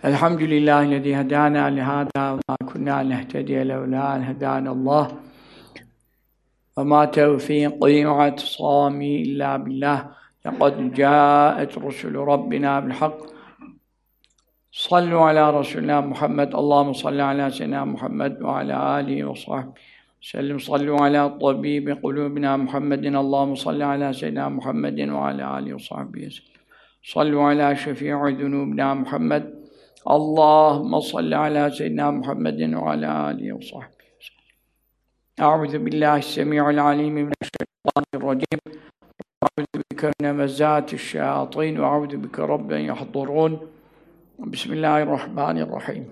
Elhamdülillahillezî hedâna lihâzâ ve mâ kunnâ nehtediye levlâ en hedânallâh ve mâ tevfîqî ve i'tisâmî illâ billah. Lekad câet rusulü Rabbina bilhak. Sallu alâ Resulina Muhammed. Allâhumme salli alâ seyyidina Muhammed ve alâ âlihi ve sahbihi. Sellim sallu alâ tabîbi kulûbina Muhammedin. Allâhumme salli alâ seyyidina Muhammedin ve alâ âlihi ve sahbihi. Sallu alâ şefî'i zunûbina Muhammed. Allahümme salli alâ seyyidina Muhammedin ve alâ âlihi ve sahbihi. Eûzü billâhissemî'il alîm mineşşeytanirracîm. Eûzü bike min hemezâti'ş-şeyâtîn ve eûzü bike rabben yahdurûn. Bismillahirrahmanirrahim.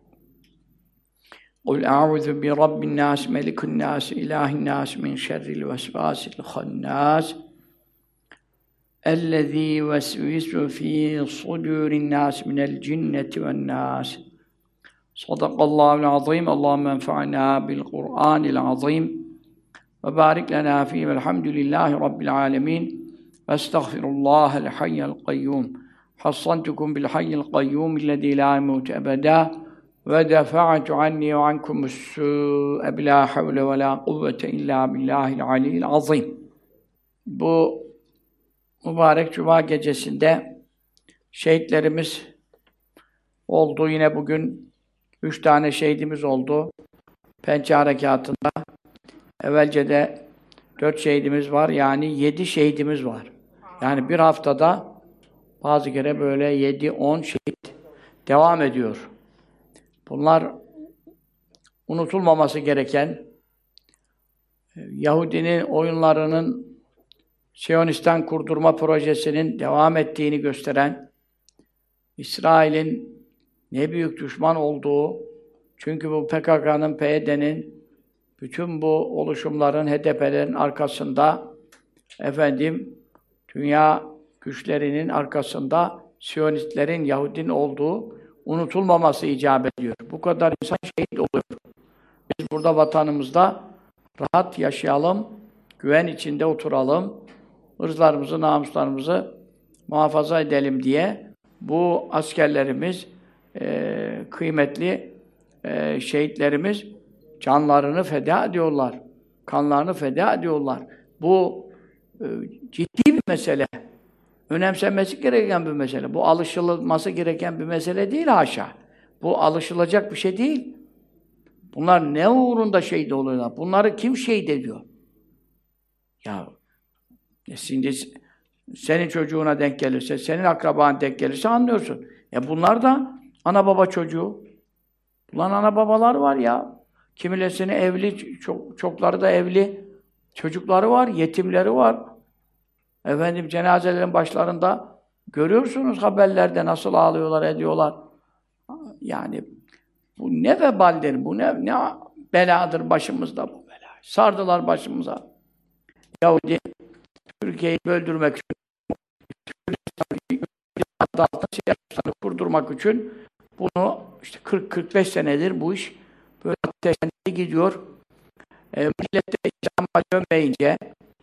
Kul eûzü bi rabbin nâs, melikin nâs, ilâhin nâs, min şerril vesvâsil hannâs. اَلَّذ۪ي وَسْوِسُ ف۪ي صُدُورِ النَّاسِ مِنَ الْجِنَّةِ وَالنَّاسِ. Sadakallâhu'l-azîm. Allahümme enfa'nâ bil-Kur'ânil-azîm ve bârik lenâ fîh velhamdülillâhi rabbil âlemîn ve estağfirullâhel hayyel kayyûm. Hassantukum bil hayyil kayyûm illezî lâ yemûtu ebedâ ve defa'tu annî ve ankumus-sû'e bilâ havle ve lâ kuvvete illâ billâhil aliyyil azîm. Bu mübarek Cuma gecesinde şehitlerimiz oldu. Yine bugün 3 tane şehidimiz oldu. Pençe harekatında. Evvelce de 4 şehidimiz var. Yani 7 şehidimiz var. Yani bir haftada bazı kere böyle 7-10 şehit devam ediyor. Bunlar unutulmaması gereken Yahudinin oyunlarının Siyonistan kurdurma projesinin devam ettiğini gösteren, İsrail'in ne büyük düşman olduğu, çünkü bu PKK'nın, PYD'nin, bütün bu oluşumların, HDP'lerin arkasında, dünya güçlerinin arkasında Siyonistlerin, Yahudinin olduğu unutulmaması icap ediyor. Bu kadar insan şehit oluyor. Biz burada vatanımızda rahat yaşayalım, güven içinde oturalım, hırzlarımızı, namuslarımızı muhafaza edelim diye bu askerlerimiz, kıymetli şehitlerimiz canlarını feda ediyorlar, kanlarını feda ediyorlar. Bu ciddi bir mesele, önemsenmesi gereken bir mesele. Bu alışılması gereken bir mesele değil haşa. Bu alışılacak bir şey değil. Bunlar ne uğrunda şehit oluyorlar? Bunları kim şehit ediyor? Ya şimdi senin çocuğuna denk gelirse, senin akraban denk gelirse anlıyorsun. Bunlar da ana baba çocuğu. Bunların ana babalar var ya. Kimileri evli, çokları da evli. Çocukları var, yetimleri var. Cenazelerin başlarında görüyorsunuz haberlerde nasıl ağlıyorlar, ediyorlar. Yani bu ne vebaldir, bu ne beladır başımızda bu bela. Sardılar başımıza. Yahudi Türkiye'yi böldürmek için, Türkiye'yi kurdurmak için bunu işte 40-45 senedir bu iş böyle ateşlendiği gidiyor. Millet de İslam'a dönmeyince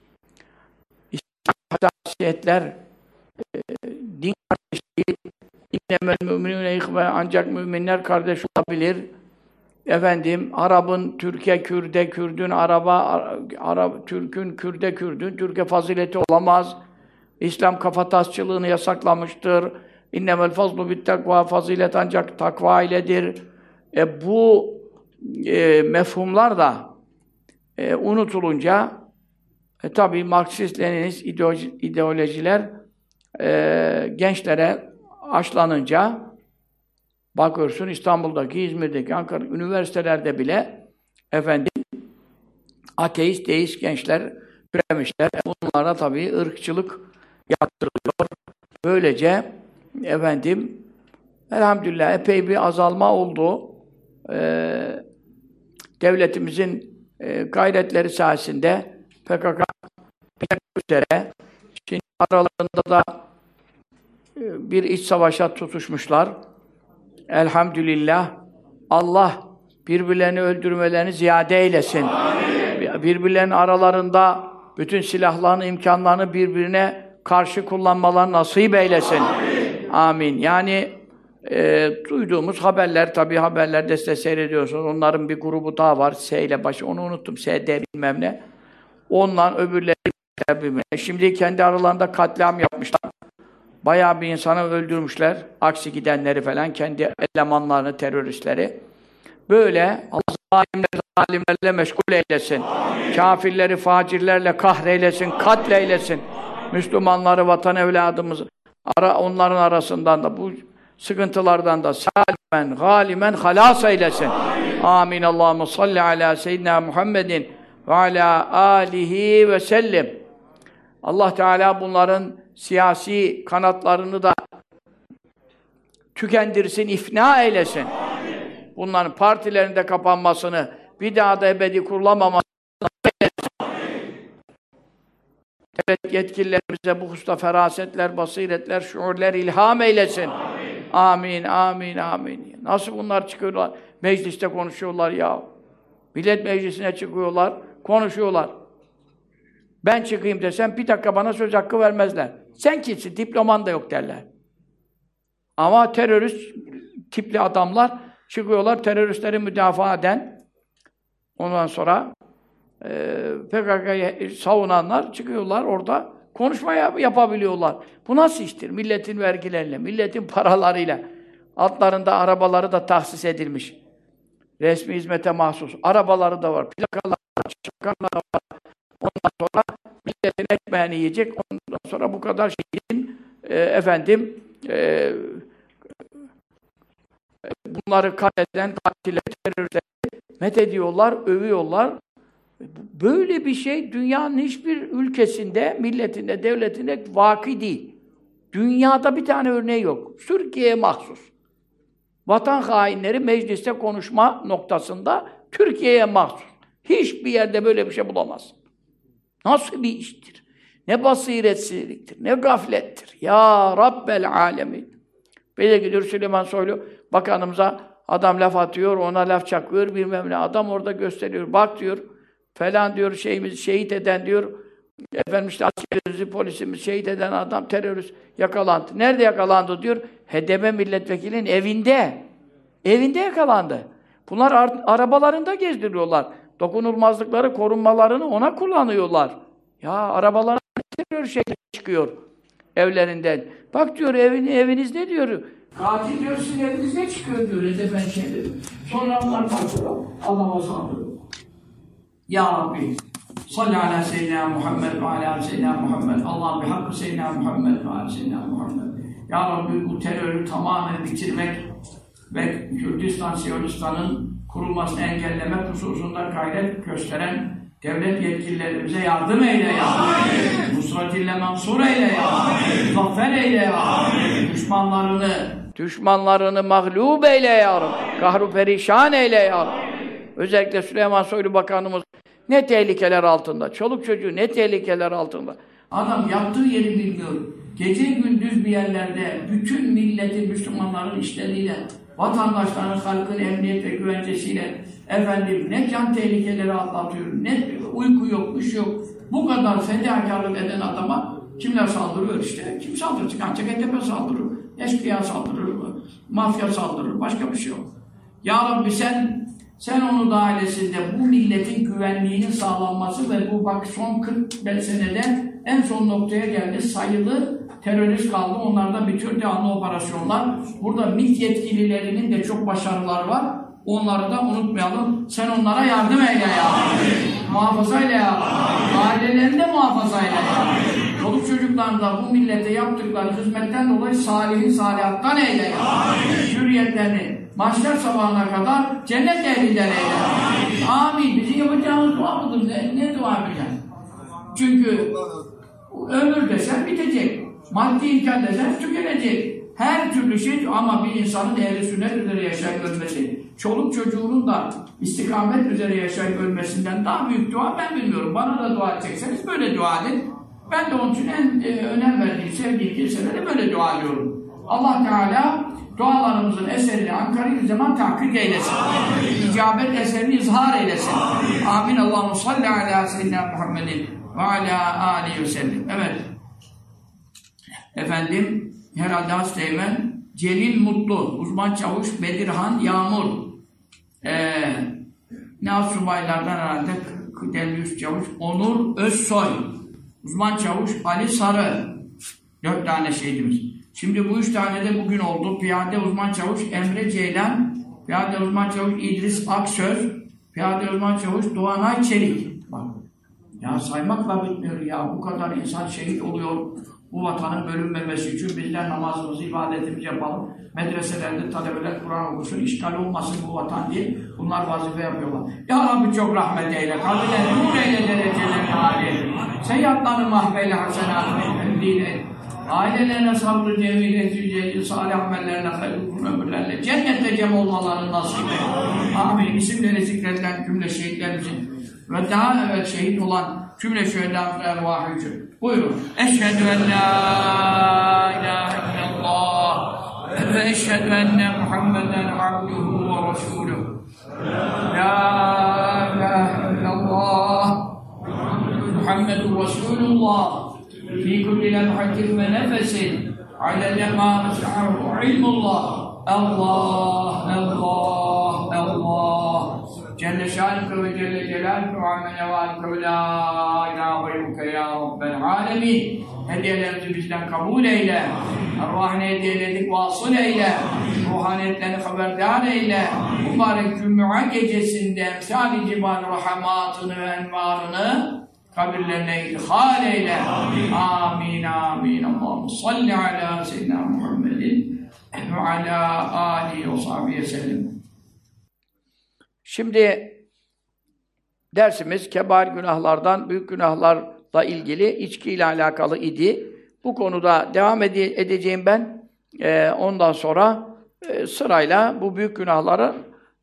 İslam hassasiyetler din kardeşliği innemel müminûne ihve ancak müminler kardeş olabilir. Arap'ın Türk'e Kürt'e, Kürt'ün Arap Türk'ün Kürt'e Kürt'ün Türk'e fazileti olamaz. İslam kafatasçılığını yasaklamıştır. İnnemel fazlu bittakva, fazilet ancak takva iledir. Bu mefhumlar da unutulunca tabii Marksist-Leninist ideolojiler gençlere aşılanınca bakıyorsun İstanbul'daki, İzmir'deki, Ankara üniversitelerde bile ateist, deist gençler türemişler. Bunlara tabii ırkçılık yaptırılıyor. Böylece elhamdülillah epey bir azalma oldu. Devletimizin gayretleri sayesinde PKK üzere şimdi aralarında da bir iç savaşa tutuşmuşlar. Elhamdülillah Allah birbirlerini öldürmelerini ziyade eylesin. Amin. Birbirlerinin aralarında bütün silahlarını, imkanlarını birbirine karşı kullanmalarını nasip eylesin. Amin. Yani Duyduğumuz haberler, tabii haberlerde size seyrediyorsunuz. Onların bir grubu daha var. S ile başı, onu unuttum. SD bilmem ne. Ondan öbürleri bilmem ne. Şimdi kendi aralarında katliam yapmışlar. Bayağı bir insanı öldürmüşler. Aksi gidenleri falan, kendi elemanlarını, teröristleri. Böyle Allah zalimlerle meşgul eylesin. Amin. Kafirleri, facirlerle kahreylesin, katleylesin. Müslümanları, vatan evladımızı, onların arasından da bu sıkıntılardan da salimen, galimen halas eylesin. Amin. Amin. Allahumme salli ala seyyidina Muhammedin ve ala alihi ve sellim. Allah Teala bunların siyasi kanatlarını da tükendirsin, ifna eylesin. Amin. Bunların partilerinde kapanmasını, bir daha da ebedi kurulamamasını eylesin. Devlet yetkililerimize bu hususta ferasetler, basiretler, şuurler ilham eylesin. Amin, amin, amin. Nasıl bunlar çıkıyorlar? Mecliste konuşuyorlar ya. Millet meclisine çıkıyorlar, konuşuyorlar. Ben çıkayım desem bir dakika bana söz hakkı vermezler. Sen kimsin? Diploman da yok derler. Ama terörist tipli adamlar çıkıyorlar, teröristleri müdafaa eden, ondan sonra PKK'yı savunanlar çıkıyorlar orada, konuşma yapabiliyorlar. Bu nasıl iştir? Milletin vergileriyle, milletin paralarıyla, altlarında arabaları da tahsis edilmiş. Resmi hizmete mahsus. Arabaları da var, plakaları var, çakarları var. Ondan sonra milletin ekmeğini yiyecek, ondan sonra bu kadar şeyin bunları katleden katilleri, teröristleri methediyorlar, övüyorlar. Böyle bir şey dünyanın hiçbir ülkesinde, milletinde, devletinde vaki değil. Dünyada bir tane örneği yok. Türkiye'ye mahsus. Vatan hainleri mecliste konuşma noktasında Türkiye'ye mahsus. Hiçbir yerde böyle bir şey bulamazsın. Nasıl bir iştir? Ne basiretsizliktir, ne gaflettir. Ya Rabbel alemin. Böyle gidiyor Süleyman Soylu bakanımıza, adam laf atıyor, ona laf çakıyor, bilmem ne. Adam orada gösteriyor, bak diyor, falan diyor, şehit eden diyor, efendim işte askerimizi, polisimiz şehit eden adam, terörist yakalandı. Nerede yakalandı diyor? HDP milletvekilinin evinde. Evinde yakalandı. Bunlar arabalarında gezdiriyorlar. Dokunulmazlıkları, korunmalarını ona kullanıyorlar. Ya arabalarına terör şeyler çıkıyor evlerinden. Bak diyor, eviniz ne diyor? Katil diyor, sizin evinizde çıkıyor diyor. HDP şeyleri. Sonra onlar bakıyor, adama saldırıyor. Ya Rabbi, salli ala seyyidina Muhammed ve ala seyyidina Muhammed. Allah'ım bir hakkı seyyidina Muhammed ve ala seyyidina Muhammed. Ya Rabbi, bu terörü tamamen bitirmek ve Kürdistan, Siyonistan'ın kurulmasını engellemek hususunda gayret gösteren devlet yetkililerimize yardım eyle ya. Nusretille mansur eyle ya. Zafer eyle ya. Düşmanlarını mağlup eyle ya Rabbi. Kahru perişan eyle ya Rabbi. Özellikle Süleyman Soylu Bakanımız ne tehlikeler altında, çoluk çocuğu ne tehlikeler altında. Adam yattığı yeri bilmiyor. Gece gündüz bir yerlerde bütün milletin, Müslümanların işleriyle, vatandaşların, halkın emniyet ve güvencesiyle ne can tehlikeleri atlatıyor, ne uyku yok, iş yok. Bu kadar fedakarlık eden adama kimler saldırıyor işte? Kim saldıracak? Ancak HDP saldırır, eşkıya saldırır, mafya saldırır, başka bir şey yok. Ya Rabbi sen onu da ailesinde bu milletin güvenliğinin sağlanması ve bu bak son 45 senede en son noktaya geldi. Sayılı terörist kaldı. Onlarda bitiyor devamlı operasyonlar. Burada MİT yetkililerinin de çok başarıları var. Onları da unutmayalım. Sen onlara yardım eyle ya. Muhafaza eyle ya. Ailelerini de muhafaza eyle ya. Çoluk çocuklarında bu millete yaptıkları hizmetten dolayı salihattan eyle ya. Hürriyetlerini mahşer sabahına kadar cennet ehlinden eyle. Amin. Bizim yapacağımız dua mıdır? Ne dua yapacağız? Çünkü ömür desen bitecek. Maddi imkan desen tükenecek. Her türlü şey ama bir insanın ehli sünnet üzere yaşayıp ölmesi, çoluk çocuğunun da istikamet üzere yaşayıp ölmesinden daha büyük dua ben bilmiyorum. Bana da dua edecekseniz böyle dua edin. Ben de onun için en önem verdiğim, sevdiğim kimselere böyle dua ediyorum. Allah Teala dualarımızın eserini an-karib zaman tahkik eylesin. İcabet eserini izhar eylesin. Amin. Allahu salli ala seyyidina Muhammedin ve ala alihi ve sellem. Evet. Efendim, herhalde Hacı Teğmen Celil Mutlu, uzman çavuş Bedirhan Yağmur, Naz subaylardan herhalde kıdemli üst çavuş Onur Özsoy, uzman çavuş Ali Sarı. 4 tane şehidimiz. Şimdi bu 3 tane de bugün oldu. Piyade uzman çavuş Emre Ceylan, piyade uzman çavuş İdris Aksöz, piyade uzman çavuş Doğanay Çelik. Bak, ya saymakla bitmiyor ya. Bu kadar insan şehit oluyor. Bu vatanın bölünmemesi için bizler namazımızı, ibadetimizi yapalım. Medreselerde talebeler Kur'an okusun, işgal olmasın bu vatan diye. Bunlar vazife yapıyorlar. Ya Rabbi çok rahmet eyle, kabirlerini nur eyle, derecelerini âli. Seyyatlarını mahveyle, hasenatını emdiyle. Ailelerine sabrı, cemil, ezüceli, salih amellerine, hayırlı ömürlerle cennette cem olmalarını nasip eyle. Amin. İsimleri zikredilen cümle şehitlerimizin ve daha evvel şehit olan cümle şühedâ-ı ervâh-ı için. Buyurun. Eşhedü en la ilahe illallah ve eşhedü enne Muhammeden abduhu ve resûlüh. La ilahe illallah Muhammedun Resulullah fi kulli lemhatin ve nefesin alel emâme sa'ahu ilmullah. Allah, Allah, Allah. Celle şânuke ve celle celâluke ve amme nevâluke ve lâ ilâhe gayruke ya Rabbel âlemin. Hediyelerimizi bizden kabul eyle. Arvâhine hediyeledik vasıl eyle. Ruhaniyetlerini haberdar eyle. Mübarek Cum'a gecesinde emsâl-i cibâl rahamatını ve envârını kabirlerine idhal eyle. Amin, amin. Allahümme salli ala seyyidina Muhammedin ve ala âlihi ve sahbihi sellem. Şimdi dersimiz kebair günahlardan büyük günahlarla ilgili, içkiyle alakalı idi. Bu konuda devam edeceğim ben. Ondan sonra sırayla bu büyük günahların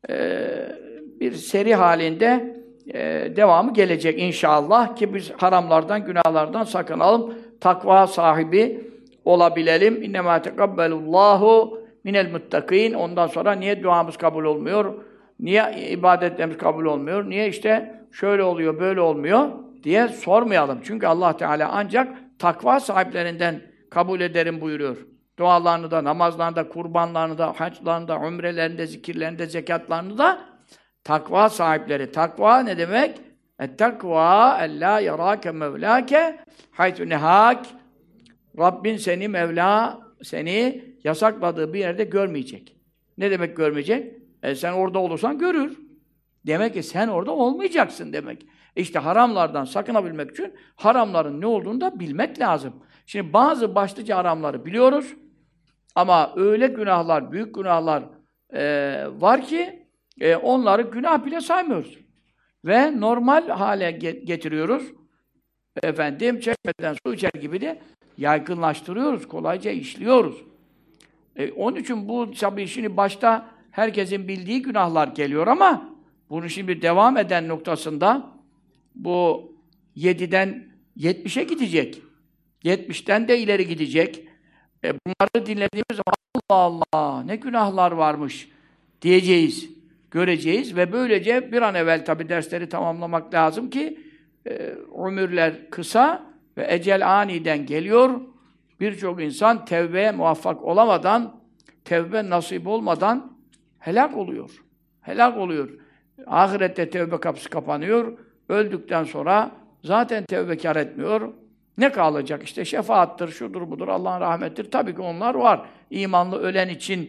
bir seri halinde devamı gelecek inşallah ki biz haramlardan, günahlardan sakınalım. Takva sahibi olabilelim. İnnemâ tekabbelullâhu minel muttakîn. Ondan sonra niye duamız kabul olmuyor? Niye ibadetlerimiz kabul olmuyor? Niye işte şöyle oluyor, böyle olmuyor diye sormayalım. Çünkü Allah Teala ancak takva sahiplerinden kabul ederim buyuruyor. Dualarını da, namazlarını da, kurbanlarını da, haclarını da, umrelerini de, zikirlerini de, zekatlarını da takva sahipleri. Takva ne demek? Et-takva ellâ yarâke mevlâke haytü nehâk. Rabbin seni, Mevla seni yasakladığı bir yerde görmeyecek. Ne demek görmeyecek? Sen orada olursan görür. Demek ki sen orada olmayacaksın demek. İşte haramlardan sakınabilmek için haramların ne olduğunu da bilmek lazım. Şimdi bazı başlıca haramları biliyoruz ama öyle günahlar, büyük günahlar var ki onları günah bile saymıyoruz. Ve normal hale getiriyoruz. Efendim çeşmeden su içer gibi de yaygınlaştırıyoruz, kolayca işliyoruz. Onun için bu tabii şimdi başta herkesin bildiği günahlar geliyor ama bunu şimdi devam eden noktasında bu 7'den 70'e gidecek. 70'ten de ileri gidecek. Bunları dinlediğimiz zaman Allah Allah ne günahlar varmış diyeceğiz, göreceğiz ve böylece bir an evvel tabii dersleri tamamlamak lazım ki ömürler kısa ve ecel aniden geliyor. Birçok insan tevbeye muvaffak olamadan, tevbe nasip olmadan helak oluyor. Helak oluyor. Ahirette tevbe kapısı kapanıyor. Öldükten sonra zaten tevbekar etmiyor. Ne kalacak? İşte şefaattır, şudur budur, Allah'ın rahmettir. Tabii ki onlar var. İmanlı ölen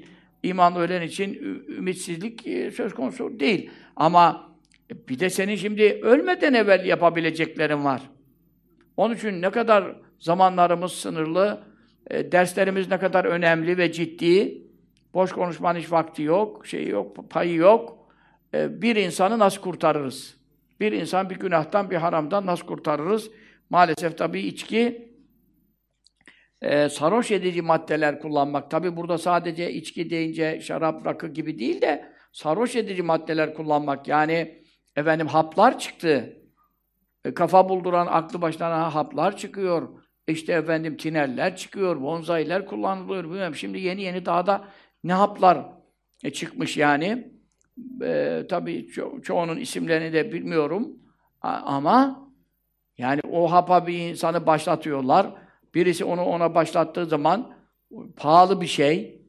için ümitsizlik söz konusu değil. Ama bir de senin şimdi ölmeden evvel yapabileceklerin var. Onun için ne kadar zamanlarımız sınırlı, derslerimiz ne kadar önemli ve ciddi. Boş konuşmanın hiç vakti yok, şeyi yok, payı yok. Bir insanı nasıl kurtarırız? Bir insan bir günahtan, bir haramdan nasıl kurtarırız? Maalesef tabii içki, sarhoş edici maddeler kullanmak. Tabii burada sadece içki deyince şarap, rakı gibi değil de sarhoş edici maddeler kullanmak. Yani efendim haplar çıktı. Kafa bulduran, aklı başlarına haplar çıkıyor. İşte efendim tineller çıkıyor, bonzailer kullanılıyor. Bilmiyorum. Şimdi yeni daha da ne haplar çıkmış yani. Tabii çoğunun isimlerini de bilmiyorum. Ama yani o hapa bir insanı başlatıyorlar. Birisi onu ona başlattığı zaman pahalı bir şey.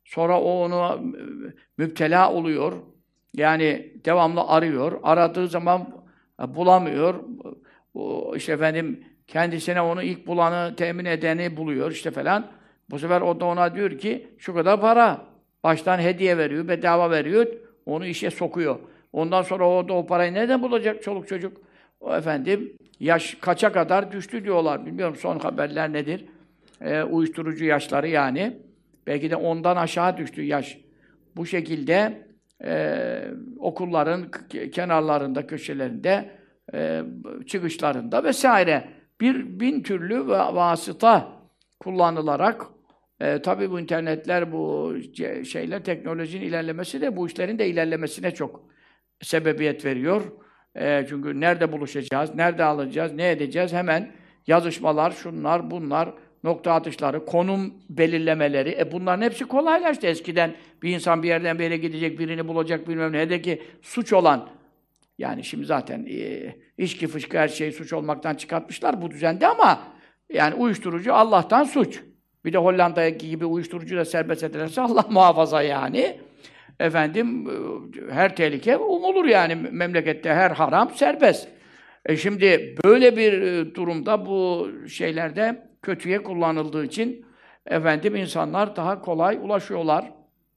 Sonra o onu müptela oluyor. Yani devamlı arıyor. Aradığı zaman bulamıyor. O işte efendim kendisine onu ilk bulanı, temin edeni buluyor işte falan. Bu sefer o da ona diyor ki şu kadar para. Baştan hediye veriyor, bedava veriyor. Onu işe sokuyor. Ondan sonra o da o parayı nereden bulacak çoluk çocuk? O efendim yaş kaça kadar düştü diyorlar. Bilmiyorum son haberler nedir? Uyuşturucu yaşları yani. Belki de ondan aşağı düştü yaş. Bu şekilde okulların kenarlarında, köşelerinde, çıkışlarında vesaire bin türlü vasıta kullanılarak tabii bu internetler, bu şeyler, teknolojinin ilerlemesi de bu işlerin de ilerlemesine çok sebebiyet veriyor. Çünkü nerede buluşacağız, nerede alacağız, ne edeceğiz? Hemen yazışmalar, şunlar, bunlar, nokta atışları, konum belirlemeleri. Bunların hepsi kolaylaştı. Eskiden bir insan bir yerden bir yere gidecek, birini bulacak bilmem ne. Hele ki suç olan, yani şimdi zaten içki fışkı her şeyi suç olmaktan çıkartmışlar bu düzende ama yani uyuşturucu Allah'tan suç. Bir de Hollanda'daki gibi uyuşturucu da serbest edilirse Allah muhafaza yani. Efendim her tehlike umulur yani memlekette her haram serbest. Şimdi böyle bir durumda bu şeylerde kötüye kullanıldığı için efendim insanlar daha kolay ulaşıyorlar.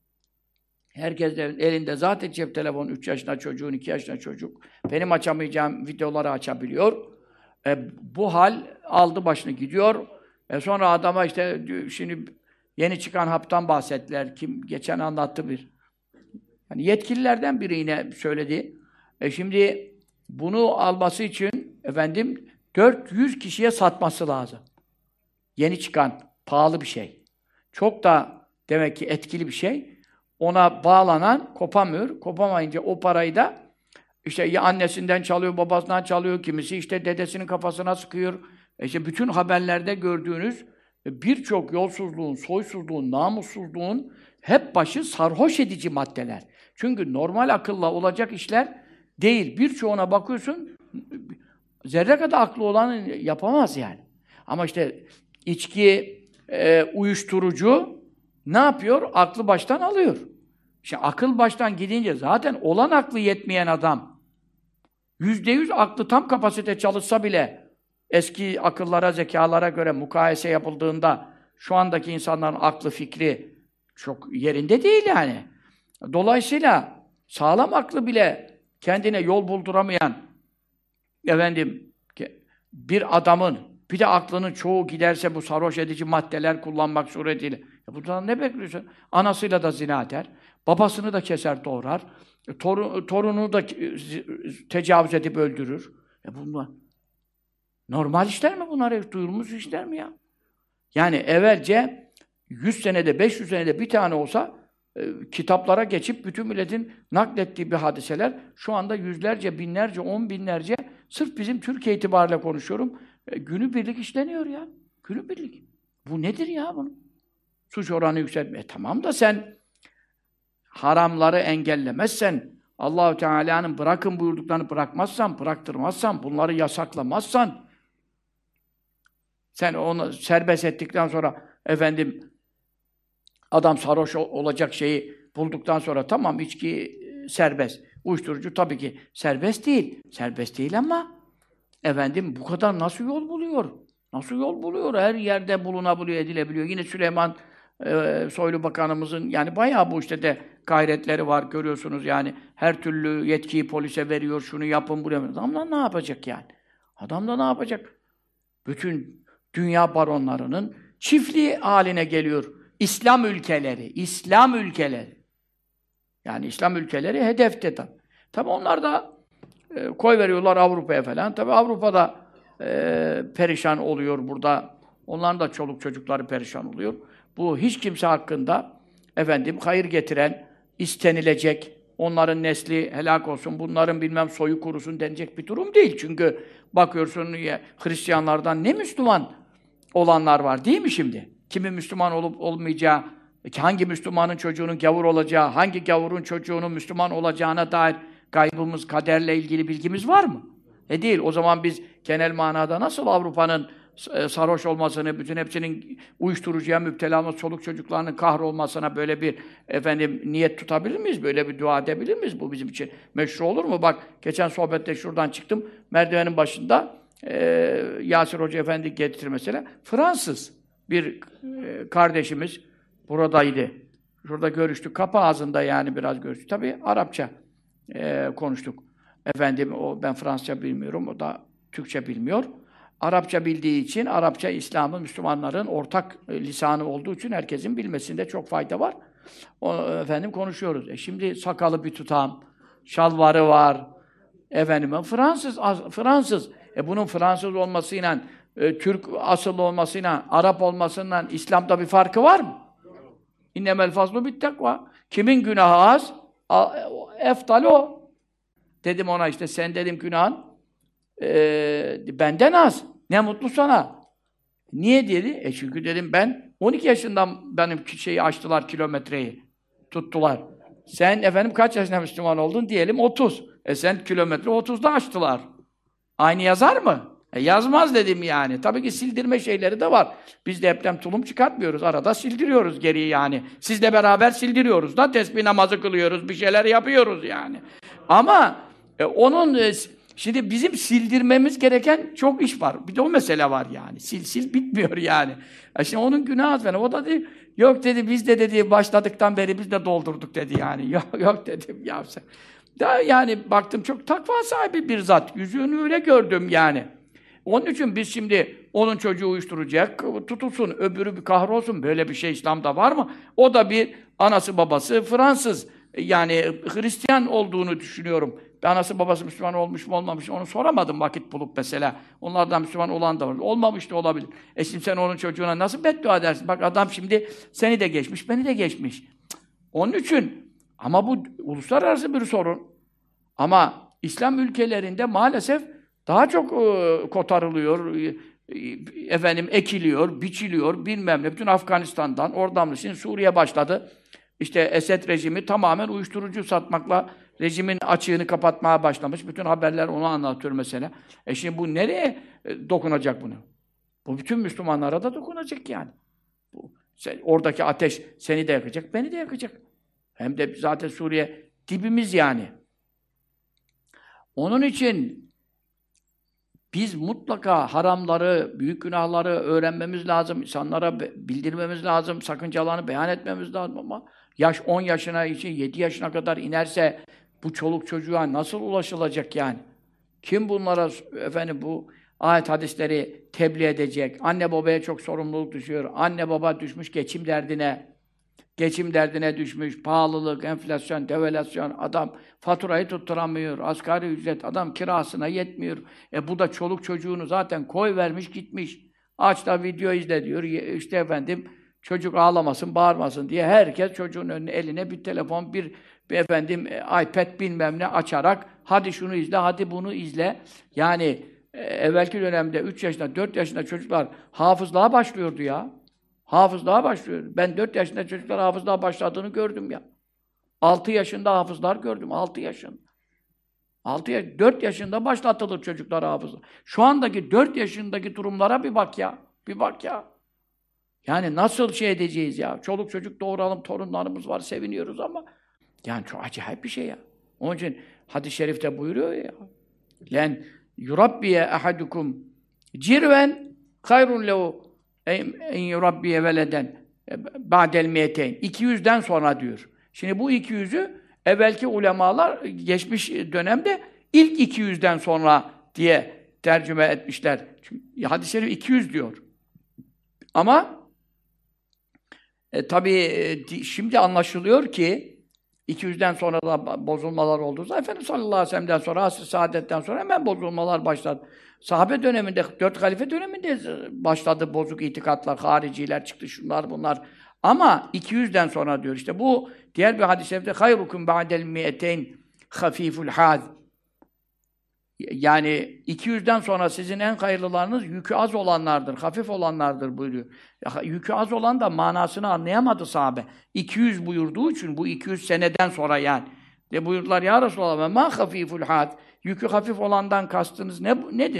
Herkes elinde zaten cep telefonu 3 yaşında çocuğun, 2 yaşında çocuk. Benim açamayacağım videoları açabiliyor. Bu hal aldı başını gidiyor. Sonra adama işte şimdi yeni çıkan haptan bahsettiler. Kim geçen anlattı bir. Yani yetkililerden biri yine söyledi. Şimdi bunu alması için efendim 400 kişiye satması lazım. Yeni çıkan pahalı bir şey. Çok da demek ki etkili bir şey. Ona bağlanan kopamıyor. Kopamayınca o parayı da işte ya annesinden çalıyor, babasından çalıyor, kimisi işte dedesinin kafasına sıkıyor. İşte bütün haberlerde gördüğünüz birçok yolsuzluğun, soysuzluğun, namussuzluğun hep başı sarhoş edici maddeler. Çünkü normal akılla olacak işler değil. Birçoğuna bakıyorsun, zerre kadar aklı olan yapamaz yani. Ama işte içki, uyuşturucu ne yapıyor? Aklı baştan alıyor. İşte akıl baştan gidince zaten olan aklı yetmeyen adam %100 aklı tam kapasite çalışsa bile eski akıllara, zekalara göre mukayese yapıldığında şu andaki insanların aklı, fikri çok yerinde değil yani. Dolayısıyla sağlam aklı bile kendine yol bulduramayan efendim bir adamın bir de aklının çoğu giderse bu sarhoş edici maddeler kullanmak suretiyle. Bundan ne bekliyorsun? Anasıyla da zina eder. Babasını da keser doğrar. Torunu da tecavüz edip öldürür. Bunlar normal işler mi bunlar? Duyulmuş işler mi ya? Yani evvelce 100 senede, 500 senede bir tane olsa kitaplara geçip bütün milletin naklettiği bir hadiseler şu anda yüzlerce, binlerce, 10 binlerce sırf bizim Türkiye itibariyle konuşuyorum. Günübirlik işleniyor ya. Günübirlik. Bu nedir ya bunun? Suç oranı yükseltme. Tamam da sen haramları engellemezsen, Allah-u Teala'nın bırakın buyurduklarını bırakmazsan, bıraktırmazsan, bunları yasaklamazsan, sen onu serbest ettikten sonra efendim adam sarhoş olacak şeyi bulduktan sonra tamam içki serbest. Uyuşturucu tabii ki serbest değil. Serbest değil ama efendim bu kadar nasıl yol buluyor? Nasıl yol buluyor? Her yerde bulunabiliyor, edilebiliyor. Yine Süleyman Soylu Bakanımızın yani bayağı bu işte de gayretleri var görüyorsunuz yani. Her türlü yetkiyi polise veriyor, şunu yapın, bunu yapın. Adamlar ne yapacak yani? Adam da ne yapacak? Bütün dünya baronlarının çiftliği haline geliyor. İslam ülkeleri, İslam ülkeleri. Yani İslam ülkeleri hedefte tabii. Tabii onlar da koy veriyorlar Avrupa'ya falan. Tabii Avrupa'da perişan oluyor burada. Onların da çoluk çocukları perişan oluyor. Bu hiç kimse hakkında efendim hayır getiren, istenilecek, onların nesli helak olsun, bunların bilmem soyu kurusun denecek bir durum değil. Çünkü bakıyorsun ya, Hristiyanlardan ne Müslüman olanlar var değil mi şimdi? Kimin Müslüman olup olmayacağı, hangi Müslümanın çocuğunun gavur olacağı, hangi gavurun çocuğunun Müslüman olacağına dair gaybımız, kaderle ilgili bilgimiz var mı? Değil. O zaman biz genel manada nasıl Avrupa'nın sarhoş olmasını, bütün hepsinin uyuşturucuya müptela olması, çoluk çocuklarının kahrolmasına böyle bir niyet tutabilir miyiz? Böyle bir dua edebilir miyiz? Bu bizim için meşru olur mu? Bak geçen sohbette şuradan çıktım. Merdivenin başında Yasir Hoca Efendi getirtir mesela. Fransız bir kardeşimiz buradaydı. Şurada görüştük. Kapı ağzında yani biraz görüştük. Tabii Arapça konuştuk. Ben Fransızca bilmiyorum. O da Türkçe bilmiyor. Arapça bildiği için, Arapça İslam'ın, Müslümanların ortak lisanı olduğu için herkesin bilmesinde çok fayda var. Konuşuyoruz. Şimdi sakalı bir tutam, şalvarı var. Fransız. Bunun Fransız olmasıyla, Türk asıllı olmasıyla, Arap olmasıyla İslam'da bir farkı var mı? İnnemel fazlu bittekva. Kimin günahı az? Eftal o. Dedim ona işte sen dedim günahın benden az. Ne mutlu sana. Niye dedi? Çünkü dedim ben 12 yaşından benim şeyi açtılar kilometreyi. Tuttular. Sen kaç yaşında Müslüman oldun? Diyelim 30. Sen kilometre 30'da açtılar. Aynı yazar mı? Yazmaz dedim yani. Tabii ki sildirme şeyleri de var. Biz de tulum çıkartmıyoruz. Arada sildiriyoruz geriyi yani. Sizle beraber sildiriyoruz da tesbih namazı kılıyoruz. Bir şeyler yapıyoruz yani. Ama şimdi bizim sildirmemiz gereken çok iş var. Bir de o mesele var yani. Sil bitmiyor yani. Şimdi onun günahı falan. O da dedi, yok dedi biz de dedi başladıktan beri biz de doldurduk dedi yani. Yok dedim ya sen. Yani baktım çok takva sahibi bir zat. Yüzünü öyle gördüm yani. Onun için biz şimdi onun çocuğu uyuşturacak, tutulsun, öbürü bir kahrolsun. Böyle bir şey İslam'da var mı? O da bir anası babası Fransız. Yani Hristiyan olduğunu düşünüyorum. Anası babası Müslüman olmuş mu olmamış mı onu soramadım vakit bulup mesela. Onlardan Müslüman olan da var. Olmamış da olabilir. Şimdi sen onun çocuğuna nasıl beddua edersin? Bak adam şimdi seni de geçmiş, beni de geçmiş. Cık. Onun için ama bu uluslararası bir sorun. Ama İslam ülkelerinde maalesef daha çok kotarılıyor, ekiliyor, biçiliyor, bilmem ne. Bütün Afganistan'dan, oradan şimdi Suriye başladı. İşte Esed rejimi tamamen uyuşturucu satmakla rejimin açığını kapatmaya başlamış. Bütün haberler onu anlatıyor mesela. Şimdi bu nereye dokunacak bunu? Bu bütün Müslümanlara da dokunacak yani. Oradaki ateş seni de yakacak, beni de yakacak. Hem de zaten Suriye dibimiz yani. Onun için biz mutlaka haramları, büyük günahları öğrenmemiz lazım, insanlara bildirmemiz lazım, sakıncalarını beyan etmemiz lazım ama yaş 10 yaşına için 7 yaşına kadar inerse bu çoluk çocuğa nasıl ulaşılacak yani? Kim bunlara bu ayet hadisleri tebliğ edecek? Anne babaya çok sorumluluk düşüyor. Anne baba düşmüş geçim derdine. Geçim derdine düşmüş, pahalılık, enflasyon, devalüasyon, adam faturayı tutturamıyor, asgari ücret, adam kirasına yetmiyor. Bu da çoluk çocuğunu zaten koy vermiş gitmiş. Aç da video izle diyor. İşte çocuk ağlamasın, bağırmasın diye herkes çocuğun önüne eline bir telefon, bir iPad bilmem ne açarak hadi şunu izle, hadi bunu izle. Yani evvelki dönemde 3 yaşında, 4 yaşında çocuklar hafızlığa başlıyordu ya. Hafızlığa başlıyor. Ben 4 yaşında çocuklar hafızlığa başladığını gördüm ya. 6 yaşında hafızlar gördüm. 6 yaşında. 4 yaşında başlatılır çocuklar hafızlığa. Şu andaki 4 yaşındaki durumlara bir bak ya. Bir bak ya. Yani nasıl şey edeceğiz ya? Çoluk çocuk doğuralım, torunlarımız var, seviniyoruz ama yani çok acayip bir şey ya. Onun için hadis-i şerifte buyuruyor ya. Len yurabbiye ahadukum cirven hayrun lehu en yurabbiye veleden ba'del miyeteyn. 200'den sonra diyor. Şimdi bu 200'ü evvelki ulemalar geçmiş dönemde ilk 200'den sonra diye tercüme etmişler. Çünkü hadis-i şerif 200 diyor. Ama tabii şimdi anlaşılıyor ki 200'den sonra da bozulmalar olduğu zaman Efendimiz sallallahu aleyhi ve sellem'den sonra, asr-ı saadetten sonra hemen bozulmalar başladı. Sahabe döneminde, 4 halife döneminde başladı bozuk itikatlar, hariciler çıktı, şunlar bunlar. Ama 200'den sonra diyor işte bu diğer bir hadis-i şerifte hayrukum ba'del mi'eteyn hafiful haz. Yani 200'den sonra sizin en hayırlılarınız yükü az olanlardır, hafif olanlardır buyuruyor. Yükü az olan da manasını anlayamadı sahabe. 200 buyurduğu için bu 200 seneden sonra yani. Buyurdular ya Resulallah ma hafiful had. Yükü hafif olandan kastınız nedir?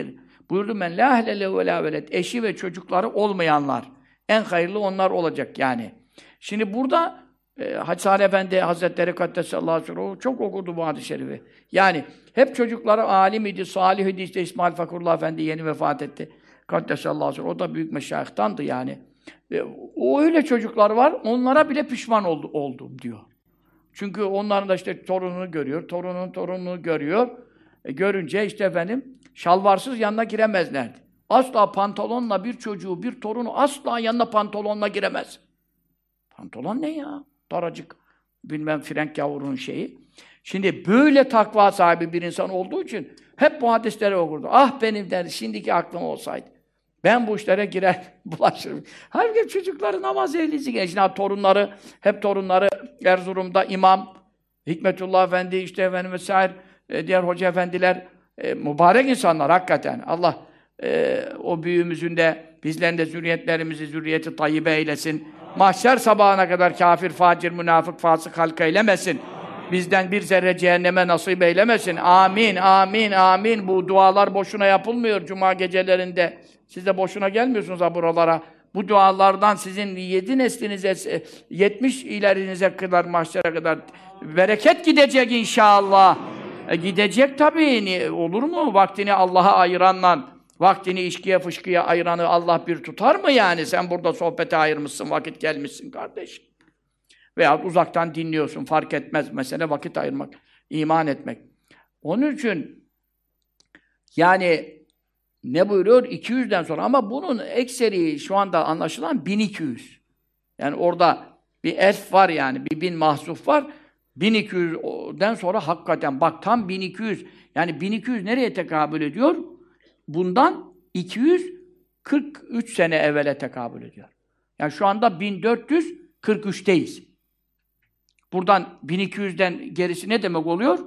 Buyurdu men la ehle lehu ve la veled. Eşi ve çocukları olmayanlar. En hayırlı onlar olacak yani. Şimdi burada Hacı Salih Efendi Hazretleri Kaddesallahu aleyhi çok okudu bu hadis-i şerifi. Yani hep çocukları alim idi, salih idi. İşte İsmail Fakrullah Efendi yeni vefat etti. Kaddesallahu aleyhi o da büyük meşayihtandı yani. O öyle çocuklar var, onlara bile pişman oldum diyor. Çünkü onların da işte torununu görüyor, torunun torununu görüyor. Görünce işte efendim şalvarsız yanına giremezlerdi. Asla pantolonla bir çocuğu, bir torunu asla yanına pantolonla giremez. Pantolon ne ya? Daracık, bilmem frenk yavrunun şeyi. Şimdi böyle takva sahibi bir insan olduğu için hep bu hadisleri okurdu. Ah benim derdi, şimdiki aklım olsaydı. Ben bu işlere girer, bulaşırım. Halbuki çocukları namaz ehlisi gençler, torunları, hep torunları Erzurum'da imam, Hikmetullah Efendi, işte efendim vesaire, diğer hoca efendiler, mübarek insanlar hakikaten. Allah o büyüğümüzün de, bizlerin de zürriyetlerimizi zürriyeti tayyibe eylesin. Mahşer sabahına kadar kafir, facir, münafık, fasık halka eylemesin. Bizden bir zerre cehenneme nasip eylemesin. Amin, amin, amin. Bu dualar boşuna yapılmıyor cuma gecelerinde. Siz de boşuna gelmiyorsunuz ha buralara. Bu dualardan sizin 7 neslinize, 70 ilerinize kadar, mahşere kadar bereket gidecek inşallah. Gidecek tabii. Olur mu? Vaktini Allah'a ayıranla, vaktini içkiye fışkıya ayıranı Allah bir tutar mı yani? Sen burada sohbete ayırmışsın, vakit gelmişsin kardeşim. Veyahut uzaktan dinliyorsun, fark etmez. Mesele vakit ayırmak, iman etmek. Onun için yani ne buyuruyor? 200'den sonra. Ama bunun ekseri şu anda anlaşılan 1200. Yani orada bir elf var yani, bir 1000 mahzuf var. 1200'den sonra hakikaten bak tam 1200. Yani 1200 nereye tekabül ediyor? Bundan 243 sene evvele tekabül ediyor. Yani şu anda 1443'teyiz. Buradan 1200'den gerisi ne demek oluyor?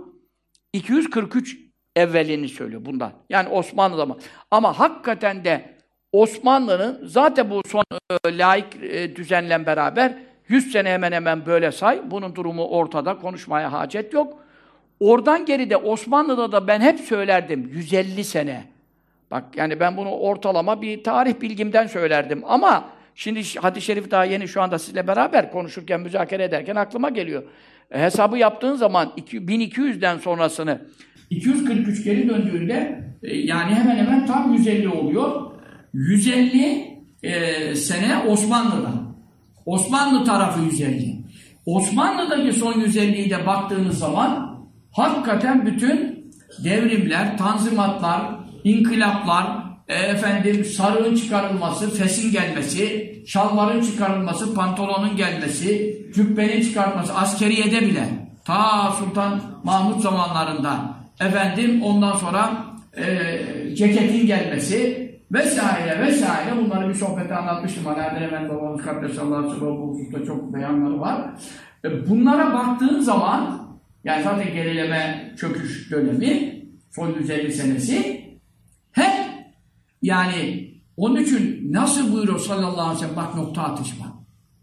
243 evvelini söylüyor bundan. Yani Osmanlı zaman. Ama hakikaten de Osmanlı'nın zaten bu son laik düzenle beraber 100 sene hemen hemen böyle say. Bunun durumu ortada. Konuşmaya hacet yok. Oradan geride Osmanlı'da da ben hep söylerdim 150 sene. Bak yani ben bunu ortalama bir tarih bilgimden söylerdim ama şimdi hadis-i şerif daha yeni şu anda sizle beraber konuşurken, müzakere ederken aklıma geliyor. Hesabı yaptığın zaman 1200'den sonrasını 243 geri döndüğünde yani hemen hemen tam 150 oluyor. 150 sene Osmanlı'da. Osmanlı tarafı 150. Osmanlı'daki son 150'yi de baktığınız zaman hakikaten bütün devrimler, tanzimatlar, inkılaplar, sarığın çıkarılması, fesin gelmesi, şalvarın çıkarılması, pantolonun gelmesi, cübbenin çıkartması, askeriyede bile ta Sultan Mahmud zamanlarında ondan sonra ceketin gelmesi vesaire vesaire bunları bir sohbette anlatmıştım. Erdem Efendi babamız Kaddesallahu aleyhi ve sellem bu hususta çok beyanları var. Bunlara baktığın zaman yani zaten gerileme çöküş dönemi son 150 senesi hep yani onun için nasıl buyuruyor sallallahu aleyhi ve sellem bak nokta atışı var.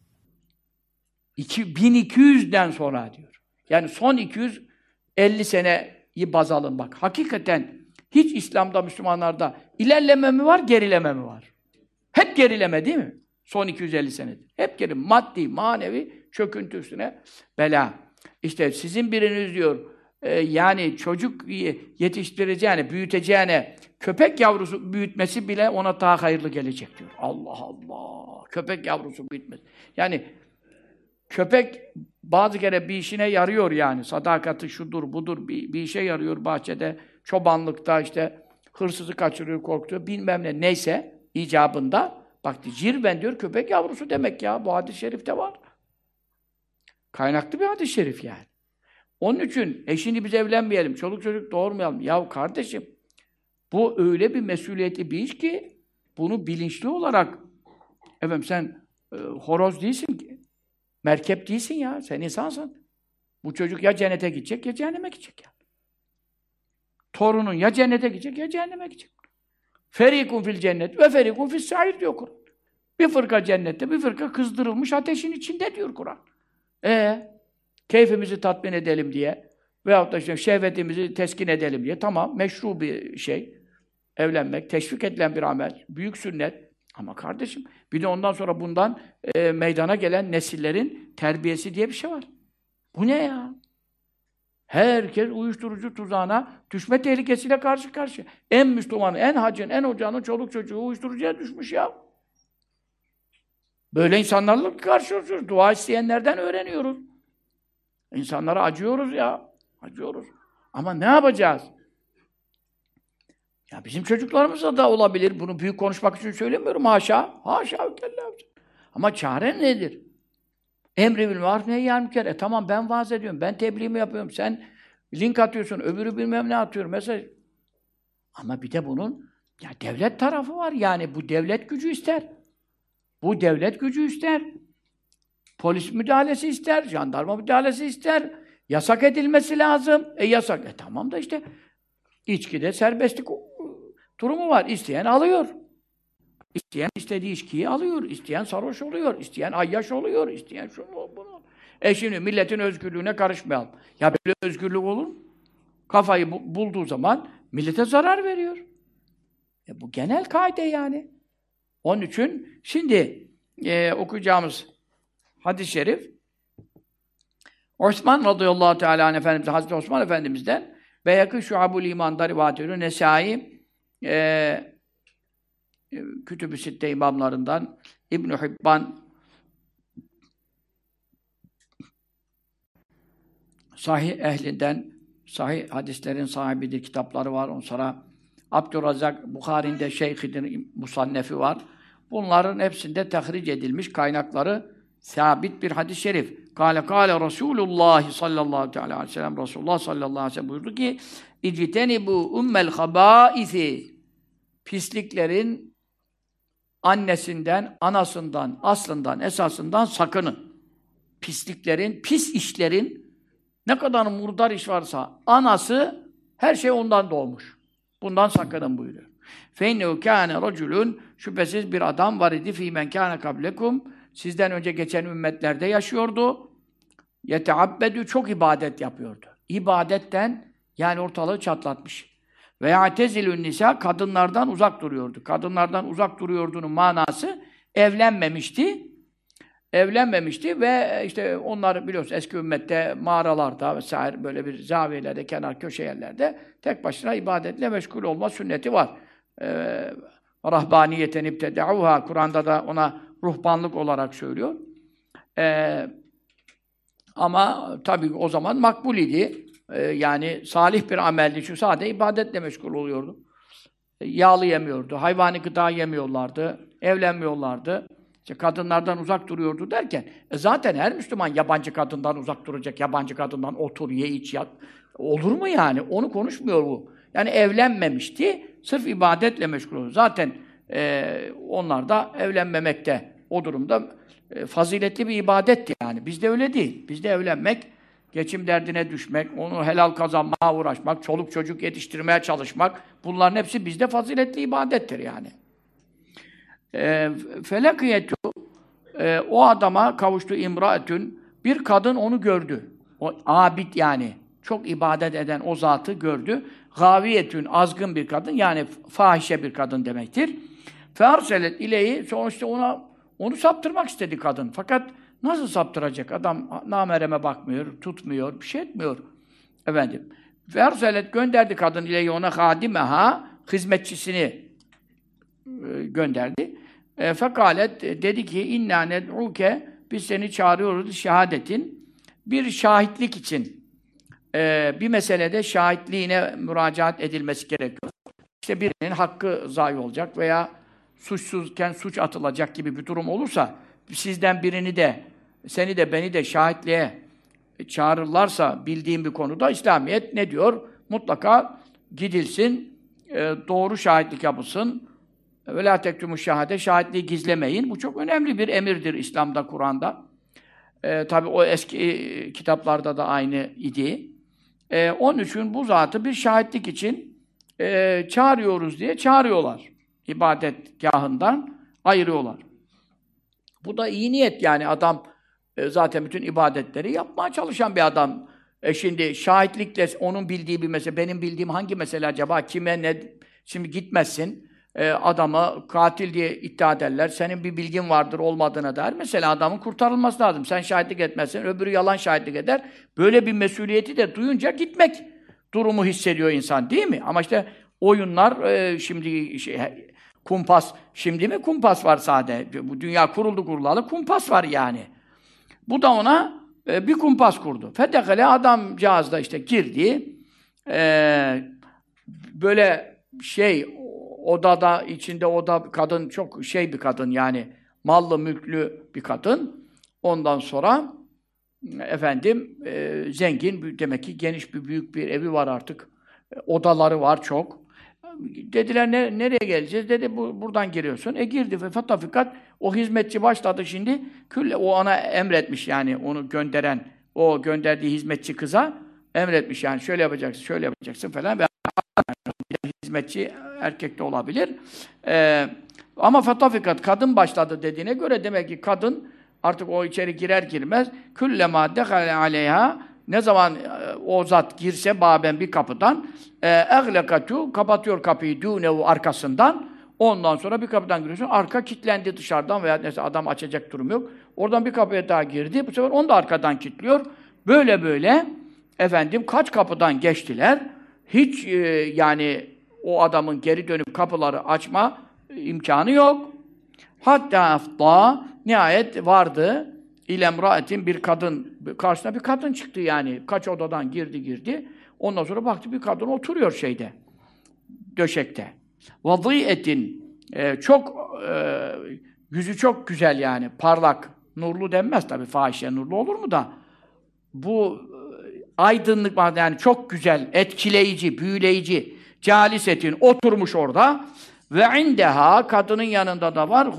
1200'den sonra diyor. Yani son 250 seneyi baz alın bak. Hakikaten hiç İslam'da, Müslümanlarda ilerleme mi var, gerileme mi var? Hep gerileme değil mi? Son 250 senedir. Hep gerileme. Maddi, manevi çöküntüsüne bela. İşte sizin biriniz diyor, yani çocuk yetiştireceğine, büyüteceğine köpek yavrusu büyütmesi bile ona daha hayırlı gelecek diyor. Allah Allah! Köpek yavrusu büyütmesi. Yani köpek bazı kere bir işine yarıyor yani. Sadakati şudur, budur bir işe yarıyor bahçede. Çobanlıkta işte hırsızı kaçırıyor, korkutuyor, bilmem ne. Neyse icabında. Bak cirven diyor köpek yavrusu demek ya. Bu hadis-i şerifte var. Kaynaklı bir hadis-i şerif yani. Onun için şimdi biz evlenmeyelim, çoluk çocuk doğurmayalım. Ya kardeşim bu öyle bir mesuliyetli bir iş ki bunu bilinçli olarak sen horoz değilsin ki. Merkep değilsin ya. Sen insansın. Bu çocuk ya cennete gidecek ya cehenneme gidecek ya. Torunun ya cennete gidecek ya cehenneme gidecek. Ferikun fil cennet ve ferikun fis sair diyor Kur'an. Bir fırka cennette, bir fırka kızdırılmış ateşin içinde diyor Kur'an. Keyfimizi tatmin edelim diye veyahut da işte şehvetimizi teskin edelim diye tamam meşru bir şey. Evlenmek teşvik edilen bir amel. Büyük sünnet. Ama kardeşim bir de ondan sonra bundan meydana gelen nesillerin terbiyesi diye bir şey var. Bu ne ya? Herkes uyuşturucu tuzağına düşme tehlikesiyle karşı karşıya. En Müslümanın, en hacın, en hocanın çoluk çocuğu uyuşturucuya düşmüş ya. Böyle insanlarla karşılaşıyoruz. Dua isteyenlerden öğreniyoruz. İnsanlara acıyoruz ya. Acıyoruz. Ama ne yapacağız? Ya bizim çocuklarımıza da olabilir. Bunu büyük konuşmak için söylemiyorum. Haşa. Haşa. Ama çare nedir? Emri bil maruf nehyâ münker. Tamam ben vaaz ediyorum. Ben tebliğimi yapıyorum. Sen link atıyorsun. Öbürü bilmem ne atıyor. Mesaj. Ama bir de bunun ya devlet tarafı var. Yani bu devlet gücü ister. Bu devlet gücü ister. Polis müdahalesi ister. Jandarma müdahalesi ister. Yasak edilmesi lazım. Yasak. Tamam da işte içkide serbestlik durumu var. İsteyen alıyor. İsteyen istediği içkiyi alıyor. İsteyen sarhoş oluyor. İsteyen ayyaş oluyor. İsteyen şunu bunu. Şimdi milletin özgürlüğüne karışmayalım. Ya böyle özgürlük olur mu? Kafayı bulduğu zaman millete zarar veriyor. Bu genel kaide yani. Onun için şimdi okuyacağımız hadis-i şerif Osman radıyallahu teala anh Efendimiz, Hazreti Osman Efendimiz'den Beyhakî Şuabul İman'da rivayet ediyor. Nesai Kütüb-ü Sitte imamlarından İbn-i Hibban sahih ehlinden sahih hadislerin sahibidir, kitapları var. Ondan sonra Abdurrazzak Bukhari'nin de şeyhidir, musannefi var. Bunların hepsinde tahric edilmiş kaynakları sabit bir hadis-i şerif. Kâle Resulullah sallallahu aleyhi ve sellem Resulullah sallallahu aleyhi ve sellem buyurdu ki İctenibu ummel habâisi pisliklerin annesinden, anasından, aslından, esasından sakının. Pisliklerin, pis işlerin ne kadar murdar iş varsa anası her şey ondan doğmuş. Bundan sakının buyuruyor. فَاِنَّهُ كَانَ رَجُلٌ şüphesiz bir adam var idi فِي مَنْ كَانَ قَبْلَكُمْ sizden önce geçen ümmetlerde yaşıyordu. يَتَعَبَّدُ çok ibadet yapıyordu. İbadetten yani ortalığı çatlatmış. Ve ya'tezilün nisa kadınlardan uzak duruyordu. Kadınlardan uzak duruyordu'nun manası evlenmemişti. Evlenmemişti ve işte onlar biliyorsunuz eski ümmette mağaralarda vesaire böyle bir zaviyelerde, kenar köşe yerlerde tek başına ibadetle meşgul olma sünneti var. Rahbaniyeten ibtedauha Kur'an'da da ona ruhbanlık olarak söylüyor. Ama tabii o zaman makbul idi. Yani salih bir ameldi. Çünkü sadece ibadetle meşgul oluyordu. Yağlı yemiyordu, hayvani gıda yemiyorlardı, evlenmiyorlardı. İşte kadınlardan uzak duruyordu derken, zaten her Müslüman yabancı kadından uzak duracak, yabancı kadından otur, ye, iç, yat. Olur mu yani? Onu konuşmuyor bu. Yani evlenmemişti, sırf ibadetle meşgul oldu. Zaten onlar da evlenmemekte, o durumda faziletli bir ibadetti yani. Bizde öyle değil. Bizde evlenmek, geçim derdine düşmek, onu helal kazanmaya uğraşmak, çoluk çocuk yetiştirmeye çalışmak, bunların hepsi bizde faziletli ibadettir yani. Felakiyetu o adama kavuştu imraetün bir kadın onu gördü. O abid yani çok ibadet eden o zatı gördü. Gaviyetün azgın bir kadın yani fahişe bir kadın demektir. Fearselet ileyi sonuçta onu saptırmak istedi kadın. Fakat nasıl saptıracak? Adam namereme bakmıyor, tutmuyor, bir şey etmiyor. Efendim. Fearselet gönderdi kadın ileyi ona hadimeha hizmetçisini gönderdi. Fekalet dedi ki inna ned'uke biz seni çağırıyoruz şehadetin bir şahitlik için bir meselede şahitliğine müracaat edilmesi gerekiyor. İşte birinin hakkı zayi olacak veya suçsuzken suç atılacak gibi bir durum olursa sizden birini de seni de beni de şahitliğe çağırırlarsa bildiğim bir konuda İslamiyet ne diyor? Mutlaka gidilsin, doğru şahitlik yapılsın. Ve lâ tektumû şehâde, şahitliği gizlemeyin. Bu çok önemli bir emirdir İslam'da, Kur'an'da. Tabii o eski kitaplarda da aynı idi. Onun için bu zatı bir şahitlik için çağırıyoruz diye çağırıyorlar. İbadetgâhından ayırıyorlar. Bu da iyi niyet yani adam zaten bütün ibadetleri yapmaya çalışan bir adam. Şimdi şahitlikle onun bildiği bir mesele, benim bildiğim hangi mesele acaba, kime ne Şimdi gitmezsin, adamı katil diye iddia ederler. Senin bir bilgin vardır olmadığına dair. Mesela adamın kurtarılması lazım. Sen şahitlik etmezsen, öbürü yalan şahitlik eder. Böyle bir mesuliyeti de duyunca gitmek durumu hissediyor insan, değil mi? Ama işte oyunlar, şimdi kumpas, şimdi mi kumpas var sadece? Bu dünya kuruldu kurulalı, kumpas var yani. Bu da ona bir kumpas kurdu. Fedekale adamcağız da işte girdi. Böyle odada, içinde oda kadın çok bir kadın yani mallı mülklü bir kadın. Ondan sonra zengin, demek ki geniş büyük bir evi var artık. Odaları var çok. Dediler nereye geleceğiz? Dedi buradan giriyorsun. Girdi ve fakat o hizmetçi başladı şimdi. O ona emretmiş yani onu gönderen, o gönderdiği hizmetçi kıza emretmiş yani şöyle yapacaksın, şöyle yapacaksın falan ve hizmetçi erkek de olabilir. Ama fakat kadın başladı dediğine göre demek ki kadın artık o içeri girer girmez küllema dehale aleyha ne zaman o zat girse baben bir kapıdan eglekatu kapatıyor kapıyı dünevu arkasından. Ondan sonra bir kapıdan giriyorsun. Arka kilitlendi dışarıdan veya neyse adam açacak durum yok. Oradan bir kapıya daha girdi. Bu sefer onu da arkadan kilitliyor. Böyle kaç kapıdan geçtiler. Hiç yani o adamın geri dönüp kapıları açma imkanı yok. Hatta afta nihayet vardı. İlemraetin bir kadın, karşısına bir kadın çıktı yani. Kaç odadan girdi. Ondan sonra baktı bir kadın oturuyor döşekte. Vadiyetin çok yüzü çok güzel yani, parlak, nurlu denmez tabii, fahişe nurlu olur mu da. Bu aydınlık yani çok güzel, etkileyici, büyüleyici. Calisetin oturmuş orada ve indeha kadının yanında da var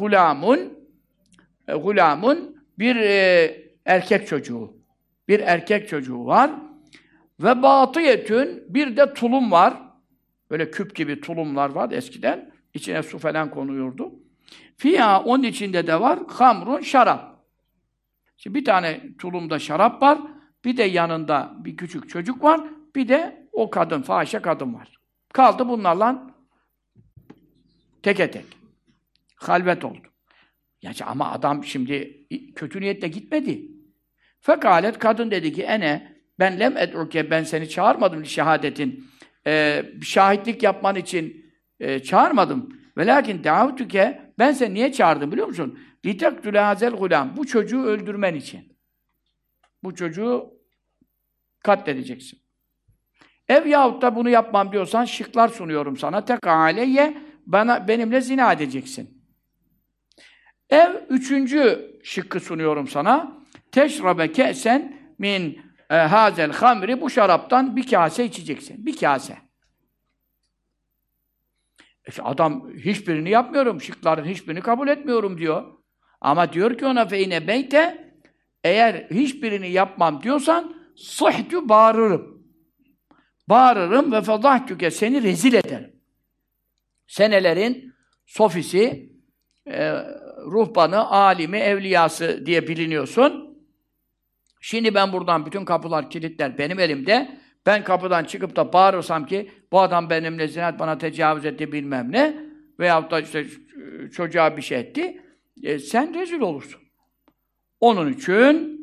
gulamun bir erkek çocuğu. Bir erkek çocuğu var. Ve batiyetün bir de tulum var. Böyle küp gibi tulumlar var eskiden. İçine su falan konuyordu. Fiyâ onun içinde de var hamrun şarap. Şimdi bir tane tulumda şarap var. Bir de yanında bir küçük çocuk var. Bir de o kadın, fahişe kadın var. Kaldı bunlarla teke tek. Halvet oldu. Yani ama adam şimdi kötü niyetle gitmedi. Fekalet kadın dedi ki ben lem ed'uke, ben seni çağırmadım şehadetin. Şahitlik yapman için çağırmadım. Velakin davetüke, ben seni niye çağırdım biliyor musun? Litektüle hazel gulam, bu çocuğu öldürmen için. Bu çocuğu katledeceksin. Yahut da bunu yapmam diyorsan şıklar sunuyorum sana. Tek aleyye, benimle zina edeceksin. Üçüncü şıkkı sunuyorum sana. Teşrabe ke'sen min hazel hamri, bu şaraptan bir kase içeceksin. Bir kase. Adam hiçbirini yapmıyorum, şıkların hiçbirini kabul etmiyorum diyor. Ama diyor ki ona feyne beyte, eğer hiçbirini yapmam diyorsan sıhtü, bağırırım. Bağırırım ve fadahtüke, seni rezil ederim. Senelerin sofisi, ruhbanı, alimi, evliyası diye biliniyorsun. Şimdi ben buradan bütün kapılar, kilitler benim elimde. Ben kapıdan çıkıp da bağırırsam ki bu adam benimle zina, bana tecavüz etti bilmem ne veyahut da işte çocuğa bir şey etti. Sen rezil olursun. Onun için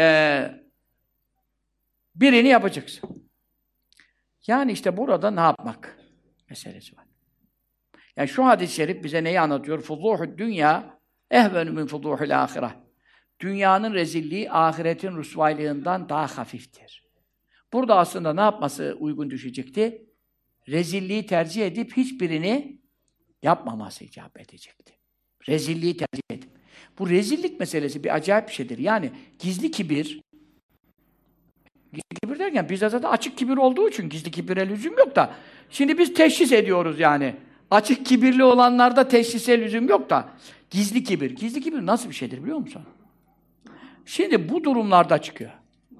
birini yapacaksın. Yani işte burada ne yapmak meselesi var. Yani şu hadis-i şerif bize neyi anlatıyor? Fuzuhud dünya ehvenü min fuzuhul ahire. Dünyanın rezilliği ahiretin rüsvaylığından daha hafiftir. Burada aslında ne yapması uygun düşecekti? Rezilliği tercih edip hiçbirini yapmaması icap edecekti. Rezilliği tercih edip. Bu rezillik meselesi bir acayip bir şeydir. Yani gizli kibir derken bizde zaten açık kibir olduğu için gizli kibire lüzum yok da. Şimdi biz teşhis ediyoruz yani. Açık kibirli olanlarda teşhise lüzum yok da. Gizli kibir. Gizli kibir nasıl bir şeydir biliyor musun? Şimdi bu durumlarda çıkıyor.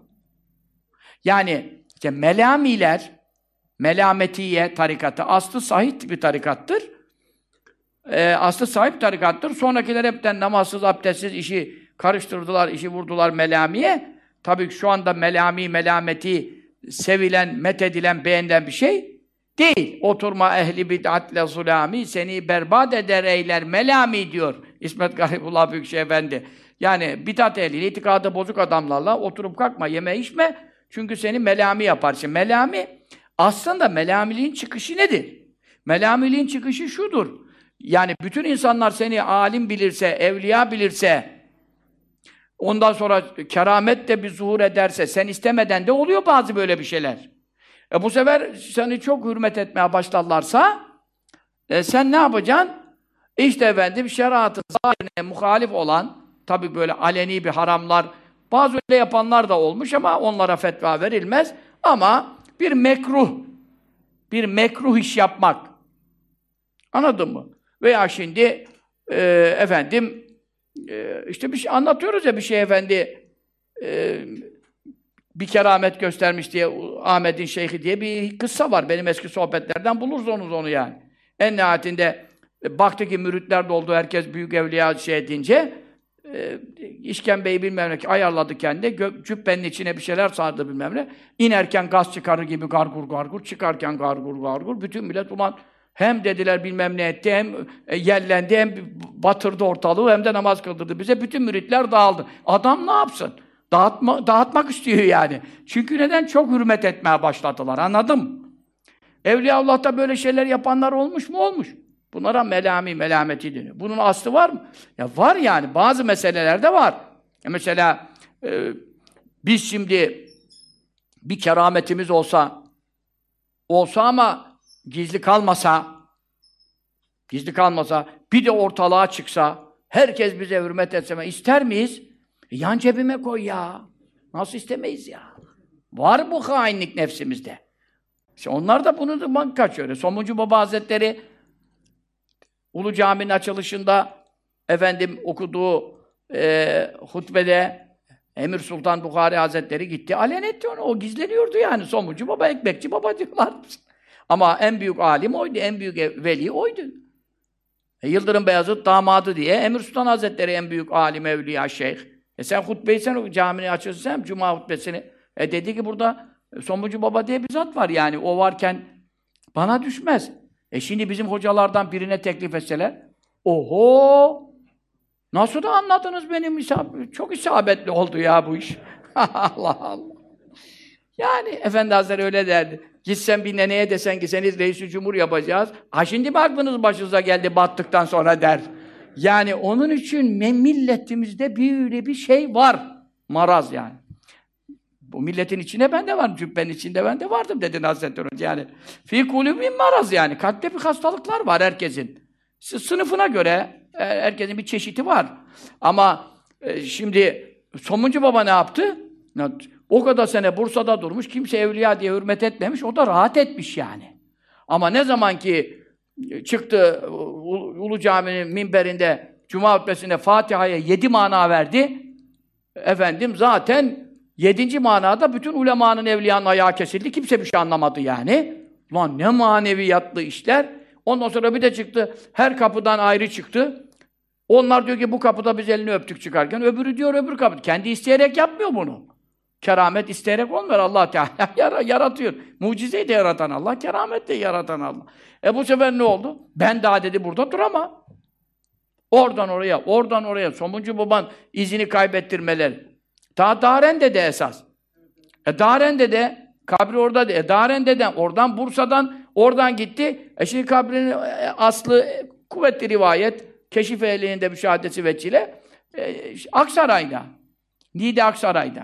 Yani işte melamiler, melametiye tarikatı, aslı sahih bir tarikattır. Aslı sahip tarikattır. Sonrakiler hepten namazsız, abdestsiz işi karıştırdılar, işi vurdular melamiye. Tabii ki şu anda melameti sevilen, methedilen, beğenilen bir şey Değil. Oturma ehli bid'atle zulami seni berbat eder eyler melami diyor İsmet Garibullah Büyükşehir Efendi. Yani bid'at ehli, itikadı bozuk adamlarla oturup kalkma, yeme içme. Çünkü seni melami yapar. Şimdi melami, aslında melamiliğin çıkışı nedir? Melamiliğin çıkışı şudur. Yani bütün insanlar seni alim bilirse, evliya bilirse, ondan sonra keramet de bir zuhur ederse, sen istemeden de oluyor bazı böyle bir şeyler. Bu sefer seni çok hürmet etmeye başlarlarsa, sen ne yapacaksın? İşte efendim şeriatın zahirine muhalif olan, tabii böyle aleni bir haramlar, bazı öyle yapanlar da olmuş ama onlara fetva verilmez. Ama bir mekruh iş yapmak. Anladın mı? Veya şimdi efendim işte bir şey anlatıyoruz ya, bir şey efendi bir keramet göstermiş diye, Ahmet'in şeyhi diye bir kıssa var. Benim eski sohbetlerden buluruz onu yani. En nihayetinde baktı ki müritler doldu, herkes büyük evliya şey edince işkembeyi bilmem ne ayarladı kendi, cübbenin içine bir şeyler sardı bilmem ne. İnerken gaz çıkarır gibi gargur gargur, çıkarken gargur gargur. Bütün millet ulan hem dediler bilmem ne etti, hem yellendi, hem batırdı ortalığı, hem de namaz kıldırdı. Bize bütün müritler dağıldı. Adam ne yapsın? Dağıtmak istiyor yani. Çünkü neden? Çok hürmet etmeye başladılar. Anladın mı? Evliyaullah'ta böyle şeyler yapanlar olmuş mu? Olmuş. Bunlara melameti deniyor. Bunun aslı var mı? Ya var yani. Bazı meselelerde var. Mesela biz şimdi bir kerametimiz olsa ama gizli kalmasa, bir de ortalığa çıksa, herkes bize hürmet etse, ister miyiz? Yan cebime koy ya. Nasıl istemeyiz ya? Var bu hainlik nefsimizde. İşte onlar da bunu kaçıyor. Somuncu Baba Hazretleri Ulu Cami'nin açılışında efendim okuduğu hutbede Emir Sultan Bukhari Hazretleri gitti, alen etti onu. O gizleniyordu yani. Somuncu Baba, ekmekçi baba diyorlar. Ama en büyük alim oydu, en büyük veli oydu. Yıldırım Beyazıt damadı diye Emir Sultan Hazretleri en büyük alim, evliya, şeyh. Sen hutbeyi o camini açıyorsun, sen cuma hutbesini. Dedi ki burada Somuncu Baba diye bir zat var yani. O varken bana düşmez. Şimdi bizim hocalardan birine teklif etseler, oho! Nasıl da anladınız benim çok isabetli oldu ya bu iş. Allah Allah! Yani Efendi Hazretleri öyle derdi. Gitsen bir neneye desen ki seni reis-i cumhur yapacağız. Ha şimdi mi aklınız başınıza geldi battıktan sonra der. Yani onun için milletimizde böyle bir şey var. Maraz yani. Bu milletin içine ben de varım. Cübbenin içinde ben de vardım dedi Hazretleri. Yani fî kulûbîn maraz yani. Kalpte bir hastalıklar var herkesin. Sınıfına göre herkesin bir çeşidi var. Ama şimdi Somuncu Baba ne yaptı? O kadar sene Bursa'da durmuş, kimse evliya diye hürmet etmemiş, o da rahat etmiş yani. Ama ne zaman ki çıktı Ulu Cami'nin minberinde, Cuma hutbesinde Fatiha'ya 7 mana verdi, efendim zaten 7. manada bütün ulemanın, evliyanın ayağı kesildi, kimse bir şey anlamadı yani. Lan ne maneviyatlı işler! Ondan sonra bir de çıktı, her kapıdan ayrı çıktı. Onlar diyor ki bu kapıda biz elini öptük çıkarken, öbürü diyor öbür kapı. Kendi isteyerek yapmıyor bunu. Keramet isteyerek olmuyor, Allah Teala yaratıyor. Mucizeyi de yaratan Allah, keramet de yaratan Allah. Bu sefer ne oldu? Ben daha dedi burada duramam. Oradan oraya, Somuncu Baba'nın izini kaybettirmeler. Ta Darende'de esas. Darende'de de, kabri orada de. Darende'den, oradan Bursa'dan, oradan gitti. Şimdi kabrinin aslı kuvvetli rivayet, keşif ehlinde müşahadesi veçile Aksaray'da. Niğde Aksaray'da.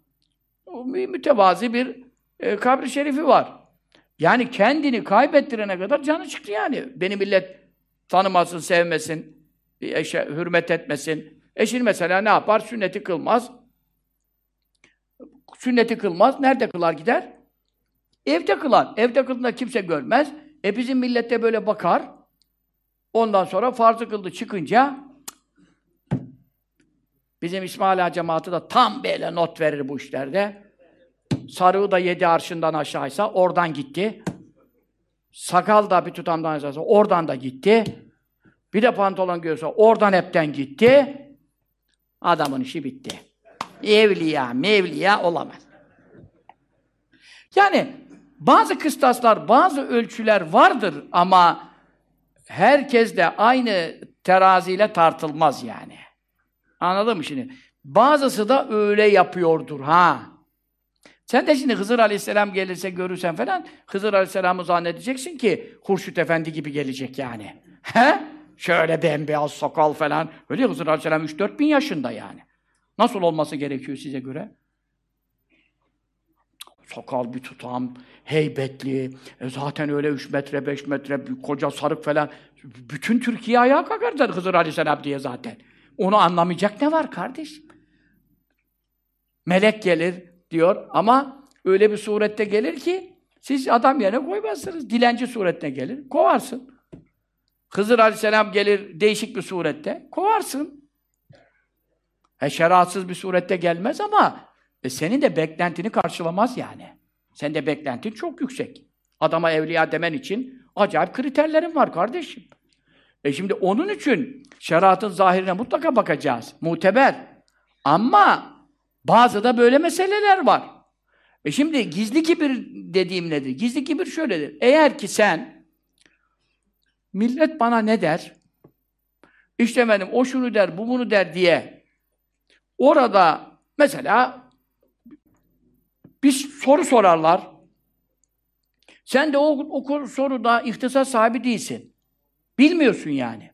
Mütevazi bir kabri şerifi var. Yani kendini kaybettirene kadar canı çıktı yani. Beni millet tanımasın, sevmesin, hürmet etmesin. Şimdi mesela ne yapar? Sünneti kılmaz. Sünneti kılmaz. Nerede kılar gider? Evde kılar. Evde kıldığında kimse görmez. Bizim millette böyle bakar. Ondan sonra farzı kıldı çıkınca bizim İsmail Ağa cemaati da tam böyle not verir bu işlerde. Sarığı da 7 arşından aşağıysa oradan gitti. Sakal da bir tutamdan aşağıysa oradan da gitti. Bir de pantolon görse oradan hepten gitti. Adamın işi bitti. Evliya, mevliya olamaz. Yani Bazı kıstaslar, bazı ölçüler vardır ama herkes de aynı teraziyle tartılmaz yani. Anladın mı şimdi? Bazısı da öyle yapıyordur ha. Sen de şimdi Hızır Aleyhisselam gelirse görürsen falan, Hızır Aleyhisselam'ı zannedeceksin ki Hurşit Efendi gibi gelecek yani. He? Şöyle bembeyaz sakal falan. Öyle Hızır Aleyhisselam 3-4 bin yaşında yani. Nasıl olması gerekiyor size göre? Sakal bir tutam, heybetli, zaten öyle 3 metre, 5 metre, bir koca sarık falan. Bütün Türkiye ayağa kalkar Hızır Aleyhisselam diye zaten. Onu anlamayacak ne var kardeşim? Melek gelir diyor ama öyle bir surette gelir ki siz adam yerine koymazsınız. Dilenci suretine gelir, kovarsın. Hızır Aleyhisselam gelir değişik bir surette, kovarsın. Şeriatsız bir surette gelmez ama senin de beklentini karşılamaz yani. Senin de beklentin çok yüksek. Adama evliya demen için acayip kriterlerin var kardeşim. Şimdi onun için şeriatın zahirine mutlaka bakacağız. Muteber. Ama bazı da böyle meseleler var. Şimdi gizli kibir dediğim nedir? Gizli kibir şöyledir. Eğer ki sen millet bana ne der? İşte benim o şunu der, bu bunu der diye orada mesela bir soru sorarlar. Sen de o soruda ihtisas sahibi değilsin. Bilmiyorsun yani.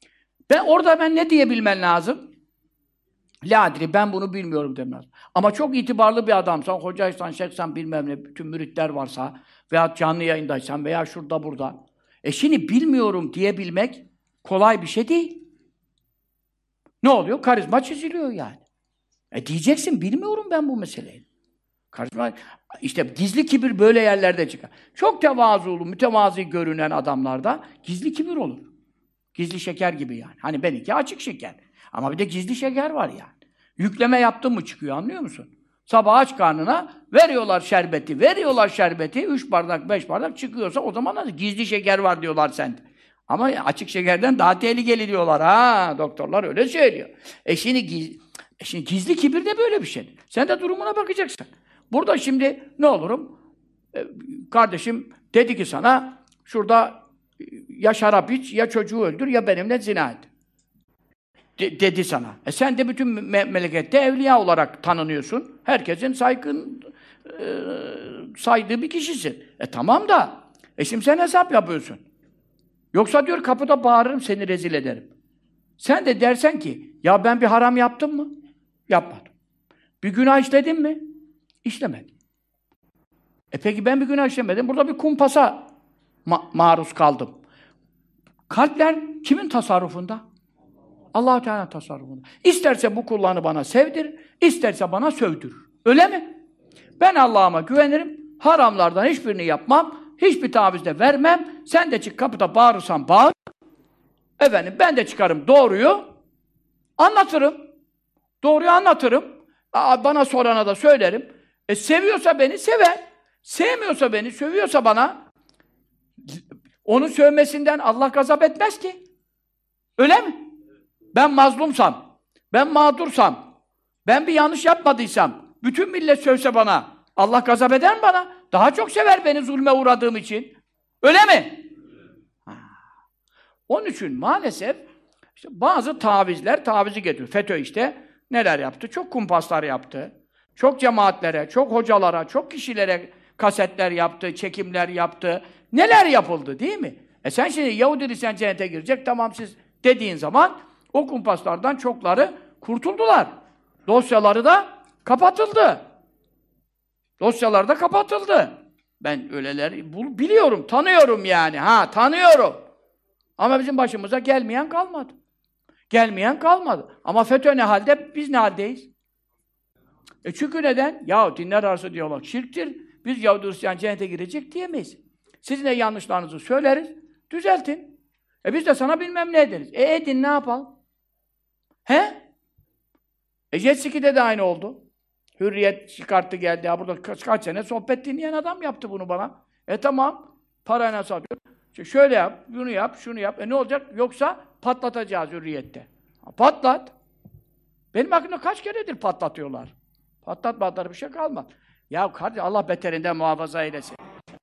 Ben ne diyebilmen lazım? La adri, ben bunu bilmiyorum demez. Ama çok itibarlı bir adamsan, hocaysan, şeyhsen bilmem ne, bütün müritler varsa veya canlı yayındaysan veya şurada burada. Şimdi bilmiyorum diyebilmek kolay bir şey değil. Ne oluyor? Karizma çiziliyor yani. Diyeceksin, bilmiyorum ben bu meseleyi. Karizma, işte gizli kibir böyle yerlerde çıkar. Çok tevazulu, mütevazi görünen adamlarda gizli kibir olur. Gizli şeker gibi yani. Hani benimki açık şeker. Ama bir de gizli şeker var yani. Yükleme yaptın mı çıkıyor, anlıyor musun? Sabah aç karnına veriyorlar şerbeti, 3 bardak, 5 bardak çıkıyorsa o zaman da gizli şeker var diyorlar sende. Ama açık şekerden daha tehlikeli diyorlar. Ha, doktorlar öyle söylüyor. Şimdi gizli kibir de böyle bir şey. Sen de durumuna bakacaksın. Burada şimdi ne olurum? Kardeşim dedi ki sana, şurada ya şarap iç, ya çocuğu öldür, ya benimle zina et. Dedi sana. Sen de bütün memlekette evliya olarak tanınıyorsun. Herkesin saydığı bir kişisin. Tamam da, şimdi sen hesap yapıyorsun. Yoksa diyor kapıda bağırırım, seni rezil ederim. Sen de dersen ki, ya ben bir haram yaptım mı? Yapmadım. Bir günah işledim mi? İşlemedim. Peki ben bir günah işlemedim. Burada bir kumpasa maruz kaldım. Kalpler kimin tasarrufunda? Allah-u Teala'nın tasarrufunda. İsterse bu kullarını bana sevdir, isterse bana sövdürür. Öyle mi? Ben Allah'ıma güvenirim, haramlardan hiçbirini yapmam, hiçbir taviz de vermem. Sen de çık kapıda bağırırsan bağır. Efendim ben de çıkarım doğruyu anlatırım. Doğruyu anlatırım. Bana sorana da söylerim. Seviyorsa beni sever. Sevmiyorsa beni, sövüyorsa bana, onun sövmesinden Allah gazap etmez ki. Öyle mi? Ben mazlumsam, ben mağdursam, ben bir yanlış yapmadıysam, bütün millet sövse bana, Allah gazap eder mi bana? Daha çok sever beni zulme uğradığım için. Öyle mi? Onun için maalesef işte bazı tavizi getiriyor. FETÖ işte neler yaptı? Çok kumpaslar yaptı. Çok cemaatlere, çok hocalara, çok kişilere kasetler yaptı, çekimler yaptı. Neler yapıldı değil mi? Sen şimdi Yahudi Hristiyan cennete girecek, tamam siz dediğin zaman o kumpaslardan çokları kurtuldular. Dosyaları da kapatıldı. Dosyalar da kapatıldı. Ben öyleleri biliyorum, tanıyorum yani. Tanıyorum. Ama bizim başımıza gelmeyen kalmadı. Gelmeyen kalmadı. Ama FETÖ ne halde, biz ne haldeyiz? Çünkü neden? Ya dinler arası diyorlar, şirktir. Biz Yahudi Hristiyan cennete girecek diyemeyiz. Sizin de yanlışlarınızı söyleriz, düzeltin. Biz de sana bilmem ne ederiz. Edin, ne yapalım? Jet Ski'de de aynı oldu. Hürriyet çıkarttı geldi. Ya burada kaç sene sohbet dinleyen adam yaptı bunu bana. Tamam, parayla satıyor. Şöyle yap, bunu yap, şunu yap. Ne olacak? Yoksa patlatacağız Hürriyet'te. Patlat. Benim aklımda kaç keredir patlatıyorlar. Patlatmadılar, bir şey kalmaz. Ya kardeşim, Allah beterinden muhafaza eylesin.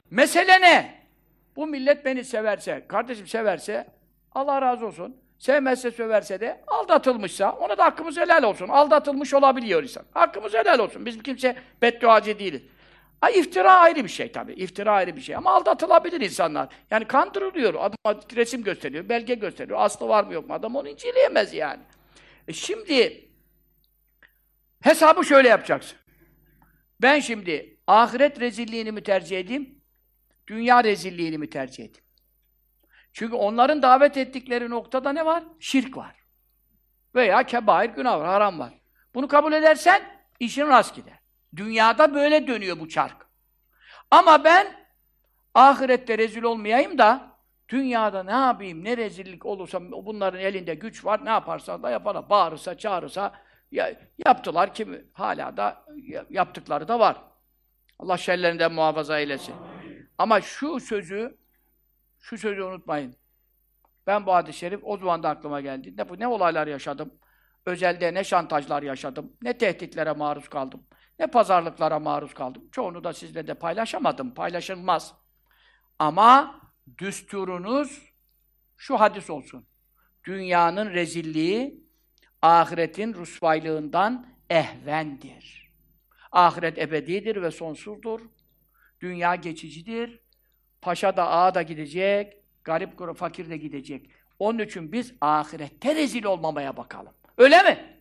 Mesele ne? Bu millet beni severse, kardeşim severse Allah razı olsun. Sevmezse söverse de aldatılmışsa ona da hakkımız helal olsun. Aldatılmış olabiliyor insan. Hakkımız helal olsun. Biz kimse bedduacı değiliz. İftira ayrı bir şey tabii. İftira ayrı bir şey. Ama aldatılabilir insanlar. Yani kandırılıyor. Adam resim gösteriyor, belge gösteriyor. Aslı var mı yok mu? Adam onu inceleyemez yani. Şimdi hesabı şöyle yapacaksın. Ben şimdi ahiret rezilliğini mi tercih edeyim? Dünya rezilliğini mi tercih edeyim? Çünkü onların davet ettikleri noktada ne var? Şirk var. Veya kebair günah var, haram var. Bunu kabul edersen işin rast gider. Dünyada böyle dönüyor bu çark. Ama ben ahirette rezil olmayayım da dünyada ne yapayım, ne rezillik olursa bunların elinde güç var, ne yaparsa da yaparlar. Bağırırsa, çağırırsa yaptılar kimi hala da yaptıkları da var. Allah şerlerinden muhafaza eylesin. Ama şu sözü unutmayın. Ben bu hadis-i şerif o zaman da aklıma geldi. Ne olaylar yaşadım. Özelde ne şantajlar yaşadım, ne tehditlere maruz kaldım, ne pazarlıklara maruz kaldım. Çoğunu da sizle de paylaşamadım, paylaşılmaz. Ama düsturunuz şu hadis olsun. Dünyanın rezilliği, ahiretin rüsvaylığından ehvendir. Ahiret ebedidir ve sonsuzdur. Dünya geçicidir. Paşa da ağa da gidecek, garip fakir de gidecek. Onun için biz ahirette rezil olmamaya bakalım. Öyle mi?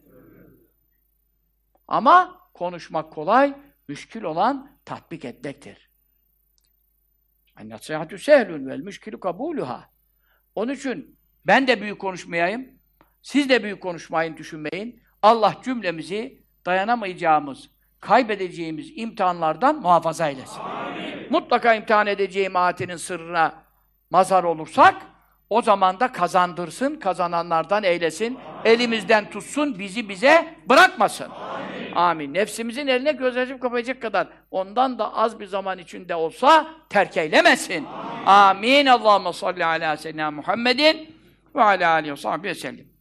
Ama konuşmak kolay, müşkül olan tatbik etmektir. En-nasihatü sehlun vel müşkülü kabuluha. Onun için ben de büyük konuşmayayım, siz de büyük konuşmayın, düşünmeyin. Allah cümlemizi dayanamayacağımız, kaybedeceğimiz imtihanlardan muhafaza eylesin. Amin. Mutlaka imtihan edeceğim ayetinin sırrına mazhar olursak, o zaman da kazandırsın, kazananlardan eylesin, amin. Elimizden tutsun, bizi bize bırakmasın. Amin. Amin. Nefsimizin eline göz açıp kapayacak kadar, ondan da az bir zaman içinde olsa terk eylemesin. Amin. Amin. Allahümme salli ala seyyidina Muhammedin ve ala aleyhi ve sahbihi ve sellem.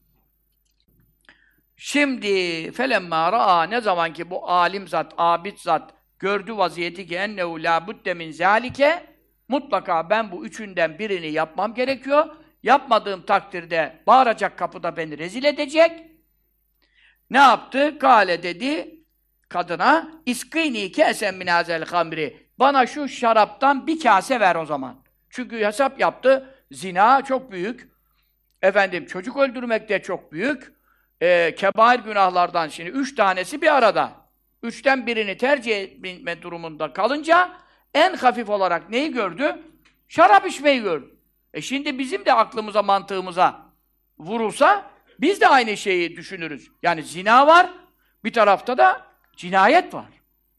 Şimdi felemma ra'a, ne zaman ki bu alim zat, abid zat gördü vaziyeti ki ennehu la budde min zalike, mutlaka ben bu üçünden birini yapmam gerekiyor. Yapmadığım takdirde bağıracak kapıda beni rezil edecek. Ne yaptı? Kâle dedi kadına, iskînî kâsen min hâzel hamri. Bana şu şaraptan bir kase ver o zaman. Çünkü hesap yaptı. Zina çok büyük. Efendim çocuk öldürmek de çok büyük. Kebair günahlardan şimdi 3 tanesi bir arada. 3'ten birini tercih etme durumunda kalınca en hafif olarak neyi gördü? Şarap içmeyi gördü. Şimdi bizim de aklımıza, mantığımıza vurulsa biz de aynı şeyi düşünürüz. Yani zina var, bir tarafta da cinayet var.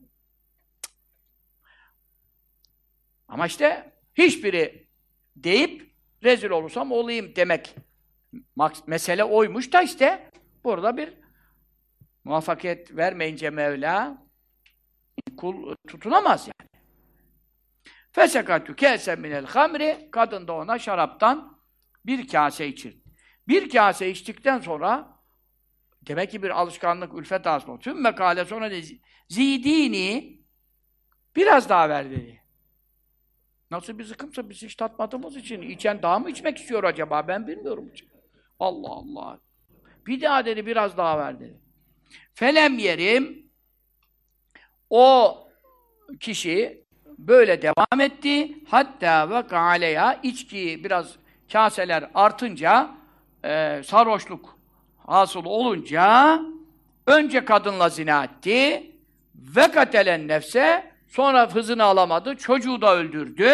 Ama işte hiçbiri deyip rezil olursam olayım demek. Mesele oymuş da işte burada bir muvaffakiyet vermeyince Mevla kul tutunamaz yani. Fesekatü kâsen minel hamri, kadın da ona şaraptan bir kase içirdi. Bir kase içtikten sonra demek ki bir alışkanlık, ülfet hasıl oldu. Tüm mekale sonra dedi, zidini biraz daha ver dedi. Nasıl bir zıkkımsa biz hiç tatmadığımız için içen daha mı içmek istiyor acaba? Ben bilmiyorum. Allah Allah. Bir daha dedi, biraz daha ver dedi. Felem yerim, o kişi böyle devam etti. Hatta ve aleyha, içki biraz kaseler artınca, sarhoşluk hasıl olunca önce kadınla zina etti. Ve katelen nefse, sonra hızını alamadı, çocuğu da öldürdü.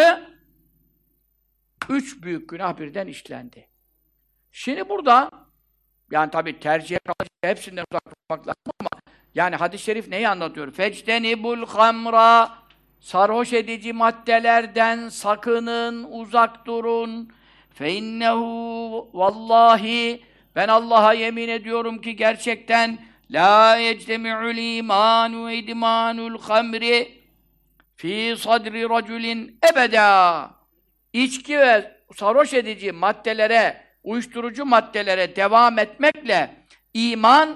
3 büyük günah birden işlendi. Şimdi burada yani tabii tercihe kalacak, hepsinden uzak durmak lazım ama yani hadis-i şerif neyi anlatıyor? Fectenibul hamra, sarhoş edici maddelerden sakının, uzak durun. Fe innehu vallahi, ben Allah'a yemin ediyorum ki gerçekten la yectemi'ul imanu ve idmanul hamri fi sadri raculin ebeda. İçki ve sarhoş edici maddelere, uyuşturucu maddelere devam etmekle iman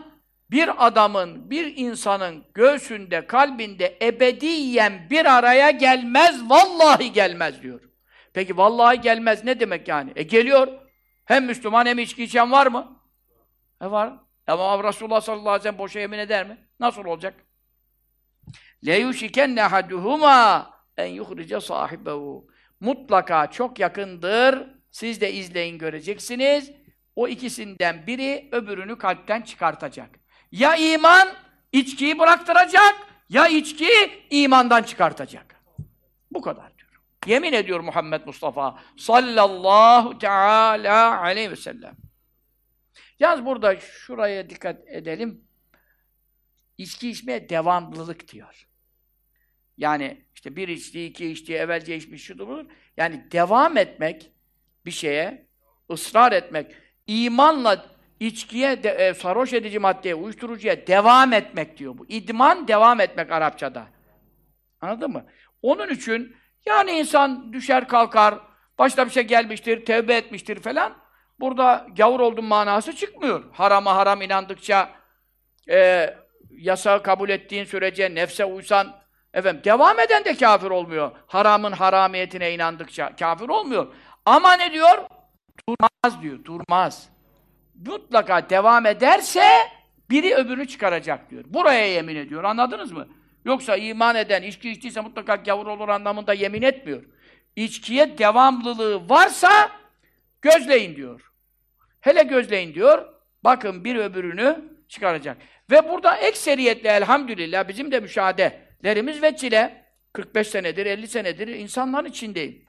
bir adamın, bir insanın göğsünde, kalbinde ebediyen bir araya gelmez, vallahi gelmez diyor. Peki vallahi gelmez ne demek yani? Geliyor. Hem Müslüman hem içki içen var mı? Var. Ama Resulullah sallallahu aleyhi ve sellem boşa yemin eder mi? Nasıl olacak? لَيُشِكَنَّ اَحَدُهُمَا en yuhrice sahibehu. Mutlaka çok yakındır. Siz de izleyin göreceksiniz. O ikisinden biri öbürünü kalpten çıkartacak. Ya iman içkiyi bıraktıracak, ya içki imandan çıkartacak. Bu kadar diyor. Yemin ediyor Muhammed Mustafa sallallahu teala aleyhi ve sellem. Yalnız burada şuraya dikkat edelim. İçki içmeye devamlılık diyor. Yani işte bir içti, iki içti, evvelce içmiş, şudur budur. Yani devam etmek bir şeye, ısrar etmek, imanla içkiye, sarhoş edici maddeye, uyuşturucuya devam etmek diyor bu. İdman, devam etmek Arapçada. Anladın mı? Onun için yani insan düşer kalkar, başına bir şey gelmiştir, tevbe etmiştir falan. Burada gavur olduğun manası çıkmıyor. Harama haram inandıkça, yasağı kabul ettiğin sürece, nefse uysan, devam eden de kafir olmuyor. Haramın haramiyetine inandıkça kafir olmuyor. Ama ne diyor? Durmaz diyor, durmaz. Mutlaka devam ederse biri öbürünü çıkaracak diyor. Buraya yemin ediyor, anladınız mı? Yoksa iman eden, içki içtiyse mutlaka gavur olur anlamında yemin etmiyor. İçkiye devamlılığı varsa gözleyin diyor. Hele gözleyin diyor, bakın bir öbürünü çıkaracak. Ve burada ekseriyetle elhamdülillah bizim de müşahedelerimiz veçile 45 senedir, 50 senedir insanların içindeyim.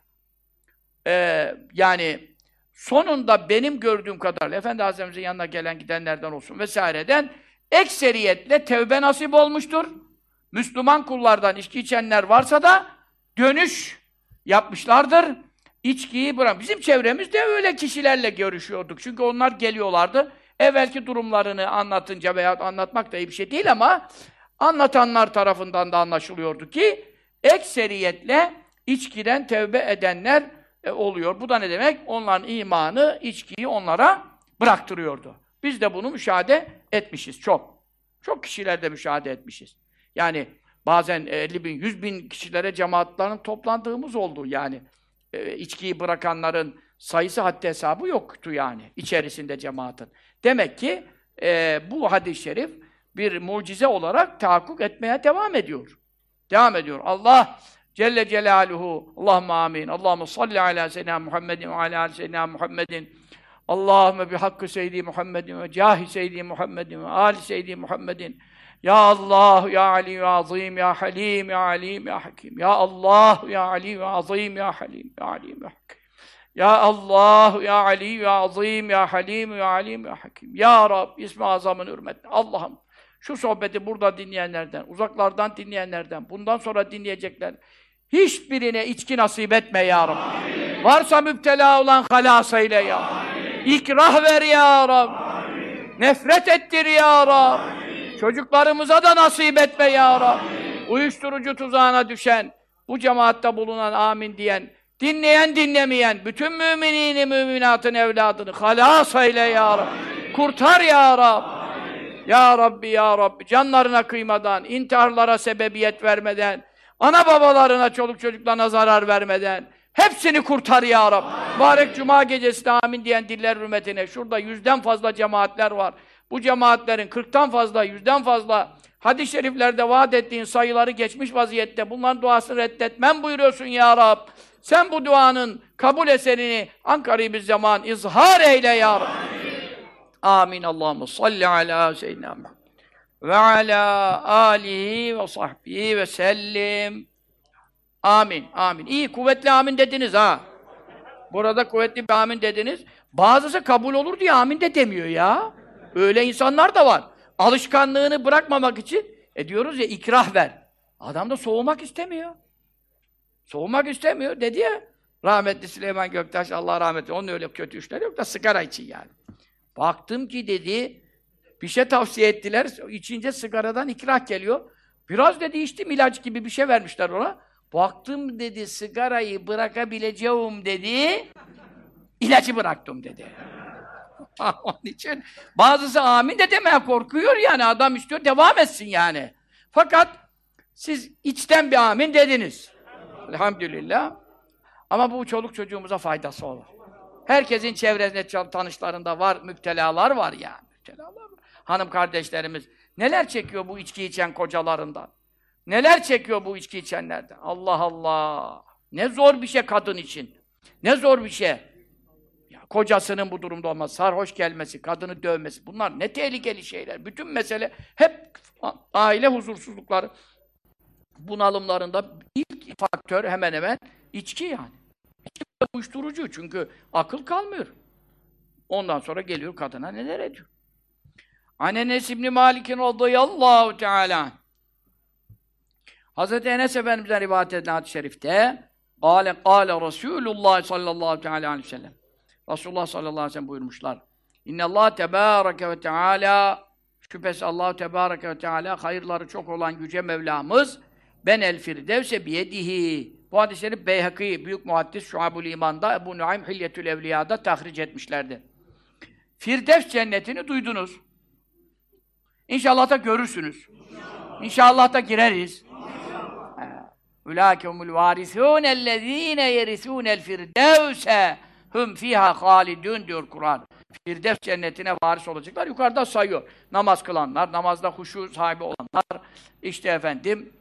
Yani sonunda benim gördüğüm kadarıyla Efendi Hazretimizin yanına gelen gidenlerden olsun vesaireden ekseriyetle tevbe nasip olmuştur. Müslüman kullardan içki içenler varsa da dönüş yapmışlardır. İçkiyi bırak. Bizim çevremizde öyle kişilerle görüşüyorduk. Çünkü onlar geliyorlardı. Evvelki durumlarını anlatınca veya anlatmak da iyi bir şey değil ama anlatanlar tarafından da anlaşılıyordu ki ekseriyetle içkiden tevbe edenler oluyor. Bu da ne demek? Onların imanı, içkiyi onlara bıraktırıyordu. Biz de bunu müşahede etmişiz çok. Çok kişilerde müşahede etmişiz. Yani bazen 50 bin, 100 bin kişilere cemaatlerin toplandığımız oldu yani. İçkiyi bırakanların sayısı haddi hesabı yoktu yani içerisinde cemaatin. Demek ki bu hadis-i şerif bir mucize olarak tahakkuk etmeye devam ediyor. Devam ediyor. Allah Celle Celaluhu, Allahümme amin. Allahümme salli ala seyyidina Muhammedin ve ala seyyidina Muhammedin. Allahümme bihakkı seyyidi Muhammedin ve cahi seyyidi Muhammedin ve ali seyyidi Muhammedin. Ya Allah, ya Ali ve Azim, ya Halim, ya Alim, ya Hakim. Ya Allah, ya Ali ve Azim, ya Halim, ya Alim, ya Hakim. Ya Allah, ya Ali ve Azim, ya Halim, ya Alim, ya Hakim. Ya Rab, İsmi Azam'ın hürmetine. Allah'ım, şu sohbeti burada dinleyenlerden, uzaklardan dinleyenlerden, bundan sonra dinleyecekler, hiçbirine içki nasip etme ya Rab. Amin. Varsa müptela olan halas eyle ya Rab. Amin. İkrah ver ya Rab. Amin. Nefret ettir ya Rab. Amin. Çocuklarımıza da nasip etme ya Rab. Amin. Uyuşturucu tuzağına düşen, bu cemaatte bulunan amin diyen, dinleyen dinlemeyen, bütün müminini, müminatın evladını halas eyle ya Rab. Amin. Kurtar ya Rab. Amin. Ya Rabbi, ya Rabbi, canlarına kıymadan, intiharlara sebebiyet vermeden, ana babalarına, çoluk çocuklarına zarar vermeden, hepsini kurtar ya Rab. Mübarek Cuma gecesi amin diyen diller hürmetine, şurada 100'den fazla cemaatler var. Bu cemaatlerin 40'tan fazla, 100'den fazla hadis-i şeriflerde vaat ettiğin sayıları geçmiş vaziyette. Bunların duasını reddetmem buyuruyorsun ya Rab. Sen bu duanın kabul eserini an-karîb-i zaman izhar eyle ya Rab. Amin. Allahümme salli ala seyyidina Muhammed ve ala alihi ve sahbihi ve sellim. Amin. Amin. İyi, kuvvetli amin dediniz ha. Burada kuvvetli bir amin dediniz. Bazısı kabul olur diye amin de demiyor ya. Öyle insanlar da var. Alışkanlığını bırakmamak için diyoruz ya ikrah ver. Adam da soğumak istemiyor. Soğumak istemiyor dedi ya. Rahmetli Süleyman Göktaş, Allah rahmet eylesin. Onun öyle kötü işleri yok da sigara için yani. Baktım ki dedi, bir şey tavsiye ettiler. İçince sigaradan ikrah geliyor. Biraz dedi içtim, ilaç gibi bir şey vermişler ona. Baktım dedi, sigarayı bırakabileceğim dedi. İlacı bıraktım dedi. Onun için bazısı amin de demeye korkuyor yani. Adam istiyor devam etsin yani. Fakat siz içten bir amin dediniz. Elhamdülillah. Ama bu çoluk çocuğumuza faydası olur. Herkesin çevresinde, tanışlarında var, müptelalar var yani. Müptelalar var. Hanım kardeşlerimiz neler çekiyor bu içki içen kocalarından? Neler çekiyor bu içki içenlerden? Allah Allah! Ne zor bir şey kadın için. Ne zor bir şey. Ya, kocasının bu durumda olması, sarhoş gelmesi, kadını dövmesi. Bunlar ne tehlikeli şeyler. Bütün mesele hep aile huzursuzlukları, bunalımlarında ilk faktör hemen hemen içki yani. İçki uyuşturucu çünkü akıl kalmıyor. Ondan sonra geliyor kadına neler ediyor. An Enes İbn Malik'in radıyallahu teala. Hazreti Enes Efendimiz'den rivayet edilen hadis-i şerifte Kâle Resulullah sallallahu aleyhi ve sellem. Resulullah sallallahu aleyhi ve sellem buyurmuşlar. İnnallâh tebâreke ve teâlâ şüphesiz Allah tebâreke ve teâlâ hayırları çok olan yüce Mevlamız ben el firdevse biyedihi. Bu hadis-i şerif Beyhakî büyük muhaddis Şuab-ül İman'da Ebu Nuaym Hilyetül Evliya'da tahric etmişlerdi. Firdevs cennetini duydunuz. İnşallah da görürsünüz. İnşallah da gireriz. Ulaikehumul varisûn ellezîne yerisûnel firdevse hum fîhâ hâlidûn diyor Kur'an. Firdevs cennetine varis olacaklar. Yukarıda sayıyor. Namaz kılanlar, namazda huşu sahibi olanlar, işte efendim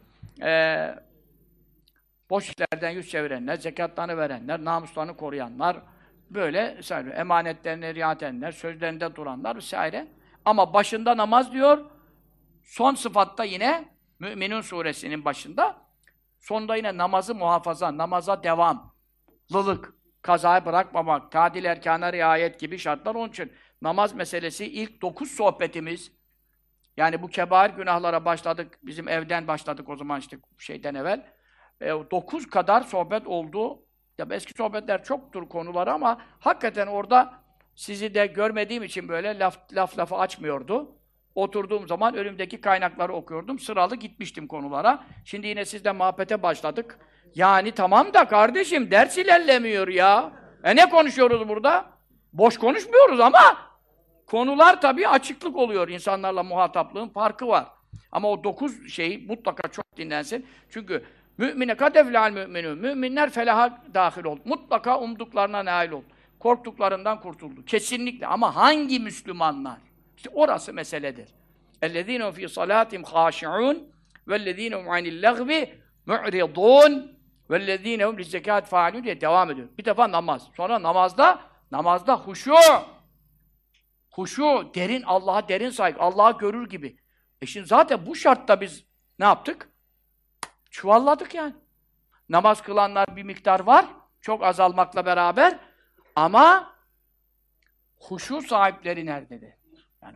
boş işlerden yüz çevirenler, zekatlarını verenler, namuslarını koruyanlar, böyle sayıyor. Emanetlerine riayet edenler, sözlerinde duranlar vesaire. Ama başında namaz diyor. Son sıfatta yine Mü'minun suresinin başında sonunda yine namazı muhafaza, namaza devamlılık, kazayı bırakmamak, tadil erkâna riayet gibi şartlar. Onun için namaz meselesi ilk 9 sohbetimiz, yani bu kebair günahlara başladık, bizim evden başladık o zaman işte şeyden evvel. 9 kadar sohbet oldu. Ya eski sohbetler çoktur konuları ama hakikaten orada sizi de görmediğim için böyle lafı açmıyordu. Oturduğum zaman önümdeki kaynakları okuyordum. Sıralı gitmiştim konulara. Şimdi yine sizle muhabbete başladık. Yani tamam da kardeşim ders ilerlemiyor ya. Ne konuşuyoruz burada? Boş konuşmuyoruz ama konular tabii açıklık oluyor. İnsanlarla muhataplığın farkı var. Ama o 9 şey mutlaka çok dinlensin. Çünkü mümine kadeflâl müminûn. Müminler felaha dâhil oldu. Mutlaka umduklarına nail oldu. Korktuklarından kurtuldu. Kesinlikle. Ama hangi Müslümanlar? İşte orası meseledir. اَلَّذ۪ينَ ف۪ي صَلَاتِهِمْ خَاشِعُونَ وَالَّذ۪ينَ هُمْ عَنِ اللَّغْوِ مُعْرِضُونَ وَالَّذ۪ينَ هُمْ لِزَّكَاتِ فَعَالُونَ diye devam ediyor. Bir defa namaz. Sonra namazda huşu. Huşu, derin, Allah'a derin saygı, Allah'ı görür gibi. Şimdi zaten bu şartta biz ne yaptık? Çuvalladık yani. Namaz kılanlar bir miktar var, çok azalmakla beraber ama huşu sahipleri nerededir? Yani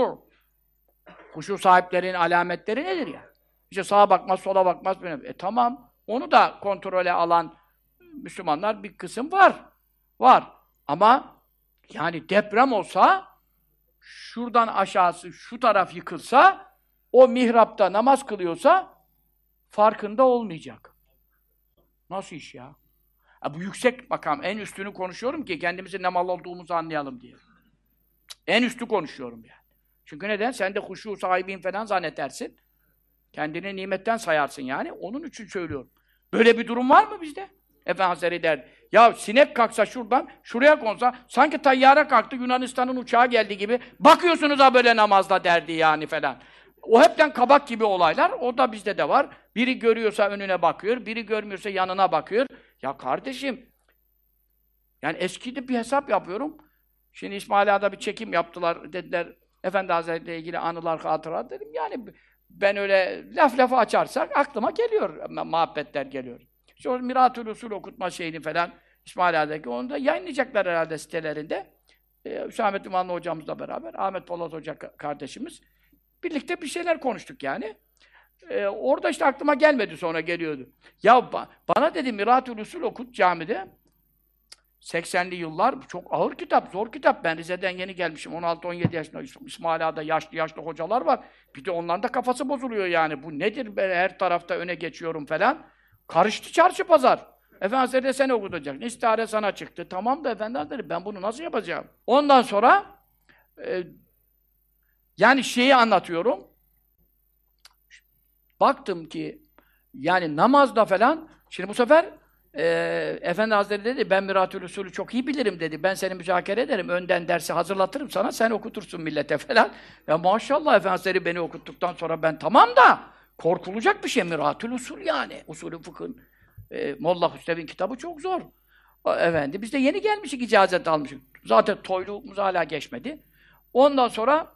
huşu sahiplerinin alametleri nedir ya? İşte sağa bakmaz, sola bakmaz. Tamam, onu da kontrole alan Müslümanlar bir kısım var. Var. Ama yani deprem olsa, şuradan aşağısı, şu taraf yıkılsa, o mihrapta namaz kılıyorsa farkında olmayacak. Nasıl iş ya? Bu yüksek makam, en üstünü konuşuyorum ki kendimizin ne mal olduğumuzu anlayalım diye. En üstü konuşuyorum yani. Çünkü neden? Sen de huşu sahibiyim falan zannedersin. Kendini nimetten sayarsın yani. Onun için söylüyorum. Böyle bir durum var mı bizde? Efendimiz Hazretleri der. Ya sinek kalksa şuradan, şuraya konsa, sanki tayyare kalktı, Yunanistan'ın uçağı geldi gibi. Bakıyorsunuz ha böyle namazda derdi yani falan. O hepten kabak gibi olaylar. O da bizde de var. Biri görüyorsa önüne bakıyor, biri görmüyorsa yanına bakıyor. Ya kardeşim, yani eskide bir hesap yapıyorum. Şimdi İsmail Ağa'da bir çekim yaptılar. Dediler, Efendi Hazretleri ile ilgili anılar, hatıra dedim. Yani ben öyle lafı açarsak aklıma geliyor, muhabbetler geliyor. İşte o Miratül Usul okutma şeyini falan İsmail Ağa'daki, onu da yayınlayacaklar herhalde sitelerinde. Hüsamettin Vanlı hocamızla beraber, Ahmet Polat Hoca kardeşimiz. Birlikte bir şeyler konuştuk yani. Orada işte aklıma gelmedi, sonra geliyordu. Ya bana dedi Miratül Usul okut camide. 80'li yıllar, çok ağır kitap, zor kitap. Ben Rize'den yeni gelmişim, 16-17 yaşında. İsmail Ağa'da yaşlı hocalar var. Bir de onların da kafası bozuluyor yani. Bu nedir, ben her tarafta öne geçiyorum falan. Karıştı çarşı pazar. Efendi Hazretleri de sen okutacaksın. İstihare sana çıktı. Tamam da Efendi Hazretleri ben bunu nasıl yapacağım? Ondan sonra yani şeyi anlatıyorum. Baktım ki yani namazda falan şimdi bu sefer Efendi Hazretleri dedi ben Miratül Usulü çok iyi bilirim dedi. Ben seni müzakere ederim. Önden dersi hazırlatırım sana. Sen okutursun millete falan. Ya maşallah Efendi Hazretleri beni okuttuktan sonra ben tamam da korkulacak bir şey Miratül Usul yani. Usulü fıkhın Molla Hüsrev'in kitabı çok zor. Efendi biz de yeni gelmişik icazet almışık. Zaten toyluğumuz hala geçmedi. Ondan sonra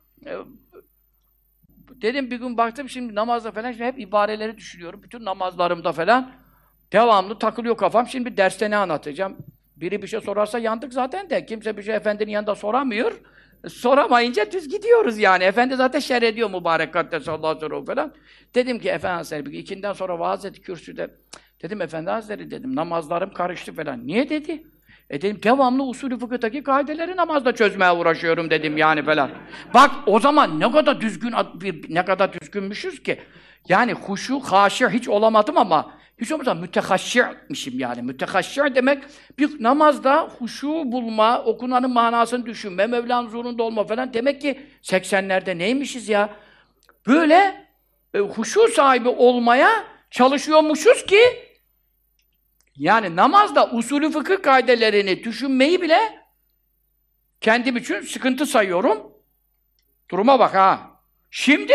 dedim bir gün baktım şimdi namazda falan şimdi hep ibareleri düşünüyorum. Bütün namazlarımda falan devamlı takılıyor kafam. Şimdi derste ne anlatacağım? Biri bir şey sorarsa yandık zaten de. Kimse bir şey efendinin yanında soramıyor. Soramayınca düz gidiyoruz yani. Efendi zaten şerh ediyor mübarek Kaddesallahu aleyhi ve sellem falan. Dedim ki Efendi Hazretleri ikinden sonra vaaz etti kürsüde. Dedim Efendi Hazretleri dedim namazlarım karıştı falan. Niye dedi? Dedim devamlı usulü fıkıhtaki kaideleri namazda çözmeye uğraşıyorum dedim yani falan. Bak o zaman ne kadar düzgün ne kadar düzgünmüşüz ki. Yani huşu, haşi hiç olamadım ama hiç olmazsa mütehaşşi'mişim yani. Mütehaşşi' demek bir namazda huşu bulma, okunanın manasını düşünme, Mevla'nın huzurunda olma falan. Demek ki 80'lerde neymişiz ya? Böyle huşu sahibi olmaya çalışıyormuşuz ki yani namazda usulü fıkıh kaidelerini düşünmeyi bile kendim için sıkıntı sayıyorum. Duruma bak ha. Şimdi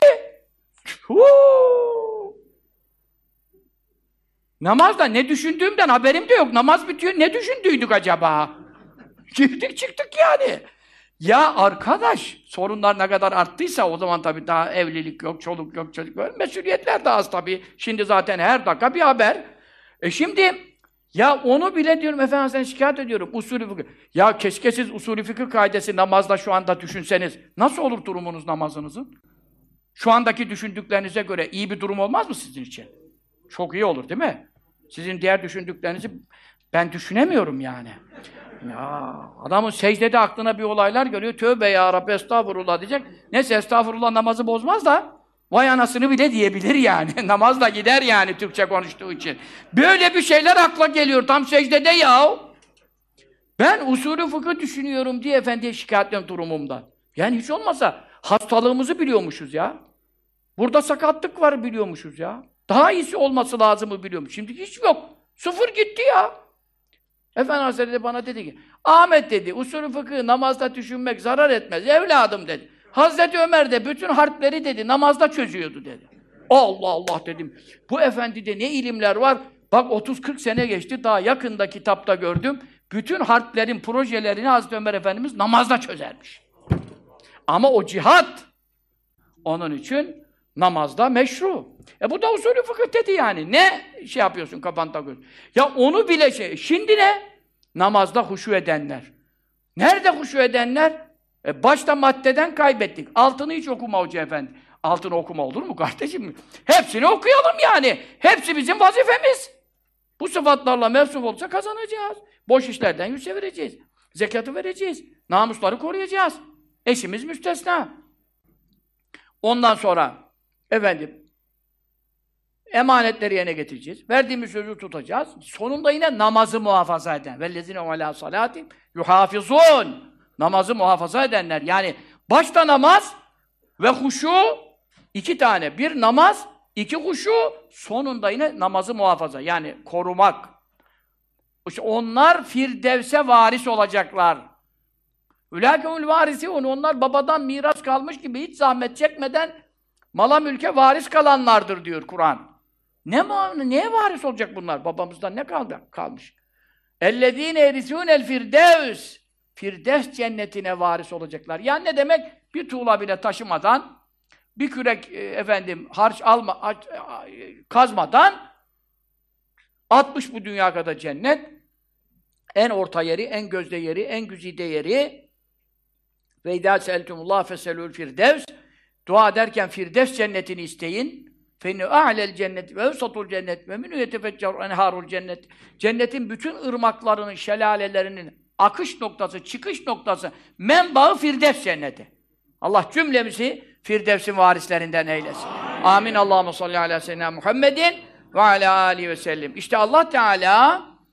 namazda ne düşündüğümden haberim de yok. Namaz bitiyor. Ne düşündüydük acaba? Girdik çıktık yani. Ya arkadaş, sorunlar ne kadar arttıysa o zaman tabii daha evlilik yok, çoluk yok, çocuk yok. Mesuliyetler de az tabii. Şimdi zaten her dakika bir haber. Şimdi ya onu bile diyorum efendim şikayet ediyorum. Usulü fıkıh. Ya keşke siz usulü fıkıh kaidesi namazda şu anda düşünseniz. Nasıl olur durumunuz namazınızın? Şu andaki düşündüklerinize göre iyi bir durum olmaz mı sizin için? Çok iyi olur değil mi? Sizin diğer düşündüklerinizi ben düşünemiyorum yani. Ya adamın secdede aklına bir olaylar geliyor. Tövbe ya Rabbi estağfurullah diyecek. Neyse estağfurullah namazı bozmaz da vay anasını bile diyebilir yani. Namazla gider yani Türkçe konuştuğu için. Böyle bir şeyler akla geliyor tam secdede ya. Ben usulü fıkıh düşünüyorum diye efendiye şikayet ediyorum durumumdan. Yani hiç olmazsa hastalığımızı biliyormuşuz ya. Burada sakatlık var biliyormuşuz ya. Daha iyisi olması lazımı biliyormuş. Şimdi hiç yok. Sıfır gitti ya. Efendi Hazretleri bana dedi ki, Ahmet dedi, usulü fıkıhı namazda düşünmek zarar etmez evladım dedi. Hazreti Ömer de bütün harpleri dedi, namazda çözüyordu dedi. Allah Allah dedim. Bu efendide ne ilimler var? Bak 30-40 sene geçti, daha yakında kitapta gördüm. Bütün harplerin projelerini Hazreti Ömer Efendimiz namazda çözermiş. Ama o cihat, onun için namazda meşru. Bu da usulü fıkıh dedi yani. Ne şey yapıyorsun kafanda takıyorsun? Ya onu bile şimdi ne? Namazda huşu edenler. Nerede huşu edenler? Başta maddeden kaybettik. Altını hiç okuma hoca efendi. Altını okuma olur mu kardeşim? Hepsini okuyalım yani. Hepsi bizim vazifemiz. Bu sıfatlarla mevsuf olsa kazanacağız. Boş işlerden yüz çevireceğiz. Zekatı vereceğiz. Namusları koruyacağız. Eşimiz müstesna. Ondan sonra efendim emanetleri yerine getireceğiz. Verdiğimiz sözü tutacağız. Sonunda yine namazı muhafaza eden. وَالَّذِينَ عَلَى صَلَاتِهِمْ يُحَافِظُونَ Namazı muhafaza edenler. Yani başta namaz ve huşu iki tane. Bir namaz, iki huşu, sonunda yine namazı muhafaza. Yani korumak. İşte onlar Firdevs'e varis olacaklar. Ülâkemül varisi onlar babadan miras kalmış gibi hiç zahmet çekmeden mala mülke varis kalanlardır diyor Kur'an. Neye varis olacak bunlar? Babamızdan ne kalmış? اَلَّذ۪ينَ اَرِسُونَ الْفِرْدَوْسِ Firdevs cennetine varis olacaklar. Yani ne demek? Bir tuğla bile taşımadan, bir kürek harç kazmadan 60 bu dünya kadar cennet. En orta yeri, en gözde yeri, en güzide yeri. Ve idâ seeltumullah feselûl firdevs. Dua ederken Firdevs cennetini isteyin. فَاِنَّ اَعْلَى الْجَنَّةِ وَاَوْسَطُ الْجَنَّةِ وَمِنُّ يَتَفَجَّرُ اَنْهَارُ الْجَنَّةِ Cennetin bütün ırmaklarının, şelalelerinin akış noktası, çıkış noktası, menbaı Firdevs cenneti. Allah cümlemizi Firdevs'in varislerinden eylesin. Amin. Allahumme salli ala seyyidina Muhammedin ve ala alihi ve sellem. İşte Allah Teala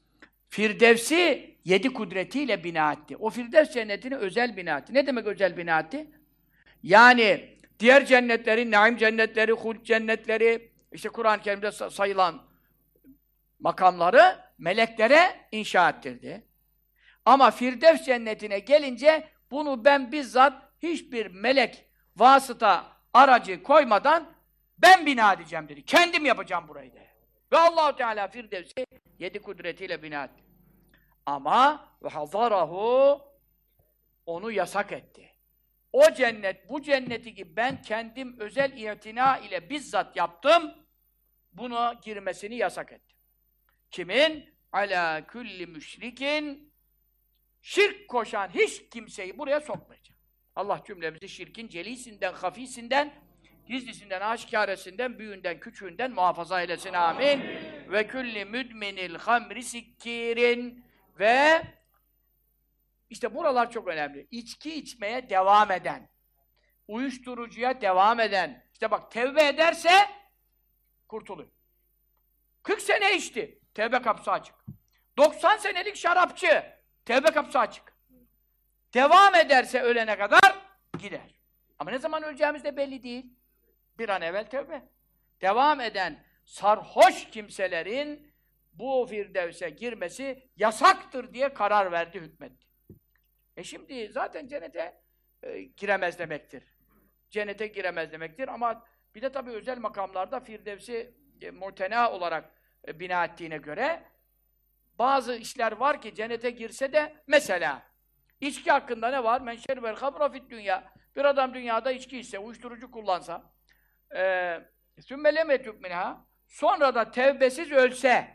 Firdevs'i 7 kudretiyle bina etti. O Firdevs cennetini özel bina etti. Ne demek özel bina etti? Yani diğer cennetleri, naim cennetleri, hult cennetleri, işte Kur'an-ı Kerim'de sayılan makamları meleklere inşa ettirdi. Ama Firdevs cennetine gelince bunu ben bizzat hiçbir melek vasıta aracı koymadan ben bina edeceğim dedi. Kendim yapacağım burayı dedi. Ve Allah-u Teala Firdevs'i 7 kudretiyle bina etti. Ama ve hazarahu onu yasak etti. O cennet, bu cenneti ki ben kendim özel itina ile bizzat yaptım, buna girmesini yasak ettim. Kimin? Ala kulli müşrikin şirk koşan hiç kimseyi buraya sokmayacak. Allah cümlemizi şirkin celisinden, hafisinden, gizlisinden, aşikaresinden, büyüğünden, küçüğünden muhafaza eylesin. Amin. Ve kulli müdminil hamri sikkirin ve işte buralar çok önemli. İçki içmeye devam eden, uyuşturucuya devam eden, işte bak tevbe ederse kurtuluyor. 40 sene içti, tevbe kapısı açık. 90 senelik şarapçı, tevbe kapısı açık. Devam ederse ölene kadar gider. Ama ne zaman öleceğimiz de belli değil. Bir an evvel tevbe. Devam eden sarhoş kimselerin bu Firdevs'e girmesi yasaktır diye karar verdi, hükmetti. Şimdi zaten cennete giremez demektir. Cennete giremez demektir ama bir de tabii özel makamlarda Firdevs'i mutena olarak bina ettiğine göre bazı işler var ki cennete girse de mesela içki hakkında ne var? Men şeribel hamra fid dünya. Bir adam dünyada içki içse, uyuşturucu kullansa sümme lem yetub minha, sonra da tevbesiz ölse,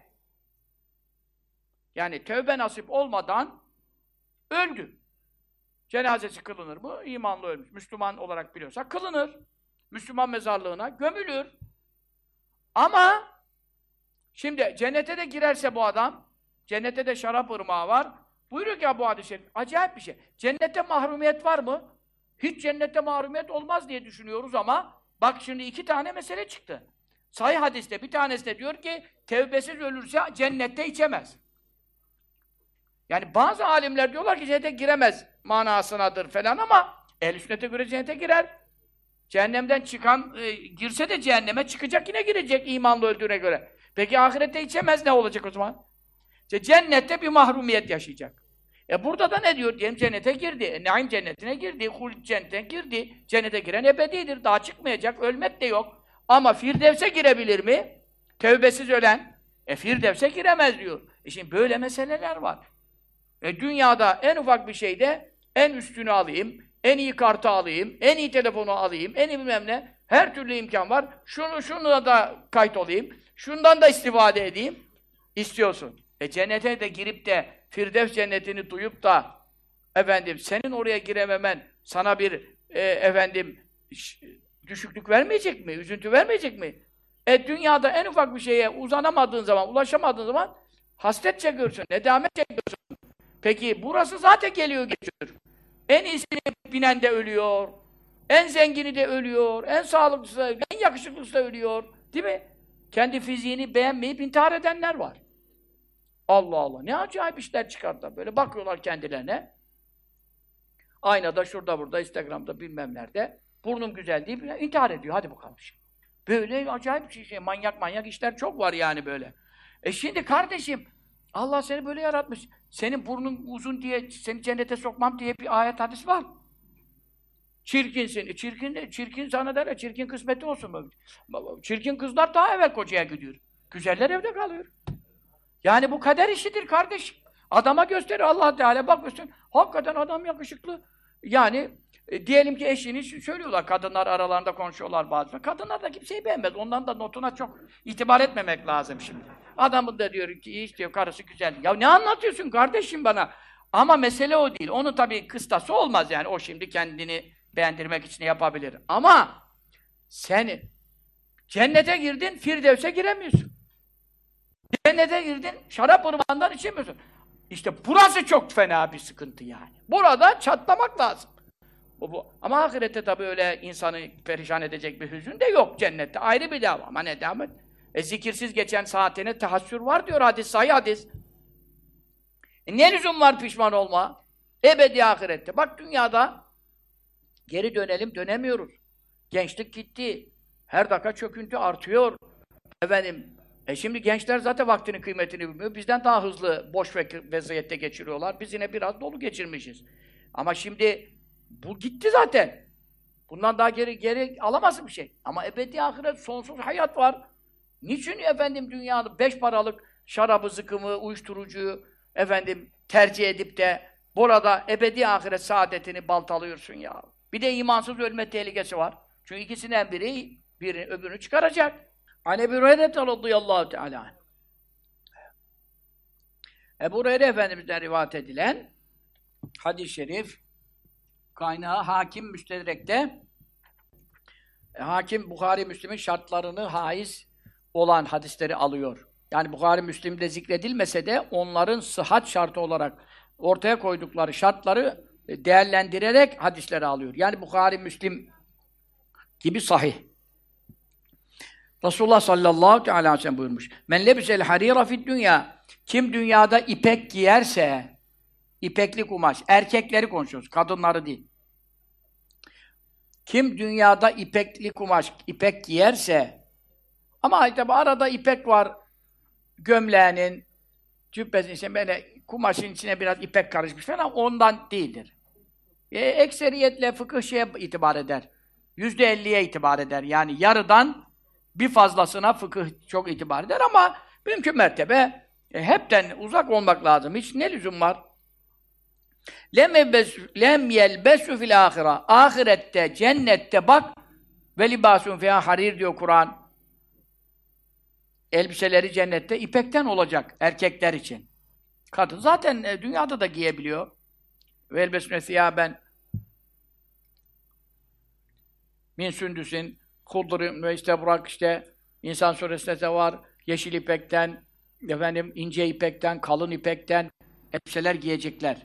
yani tevbe nasip olmadan öldü. Cenazesi kılınır mı? İmanlı ölmüş. Müslüman olarak biliyorsak kılınır. Müslüman mezarlığına gömülür. Ama şimdi cennete de girerse bu adam, cennete de şarap ırmağı var. Buyuruyor ki bu hadis-i şerif, acayip bir şey. Cennette mahrumiyet var mı? Hiç cennette mahrumiyet olmaz diye düşünüyoruz ama bak şimdi 2 tane mesele çıktı. Sahih hadiste bir tanesi de diyor ki tevbesiz ölürse cennette içemez. Yani bazı alimler diyorlar ki cennete giremez manasınadır falan ama ehl-i sünnete göre cennete girer. Cehennemden çıkan, girse de cehenneme çıkacak, yine girecek imanlı öldüğüne göre. Peki ahirette içemez, ne olacak o zaman? İşte cennette bir mahrumiyet yaşayacak. Burada da ne diyor? Diyelim cennete girdi. Naim cennetine girdi. Hult cennetine girdi. Cennete giren ebedidir. Daha çıkmayacak. Ölmek de yok. Ama Firdevs'e girebilir mi? Tevbesiz ölen. Firdevs'e giremez diyor. Şimdi böyle meseleler var. Dünyada en ufak bir şeyde en üstünü alayım, en iyi kartı alayım, en iyi telefonu alayım, en iyi bilmem ne. Her türlü imkan var. Şunu da kayıt olayım. Şundan da istifade edeyim. İstiyorsun. Cennete de girip de Firdevs cennetini duyup da efendim senin oraya girememen sana bir düşüklük vermeyecek mi? Üzüntü vermeyecek mi? Dünyada en ufak bir şeye uzanamadığın zaman, ulaşamadığın zaman hasret çekiyorsun, nedamet çekiyorsun. Peki burası zaten geliyor geçiyor. En iyisini binen de ölüyor. En zengini de ölüyor. En sağlıklısı da, en yakışıklısı da ölüyor. Değil mi? Kendi fiziğini beğenmeyip intihar edenler var. Allah Allah. Ne acayip işler çıkardılar. Böyle bakıyorlar kendilerine. Aynada, şurada, burada, Instagram'da, bilmem nerede. Burnum güzel deyip intihar ediyor. Hadi bakalım şimdi. Böyle acayip şey, manyak işler çok var yani böyle. Şimdi kardeşim, Allah seni böyle yaratmış. Senin burnun uzun diye, seni cennete sokmam diye bir ayet hadis var. Çirkinsin. Çirkin sana derler. Çirkin kısmeti olsun. Çirkin kızlar daha evvel kocaya gidiyor. Güzeller evde kalıyor. Yani bu kader işidir kardeşim. Adama gösterir Allah Teala, bakıyorsun. Hakikaten adam yakışıklı. Yani diyelim ki eşini söylüyorlar. Kadınlar aralarında konuşuyorlar bazen. Kadınlar da kimseyi beğenmez. Ondan da notuna çok itibar etmemek lazım şimdi. Adamın da diyor ki iyi istiyor, karısı güzel. Ya ne anlatıyorsun kardeşim bana? Ama mesele o değil. Onun tabii kıstası olmaz yani. O şimdi kendini beğendirmek için yapabilir. Ama sen cennete girdin, Firdevs'e giremiyorsun. Cennete girdin, şarap ırmağından içemiyorsun. İşte burası çok fena bir sıkıntı yani. Burada çatlamak lazım. Ama ahirette tabii öyle insanı perişan edecek bir hüzün de yok cennette. Ayrı bir dava. Ama ne devam et? Zikirsiz geçen saatine tehassür var diyor hadis, sahih hadis. Ne lüzum var pişman olma? Ebedi ahirette. Bak dünyada geri dönelim, dönemiyoruz. Gençlik gitti. Her dakika çöküntü artıyor. Efendim, şimdi gençler zaten vaktinin kıymetini bilmiyor. Bizden daha hızlı boş vaziyette geçiriyorlar. Biz yine biraz dolu geçirmişiz. Ama şimdi bu gitti zaten. Bundan daha geri alamazsın bir şey. Ama ebedi ahiret, sonsuz hayat var. Niçin efendim dünyada 5 paralık şarabı, zıkkımı, uyuşturucuyu efendim tercih edip de burada ebedi ahiret saadetini baltalıyorsun ya? Bir de imansız ölme tehlikesi var. Çünkü ikisinden biri öbürünü çıkaracak. An Ebu Hureyre radıyallahu teala. Ebu Hureyre Efendimiz'den rivayet edilen hadis-i şerif kaynağı Hakim Müstedrek'te Hakim Buhari Müslim'in şartlarını haiz olan hadisleri alıyor. Yani Buhari Müslim'de zikredilmese de onların sıhhat şartı olarak ortaya koydukları şartları değerlendirerek hadisleri alıyor. Yani Buhari Müslim gibi sahih. Resulullah sallallahu aleyhi ve sellem buyurmuş. Men lebisel harira fid dünya. Kim dünyada ipek giyerse, ipekli kumaş, erkekleri konuşuyoruz, kadınları değil. Kim dünyada ipekli kumaş, ipek giyerse, ama tabi arada ipek var, gömleğinin, cübbesinin içine böyle kumaşın içine biraz ipek karışmış falan, ondan değildir. Ekseriyetle fıkıh şeye itibar eder. %50'ye itibar eder. Yani yarıdan bir fazlasına fıkıh çok itibar eder ama mümkün mertebe hepten uzak olmak lazım. Hiç ne lüzum var? Lem yelbesu fil ahira. Ahirette, cennette bak ve libasun fiha harir diyor Kur'an. Elbiseleri cennette ipekten olacak erkekler için. Kadın zaten dünyada da giyebiliyor. Ve elbesune thiyaben min sündüsün hudrin ve istebrak, işte İnsan Suresi'nde de var. Yeşil ipekten, efendim ince ipekten, kalın ipekten elbiseler giyecekler.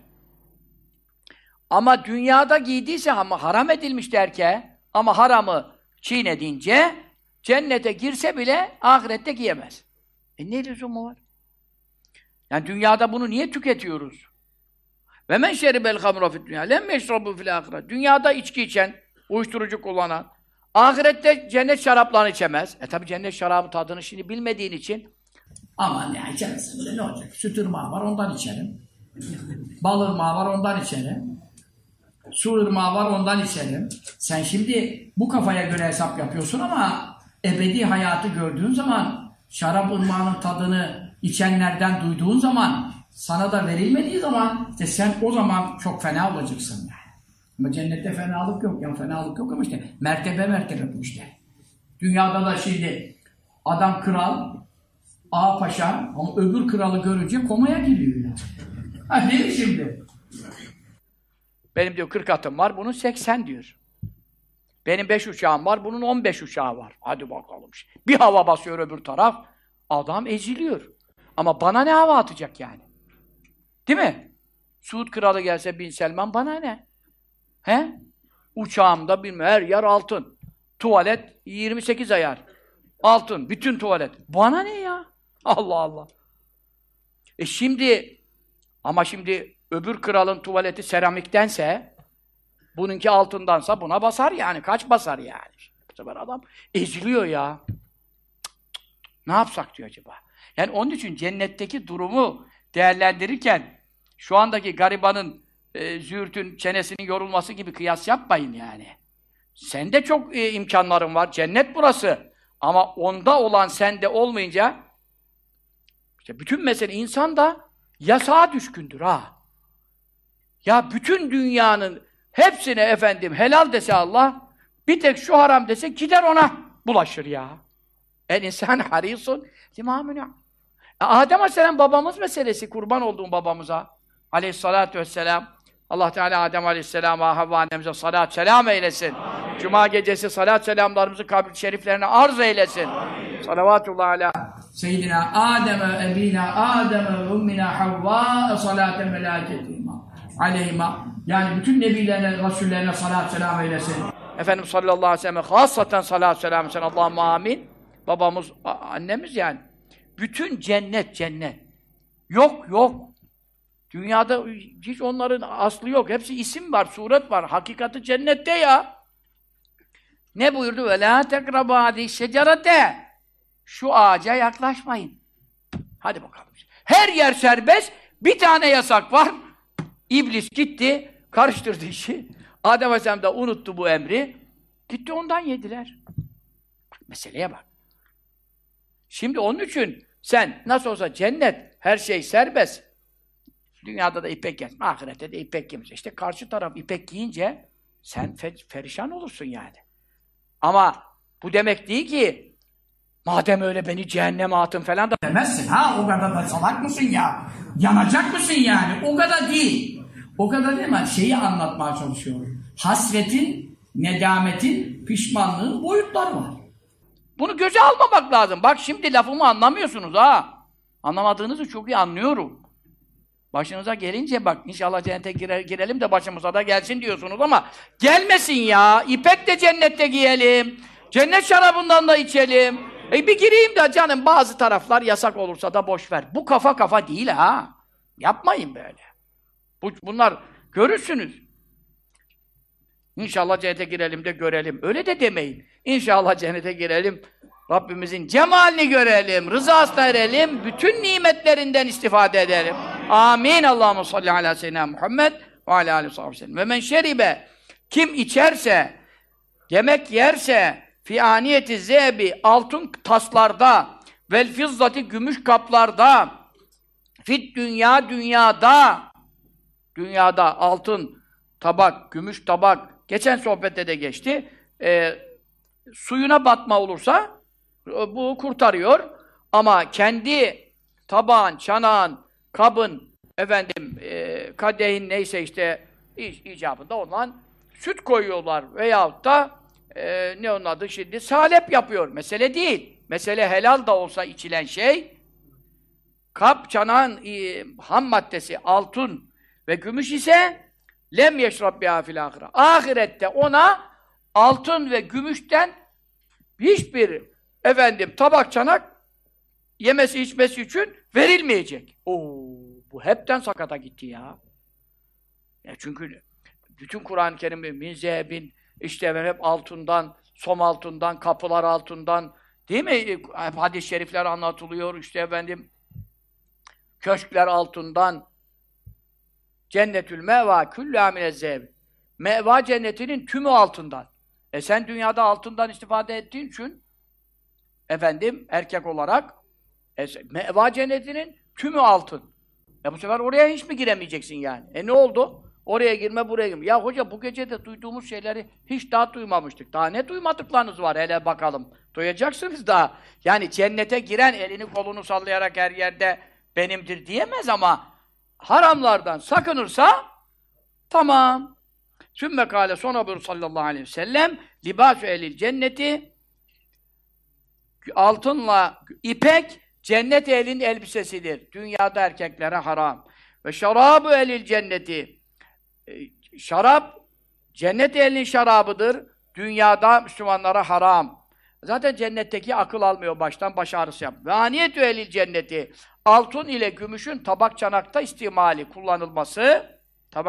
Ama dünyada giydiyse ama haram edilmişti erkeğe, ama haramı çiğnedince cennete girse bile ahirette giyemez. Ne lüzumu var? Yani dünyada bunu niye tüketiyoruz? Ve men şeribel hamra fid dünya lem yeşrabu fil ahiret. Dünyada içki içen, uyuşturucu kullanan, ahirette cennet şaraplarını içemez. Tabi cennet şarabı tadını şimdi bilmediğin için aman ya içemezsin, ne olacak? Süt ırmağı var, ondan içerim. Bal ırmağı var, ondan içerim. Su ırmağı var, ondan içerim. Sen şimdi bu kafaya göre hesap yapıyorsun ama ebedi hayatı gördüğün zaman, şarap ırmağının tadını içenlerden duyduğun zaman, sana da verilmediği zaman, işte sen o zaman çok fena olacaksın yani. Ama cennette fenalık yok. Yani fenalık yok ama işte mertebe mertebe bu işte. Dünyada da şimdi adam kral, ağa paşa, ama öbür kralı görünce komaya giriyor yani. Ha değil şimdi? Benim diyor 40 atım var, bunun 80 diyor. Benim 5 uçağım var, bunun 15 uçağı var. Hadi bakalım. Bir hava basıyor öbür taraf, adam eziliyor. Ama bana ne hava atacak yani? Değil mi? Suud kralı gelse Bin Selman bana ne? He? Uçağımda bilmem her yer altın. Tuvalet 28 ayar. Altın, bütün tuvalet. Bana ne ya? Allah Allah. Ama şimdi öbür kralın tuvaleti seramiktense, bununki altındansa buna basar yani. Kaç basar yani? Bu sefer adam eziliyor ya. Ne yapsak diyor acaba? Yani onun için cennetteki durumu değerlendirirken şu andaki garibanın, züğürtün çenesinin yorulması gibi kıyas yapmayın yani. Sende çok imkanların var. Cennet burası. Ama onda olan sende olmayınca işte bütün mesele, insan da yasağa düşkündür ha. Ya bütün dünyanın hepsine efendim helal dese Allah, bir tek şu haram dese gider ona bulaşır ya. En insan harisun limâmünâ. Adem Aleyhisselam babamız meselesi, kurban olduğum babamıza Aleyhissalâtu vesselâm. Allah Teala Adem Aleyhisselam'a, Havva annemize salat selam eylesin. Amin. Cuma gecesi salat selamlarımızı kabir şeriflerine arz eylesin. Amin. Salavatullah ala Seyyidina Adem'e, ebina Adem'e, ümmina Havva salaten melâketîmâ aleyhîmâ. Yani bütün nebilerine, rasullerine salat selam eylesin. Efendimiz sallallahu aleyhi ve sellem hassaten salat selam eylesin. Allahümme amin. Babamız, annemiz yani. Bütün cennet. Yok. Dünyada hiç onların aslı yok. Hepsi isim var, suret var. Hakikati cennette ya. Ne buyurdu? وَلَا تَقْرَبَا هَذِهِ الشَّجَرَةَ Şu ağaca yaklaşmayın. Hadi bakalım. Her yer serbest. Bir tane yasak var. İblis gitti, karıştırdı işi. Adem Aleyhisselam da unuttu bu emri. Gitti ondan yediler. Bak, meseleye bak. Şimdi onun için sen nasıl olsa cennet, her şey serbest. Dünyada da ipek giymez, ahirette de ipek giymez. İşte karşı taraf ipek giyince sen perişan olursun yani. Ama bu demek değil ki madem öyle beni cehenneme atın falan da demezsin. Ha o kadar da salak mısın ya? Yanacak mısın yani? O kadar değil. O kadar değil mi? Şeyi anlatmaya çalışıyorum. Hasretin, nedametin, pişmanlığın boyutları var. Bunu göze almamak lazım. Bak şimdi lafımı anlamıyorsunuz ha. Anlamadığınızı çok iyi anlıyorum. Başınıza gelince bak inşallah cennete girelim de başımıza da gelsin diyorsunuz ama gelmesin ya. İpek de cennette giyelim. Cennet şarabından da içelim. Bir gireyim de canım bazı taraflar yasak olursa da boş ver. Bu kafa değil ha. Yapmayın böyle. Bunlar görürsünüz. İnşallah cennete girelim de görelim. Öyle de demeyin. İnşallah cennete girelim. Rabbimizin cemalini görelim. Rızasına erelim. Bütün nimetlerinden istifade edelim. Amin. Allahumme salli ala seyyidina Muhammed ve ala aleyhi ve sellem. Ve men şeribe kim içerse, yemek yerse fi aniyeti zebi altın taslarda vel fizzati gümüş kaplarda fit dünyada altın tabak, gümüş tabak geçen sohbette de geçti. Suyuna batma olursa bu kurtarıyor. Ama kendi tabağın, çanağın, kabın, kadehin neyse işte icabında olan süt koyuyorlar veyahut da ne onun adı şimdi? Salep yapıyor. Mesele değil. Mesele helal da olsa içilen şey kap, çanağın ham maddesi altın ve gümüş ise lem yeşrab biha fil ahire. Ahirette ona altın ve gümüşten hiçbir tabak çanak yemesi içmesi için verilmeyecek. Bu hepten sakata gitti ya. Çünkü bütün Kur'an-ı Kerim'i min zehebin işte hep altından, som altından, kapılar altından değil mi? Hadis-i şerifler anlatılıyor işte köşkler altından. Cennetül meva küllâ minezzehebi. Meva cennetinin tümü altından. Sen dünyada altından istifade ettiğin için erkek olarak meva cennetinin tümü altın. Bu sefer oraya hiç mi giremeyeceksin yani? Ne oldu? Oraya girme, buraya girme. Ya hoca bu gece de duyduğumuz şeyleri hiç daha duymamıştık. Daha ne duymadıklarınız var hele bakalım. Duyacaksınız daha. Yani cennete giren elini kolunu sallayarak her yerde benimdir diyemez ama haramlardan sakınırsa tamam. Sümme kâle sonra buyur sallallahu aleyhi ve sellem libâsü ehlil cenneti altınla ipek cennet ehlinin elbisesidir. Dünyada erkeklere haram. Ve şarabı ehlil cenneti şarap cennet ehlinin şarabıdır. Dünyada Müslümanlara haram. Zaten cennetteki akıl almıyor baştan baş ağrısı yap. Ve aniyetü ehlil cenneti altın ile gümüşün tabak çanakta istimali kullanılması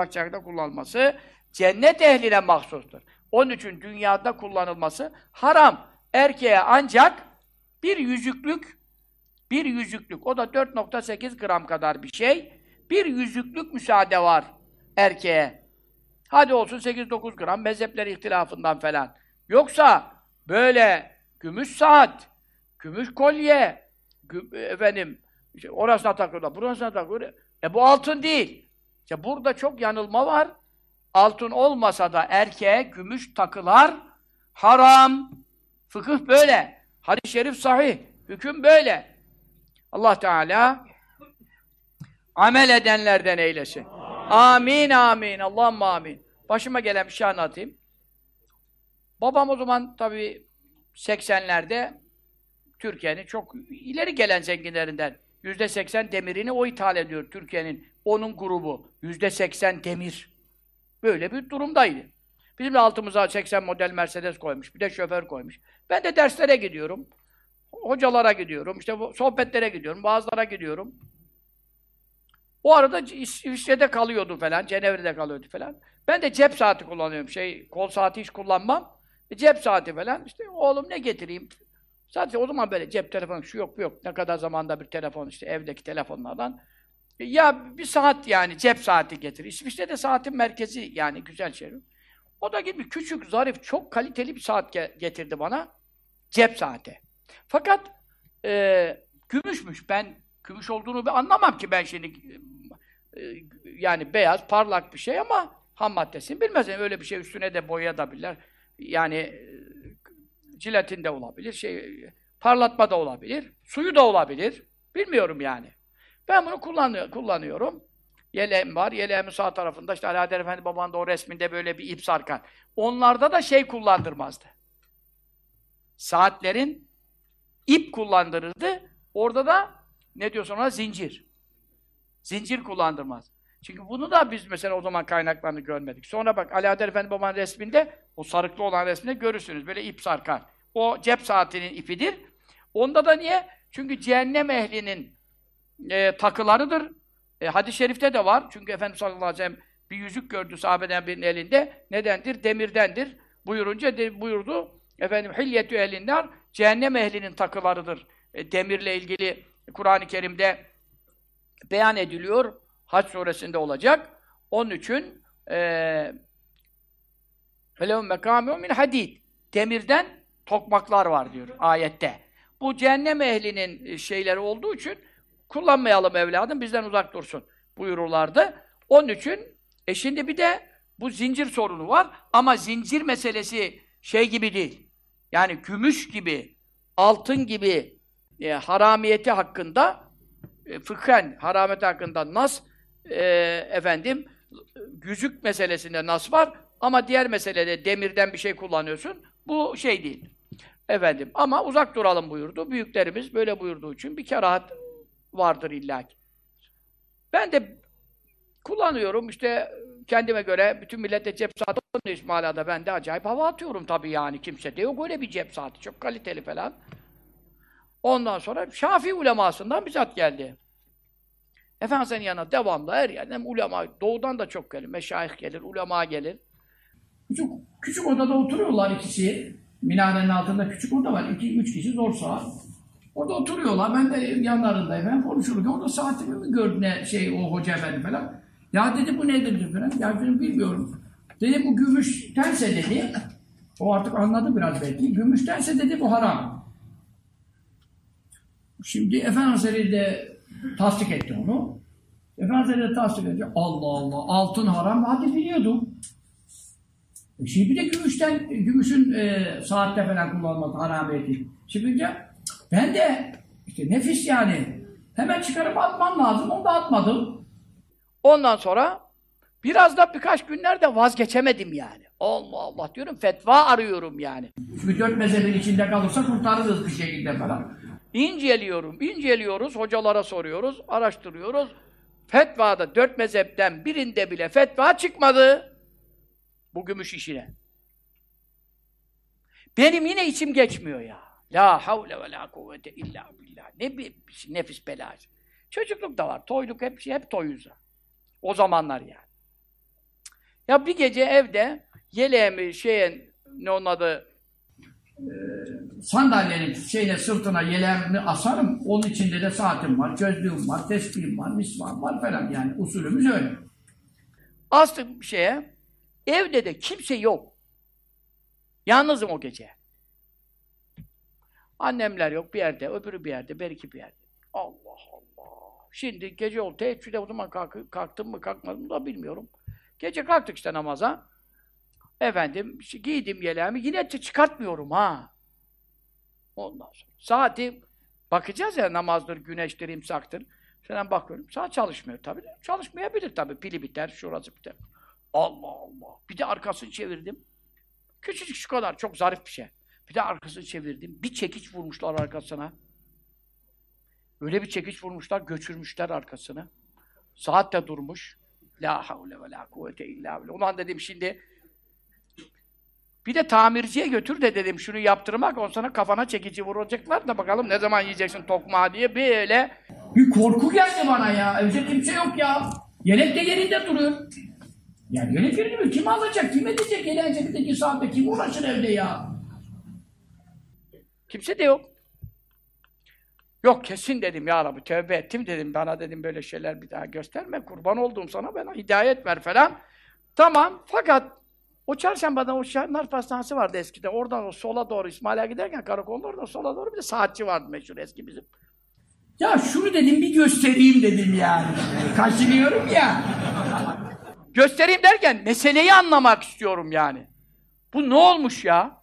cennet ehline mahsustur. Onun için dünyada kullanılması haram. Erkeğe ancak bir yüzüklük, o da 4,8 gram kadar bir şey. Bir yüzüklük müsaade var erkeğe. Hadi olsun 8-9 gram mezhepler ihtilafından falan. Yoksa böyle gümüş saat, gümüş kolye, orasına takıyorlar, burasına takıyorlar. Bu altın değil. İşte burada çok yanılma var. Altın olmasa da erkeğe gümüş takılar haram. Fıkıh böyle. Hadis-i şerif sahih. Hüküm böyle. Allah Teala amel edenlerden eylesin. Amin, amin. Allahümme amin. Başıma gelen bir şey anlatayım. Babam o zaman tabii 80'lerde Türkiye'nin çok ileri gelen zenginlerinden. %80 demirini o ithal ediyor Türkiye'nin. Onun grubu. %80 demir. Böyle bir durumdaydı. Bizim de altımıza 80 model Mercedes koymuş. Bir de şoför koymuş. Ben de derslere gidiyorum. Hocalara gidiyorum. İşte sohbetlere gidiyorum. Bazılara gidiyorum. O arada İsviçre'de kalıyordu falan, Cenevre'de kalıyordu falan. Ben de cep saati kullanıyorum. Kol saati hiç kullanmam. Cep saati falan. İşte oğlum ne getireyim? Sadece o zaman böyle cep telefonu şu yok bu yok. Ne kadar zamanda bir telefon işte evdeki telefonlardan. Ya bir saat yani cep saati getir. İsviçre'de saatin merkezi yani güzel şey. O da gibi küçük, zarif, çok kaliteli bir saat getirdi bana. Cep saati. Fakat gümüşmüş. Ben gümüş olduğunu bir anlamam ki ben şimdi yani beyaz, parlak bir şey ama ham maddesini bilmezsin. Öyle bir şey üstüne de boyayabilirler. Yani jilatin de olabilir, parlatma da olabilir, suyu da olabilir. Bilmiyorum yani. Ben bunu kullanıyorum. Yeleğim var. Yeleğimin sağ tarafında işte Alaeddin Efendi babanın da o resminde böyle bir ip sarkan. Onlarda da kullandırmazdı. Saatlerin ip kullandırırdı. Orada da ne diyorsun ona? Zincir. Zincir kullandırmaz. Çünkü bunu da biz mesela o zaman kaynaklarını görmedik. Sonra bak Alaeddin Efendi babanın resminde, o sarıklı olan resminde görürsünüz. Böyle ip sarkar. O cep saatinin ipidir. Onda da niye? Çünkü cehennem ehlinin takılarıdır. Hadis-i şerifte de var. Çünkü Efendimiz sallallahu aleyhi ve sellem bir yüzük gördü sahabeden birinin elinde. Nedendir? Demirdendir. Buyurunca buyurdu. Efendim hilyetü ehlinnar cehennem ehlinin takılarıdır. Demirle ilgili Kur'an-ı Kerim'de beyan ediliyor. Hac suresinde olacak. Onun için فَلَهُمْ مَكَامِهُ مِنْ hadid. Demirden tokmaklar var diyor ayette. Bu cehennem ehlinin şeyleri olduğu için kullanmayalım evladım, bizden uzak dursun buyururlardı. Onun için şimdi bir de bu zincir sorunu var ama zincir meselesi gibi değil. Yani gümüş gibi, altın gibi haramiyeti hakkında fıkhen haramiyeti hakkında nas yüzük meselesinde nas var ama diğer meselede demirden bir şey kullanıyorsun. Bu değil. Ama uzak duralım buyurdu. Büyüklerimiz böyle buyurduğu için bir kerahat vardır illaki. Ben de kullanıyorum işte kendime göre bütün millete cep saati kullanıyor İsmaila'da. Ben de acayip hava atıyorum tabii yani. Kimse de yok öyle bir cep saati. Çok kaliteli falan. Ondan sonra Şafii ulemasından bizzat geldi. Efendimiz'in yanına devamlı her yerden ulema, doğudan da çok gelir. Meşayih gelir, ulema gelir. Küçük odada oturuyorlar ikisi. Minarenin altında küçük oda var. 2-3 kişi zor sağ. Orada oturuyorlar. Ben de yanlarındayım. Ben konuşurken orada saatimi mi gördü o hoca efendi falan. Ya dedi bu nedir falan. Ya dedim bilmiyorum. Dedi bu gümüştense dedi. O artık anladı biraz belki. Gümüştense dedi bu haram. Şimdi Efendimiz de tasdik etti onu. Efendimiz de tasdik etti. Allah Allah altın haram hadi biliyordum. Şimdi bir de gümüşün saatte falan kullanmak haramiyeti. Şimdi ben de işte nefis yani. Hemen çıkarıp atmam lazım. Onu da atmadım. Ondan sonra birkaç günlerde vazgeçemedim yani. Allah Allah diyorum. Fetva arıyorum yani. Çünkü 4 mezhebin içinde kalırsa kurtarırız bir şekilde falan. İnceliyoruz. Hocalara soruyoruz. Araştırıyoruz. Fetvada 4 mezhepten birinde bile fetva çıkmadı. Bu gümüş işine. Benim yine içim geçmiyor ya. La havle ve la kuvvete illa billah. Ne bir nefis bela. Çocukluk da var. Toyluk hep toyuz. O zamanlar yani. Ya bir gece evde yeleğimi ne onun adı sandalyenin sırtına yeleğimi asarım. Onun içinde de saatim var, gözlüğüm var, tesbihim var, misvak var falan yani. Usulümüz öyle. Astım evde de kimse yok. Yalnızım o gece. Annemler yok bir yerde, öbürü bir yerde, beriki bir yerde. Allah Allah. Şimdi gece oldu. Teheccüde o zaman kalktım mı kalkmadım mı da bilmiyorum. Gece kalktık işte namaza. Giydim yeleğimi. Yine çıkartmıyorum ha. Ondan sonra. Saati bakacağız ya namazdır, güneştir, imsaktır. Falan bakıyorum. Saat çalışmıyor tabii. Çalışmayabilir tabii. Pili biter, şurası biter. Allah Allah. Bir de arkasını çevirdim. Küçücük şu kadar. Çok zarif bir şey. Bir de arkasını çevirdim. Bir çekiç vurmuşlar arkasına. Öyle bir çekiç vurmuşlar, göçürmüşler arkasını. Saat de durmuş. La havle ve la kuvvete illa billah. Ulan dedim şimdi Bir de tamirciye götür de dedim şunu yaptırmak, on sana kafana çekici vuracaklar da bakalım ne zaman yiyeceksin tokmağı diye böyle. Bir korku geldi bana ya. Evde kimse yok ya. Yelek de yerinde duruyor. Ya yelek yerinde mi? Kim alacak? Kim edecek? Eğlenceli 2 saatte kim uğraşır evde ya? Kimse de yok. Yok kesin dedim ya Rabbi, tövbe ettim dedim. Bana dedim böyle şeyler bir daha gösterme. Kurban olduğum sana, bana hidayet ver falan. Tamam, fakat o çarşambada o Şarnar Pastanesi vardı eskiden. Oradan o sola doğru İsmail'e giderken karakolun orada sola doğru bir de saatçi vardı meşhur eski bizim. Ya şunu dedim bir göstereyim dedim yani. Kaçınıyorum ya. Göstereyim derken meseleyi anlamak istiyorum yani. Bu ne olmuş ya?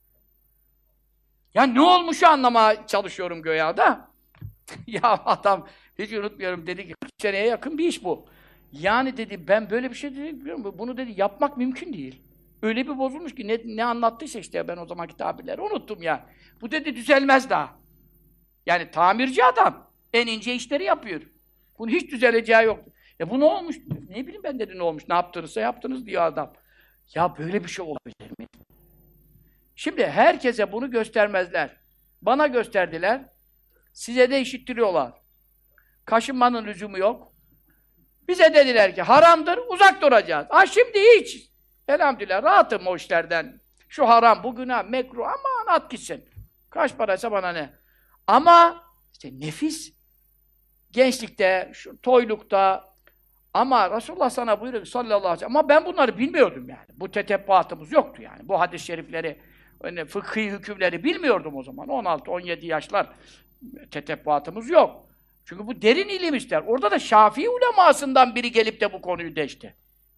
Ya ne olmuşu anlamaya çalışıyorum göya da. Ya adam hiç unutmuyorum dedi ki 40 seneye yakın bir iş bu. Yani dedi ben böyle bir şey dedi, bunu dedi yapmak mümkün değil. Öyle bir bozulmuş ki ne anlattıysa işte ben o zamanki tabirleri unuttum ya. Bu dedi düzelmez daha. Yani tamirci adam en ince işleri yapıyor. Bunun hiç düzeleceği yok. Ya bu ne olmuş? Ne bileyim ben dedi ne olmuş? Ne yaptınızsa yaptınız diyor adam. Ya böyle bir şey olabilir mi? Şimdi herkese bunu göstermezler. Bana gösterdiler. Size de işittiriyorlar. Kaşınmanın lüzumu yok. Bize dediler ki haramdır, uzak duracağız. Ha şimdi hiç. Elhamdülillah rahatım o işlerden. Şu haram, bu günah, mekruh, aman at gitsin. Kaç paraysa bana ne. Ama işte nefis gençlikte, şu toylukta ama Resulullah sana buyuruyor ki sallallahu aleyhi ve sellem ama ben bunları bilmiyordum yani. Bu tetebbuatımız yoktu yani. Bu hadis-i şerifleri, fıkhi hükümleri bilmiyordum o zaman. 16-17 yaşlar tetebbuatımız yok. Çünkü bu derin ilim ister. Orada da Şafii ulemasından biri gelip de bu konuyu deşti.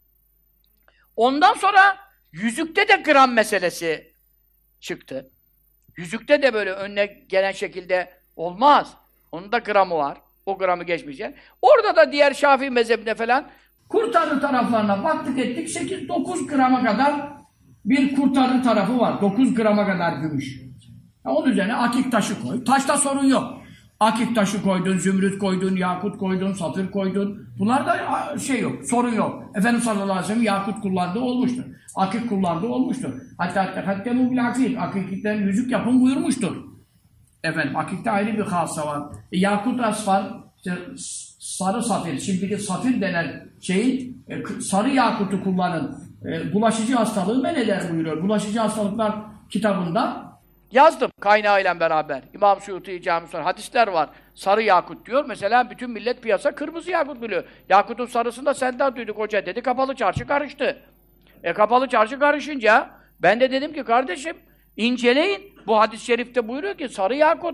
Ondan sonra yüzükte de gram meselesi çıktı. Yüzükte de böyle önüne gelen şekilde olmaz. Onun da gramı var. O gramı geçmeyecek. Orada da diğer Şafii mezhebine falan kurtarı taraflarına baktık ettik. 8-9 grama kadar bir kurtarı tarafı var. 9 grama kadar gümüş. Onun üzerine akik taşı koy. Taşta sorun yok. Akik taşı koydun, zümrüt koydun, yakut koydun, safir koydun. Bunlarda şey yok, sorun yok. Efendimiz sallallahu aleyhi ve sellem yakut kullandığı olmuştur. Akik kullandığı olmuştur. Hatta bu bile akik. Akikten yüzük yapın buyurmuştur. Efendim, akikte ayrı bir hassa var. Yakut asfar, işte sarı safir. Şimdiki safir denen şeyin sarı yakutu kullanın. Bulaşıcı hastalığı men eder buyuruyor. Bulaşıcı hastalıklar kitabında yazdım kaynağıyla beraber. İmam Suyuti Cami sonra hadisler var. Sarı yakut diyor. Mesela bütün millet piyasa kırmızı yakut biliyor. Yakutun sarısını da senden duyduk hoca dedi. Kapalı çarşı karıştı. Kapalı çarşı karışınca ben de dedim ki kardeşim inceleyin. Bu hadis-i şerifte buyuruyor ki sarı yakut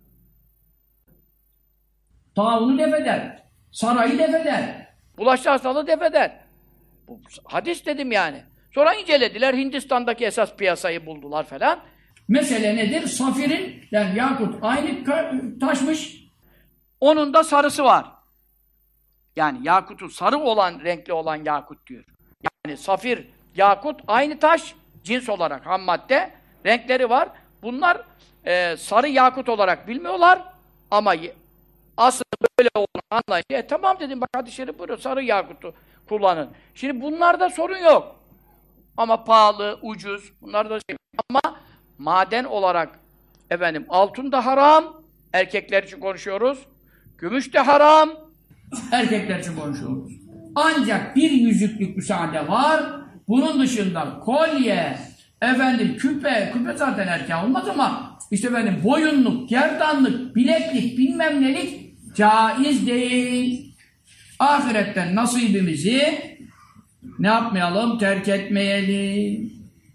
taunu def eder. Sarayı def eder. Bulaşıcı hastalığı def eder. Bu hadis dedim yani. Sonra incelediler. Hindistan'daki esas piyasayı buldular falan. Mesele nedir? Safirin, yani yakut aynı taşmış. Onun da sarısı var. Yani yakutun sarı olan, renkli olan yakut diyor. Yani safir, yakut aynı taş, cins olarak ham madde, renkleri var. Bunlar sarı yakut olarak bilmiyorlar ama aslında böyle olduğunu anlayınca tamam dedim bak hadis-i şerif buyuruyor, sarı yakutu kullanın. Şimdi bunlarda sorun yok. Ama pahalı, ucuz, bunlar da şey. Ama maden olarak efendim altın da haram, erkekler için konuşuyoruz. Gümüş de haram, erkekler için konuşuyoruz. Ancak bir yüzüklük müsaade var. Bunun dışında kolye, efendim küpe zaten erkeğe olmaz ama işte efendim boyunluk, gerdanlık, bileklik, bilmem nelik caiz değil. Ahiretten nasibimizi ne yapmayalım? Terk etmeyelim.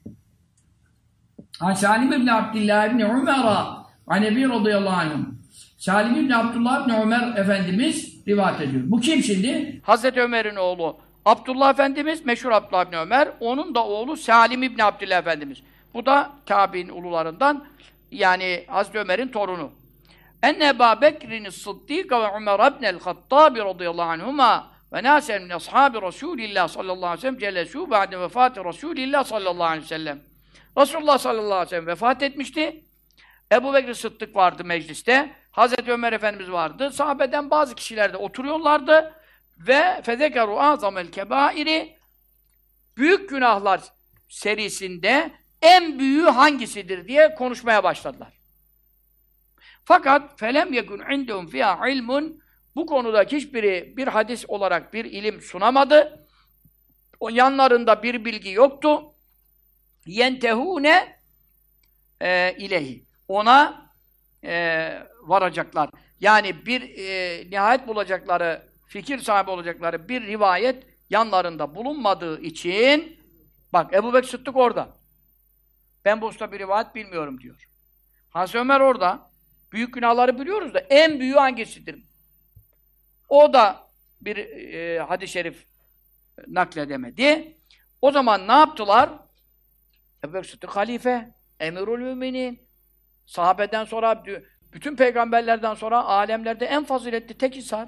Salim İbni Abdillah İbni Ömer'a Anebi radıyallahu anh Salim İbni Abdullah İbni Ömer Efendimiz rivayet ediyor. Bu kim şimdi? Hazreti Ömer'in oğlu Abdullah Efendimiz, meşhur Abdullah İbni Ömer. Onun da oğlu Salim İbni Abdillah Efendimiz. Bu da tabi'in ulularından, yani Hazreti Ömer'in torunu. Enne Ebu Bekir'in Sıddîka ve Ömer İbni'l Hattabi radıyallahu anhuma ve nâsen min ashabi Resulillah sallallahu aleyhi ve sellem celesû ba'de vefatı Resulillah sallallahu aleyhi ve sellem. Resulullah sallallahu aleyhi ve sellem vefat etmişti. Ebu Bekir Sıddık vardı mecliste. Hazreti Ömer Efendimiz vardı. Sahabeden bazı kişiler de oturuyorlardı. Ve fezekaru azamel kebairi büyük günahlar serisinde en büyüğü hangisidir diye konuşmaya başladılar. Fakat felem yekun indehum fiha ilmun, bu konuda hiçbiri bir hadis olarak bir ilim sunamadı. O yanlarında bir bilgi yoktu. Yentehune ilehi. Ona varacaklar. Yani bir nihayet bulacakları, fikir sahibi olacakları bir rivayet yanlarında bulunmadığı için, bak Ebubekir Sıddık orada. Ben bu usta bir rivayet bilmiyorum diyor. Hazreti Ömer orada. Büyük günahları biliyoruz da en büyüğü hangisidir? O da bir hadis-i şerif nakledemedi. O zaman ne yaptılar? Ebubekir Sıddık halife, emirül müminin. Sahabeden sonra, bütün peygamberlerden sonra alemlerde en faziletli tek insan.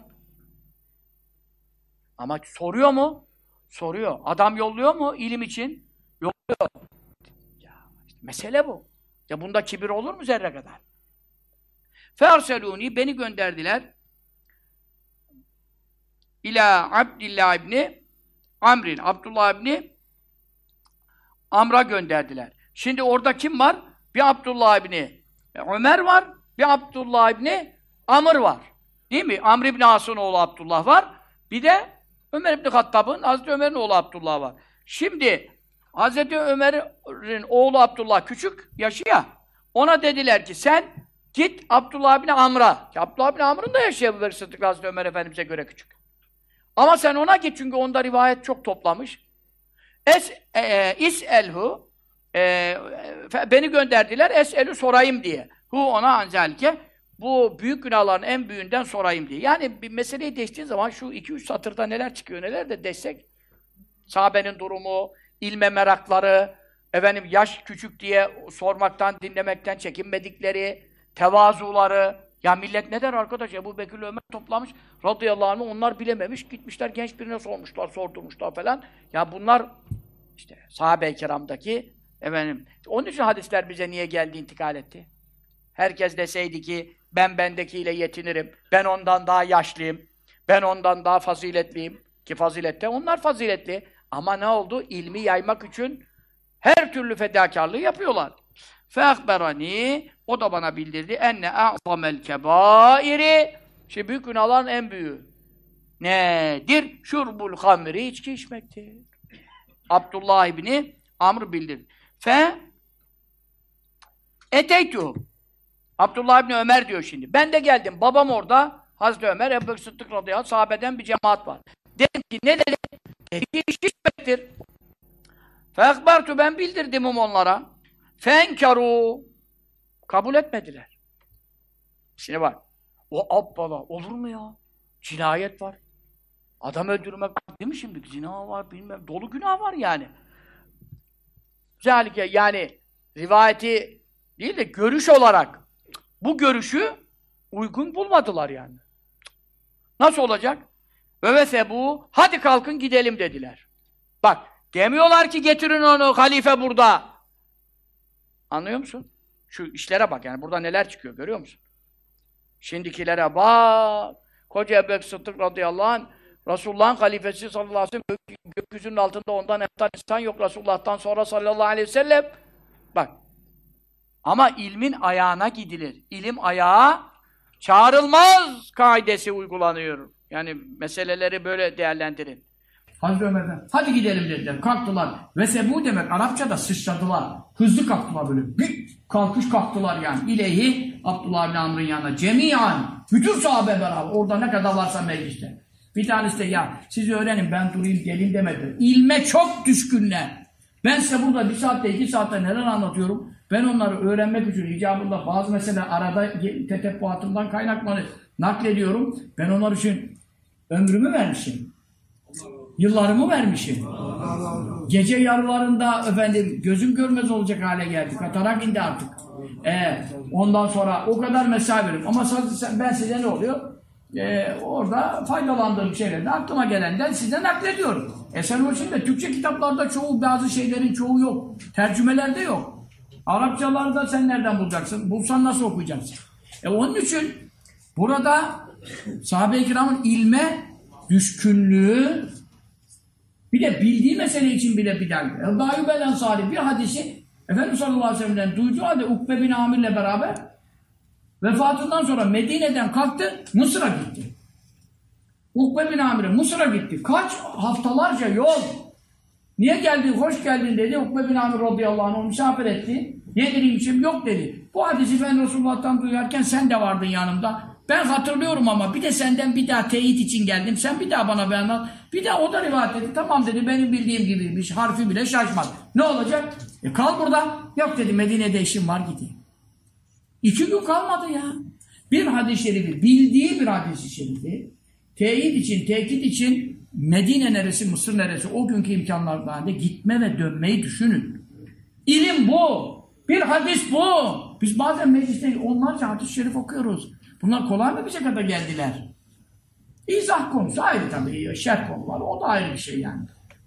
Ama soruyor mu? Soruyor. Adam yolluyor mu ilim için? Yolluyor. Ya, işte mesele bu. Ya bunda kibir olur mu zerre kadar? Ferselûni, beni gönderdiler. İlâ Abdillah ibni Amrin, Abdullah ibni Amr'a gönderdiler. Şimdi orada kim var? Bir Abdullah ibni Ömer var, bir Abdullah ibni Amr var. Değil mi? Amr ibni As'ın oğlu Abdullah var. Bir de Ömer ibni Hattab'ın, Hazreti Ömer'in oğlu Abdullah var. Şimdi Hazreti Ömer'in oğlu Abdullah küçük, yaşı ya. Ona dediler ki sen git Abdullah ibni Amr'a. Abdullah ibni Amr'ın da yaşı Ebubekir Sıddık Hazreti Ömer Efendimiz'e göre küçük. Ama sen ona git çünkü onda rivayet çok toplamış. İs'elhu, beni gönderdiler, es'elü sorayım diye. Hu ona anzelke, bu büyük günahların en büyüğünden sorayım diye. Yani bir meseleyi değiştiğin zaman şu 2-3 satırda neler çıkıyor, neler de destek. Sahabenin durumu, ilme merakları, efendim yaş küçük diye sormaktan, dinlemekten çekinmedikleri, tevazuları. Ya millet ne der arkadaş? Ebubekir Ömer toplamış, radıyallahu anh, onlar bilememiş, gitmişler genç birine sormuşlar, sordurmuşlar falan. Ya bunlar işte sahabe-i kiramdaki efendim. Onun için hadisler bize niye geldi, intikal etti? Herkes deseydi ki ben bendekiyle yetinirim, ben ondan daha yaşlıyım, ben ondan daha faziletliyim ki fazilette onlar faziletli. Ama ne oldu? İlmi yaymak için her türlü fedakarlığı yapıyorlar. Feakberani, o da bana bildirdi. Enne a'zamel kebairi. Şimdi büyük günahların en büyüğü nedir? Şurbul hamri, içki içmektir. Abdullah ibni Amr bildirdi. Eteytuhu. Abdullah ibni Ömer diyor şimdi. Ben de geldim. Babam orada. Hazreti Ömer, Ebubekir Sıddık radıyallahu anh, sahabeden bir cemaat var. Dedim ki ne dedi? İçki içmektir. Feakbertu, ben bildirdim onlara. Fenkaru, kabul etmediler. Şimdi bak, o abbala olur mu ya? Cinayet var. Adam öldürmek var değil mi şimdi? Zina var, bilmem, dolu günah var yani. Zalike, yani rivayeti değil de görüş olarak bu görüşü uygun bulmadılar yani. Nasıl olacak? Ve bu, hadi kalkın gidelim dediler. Bak, demiyorlar ki getirin onu, halife burada. Anlıyor musun? Şu işlere bak yani, burada neler çıkıyor, görüyor musun? Şimdikilere bak! Koca Ebubekir Sıddık radıyallahu anh, Resulullah'ın halifesi sallallahu aleyhi ve sellem, gökyüzünün altında ondan eftal insan yok Resulullah'tan sonra sallallahu aleyhi ve sellem. Bak! Ama ilmin ayağına gidilir. İlim ayağa çağrılmaz kaidesi uygulanıyor. Yani meseleleri böyle değerlendirin. Hazreti Ömer'den, hadi gidelim dediler, kalktılar. Vesebu demek, Arapçada sıçradılar. Hızlı kalktılar böyle, bir kalkış kalktılar yani. İlehi, Abdullah bin Amr'ın yanına, cemiyan, bütün sahabe beraber, orada ne kadar varsa mecliste. Bir tanesi de ya, siz öğrenin, ben durayım, gelin demedi. İlme çok düşkünler. Ben size burada 1 saatte, 2 saatte neler anlatıyorum, ben onları öğrenmek için icabında bazı mesele arada tetebbuatımdan kaynaklanır, naklediyorum. Ben onlar için ömrümü vermişim. Yıllarımı vermişim. Gece yarılarında efendim gözüm görmez olacak hale geldi. Katarak indi artık. Ondan sonra o kadar mesai veririm. Ama ben size ne oluyor? Orada faydalandığım şeylerden aklıma gelenden size naklediyorum. Sen o için de Türkçe kitaplarda bazı şeylerin çoğu yok. Tercümelerde yok. Arapçalarda sen nereden bulacaksın? Bulsan nasıl okuyacaksın? Onun için burada sahabe-i kiramın ilme düşkünlüğü, bir de bildiği mesele için bile bir dalga. Ebu Ayyub el-Ensari bir hadisi Efendimiz sallallahu aleyhi ve sellem'den duyduğu halde Ukbe bin Amir'le beraber vefatından sonra Medine'den kalktı, Mısır'a gitti. Ukbe bin Amir'e Mısır'a gitti. Kaç haftalarca yol. Niye geldin, hoş geldin dedi. Ukbe bin Amir radıyallahu anh onu misafir etti. Yedireyim içim yok dedi. Bu hadisi ben Resulullah'tan duyarken sen de vardın yanımda. Ben hatırlıyorum ama bir de senden bir daha teyit için geldim. Sen bir daha bana bir anlat. Bir daha o da rivayet etti. Tamam dedi, benim bildiğim gibiymiş. Harfi bile şaşmaz. Ne olacak? Kal burada. Yok dedi, Medine'de işim var, gideyim. 2 gün kalmadı ya. Bir hadis-i şerifi, bildiği bir hadis-i şerifi, teyit için, tekit için Medine neresi, Mısır neresi, o günkü imkanlar dahilinde gitme ve dönmeyi düşünün. İlim bu. Bir hadis bu. Biz bazen mecliste onlarca hadis-i şerif okuyoruz. Bunlar kolay mı bize kadar geldiler? İzah konusu ayrı tabii. Şerh konuları, o da ayrı bir şey yani.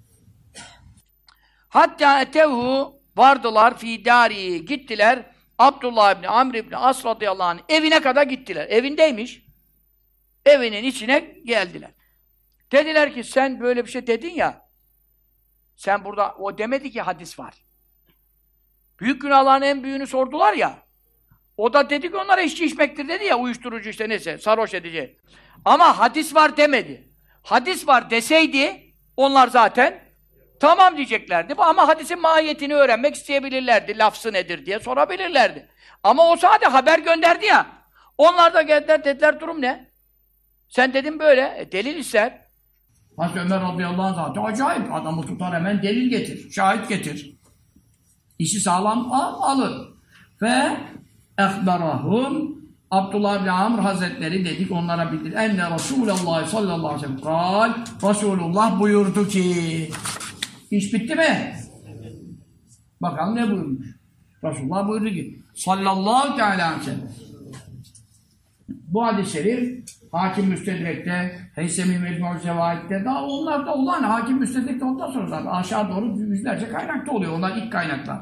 Hatta etehu vardılar fi dari, gittiler Abdullah ibn Amr ibn As radıyallahu anh evine kadar gittiler. Evindeymiş. Evinin içine geldiler. Dediler ki sen böyle bir şey dedin ya, sen burada, o demedi ki hadis var. Büyük günahların en büyüğünü sordular ya, o da dedi ki onlara içki içmektir dedi ya, uyuşturucu işte neyse, sarhoş edici. Ama hadis var demedi. Hadis var deseydi, onlar zaten tamam diyeceklerdi. Ama hadisin mahiyetini öğrenmek isteyebilirlerdi. Lafzı nedir diye sorabilirlerdi. Ama o sadece haber gönderdi ya. Onlar da geldiler, dediler durum ne? Sen dedin böyle, delil ister. Hazreti Ömer radıyallahu anh zaten acayip. Adamı tutar hemen delil getir, şahit getir. İşi sağlam alır. Ve ehberahum Abdullah bin Amr Hazretleri dedik onlara bildir. Enne Resulullah sallallahu aleyhi ve sellem kal, Resulullah buyurdu ki, iş bitti mi? Bakalım ne buyurmuş? Resulullah buyurdu ki sallallahu aleyhi ve sellem. Bu hadis-i şerif Hakim Müstedrek'te, Heysemi Mecmu-ül Zevaid'de, daha onlar da olan Hakim Müstedrek'te ondan sonra zaten aşağı doğru yüzlerce kaynakta oluyor. Onlar ilk kaynaklar.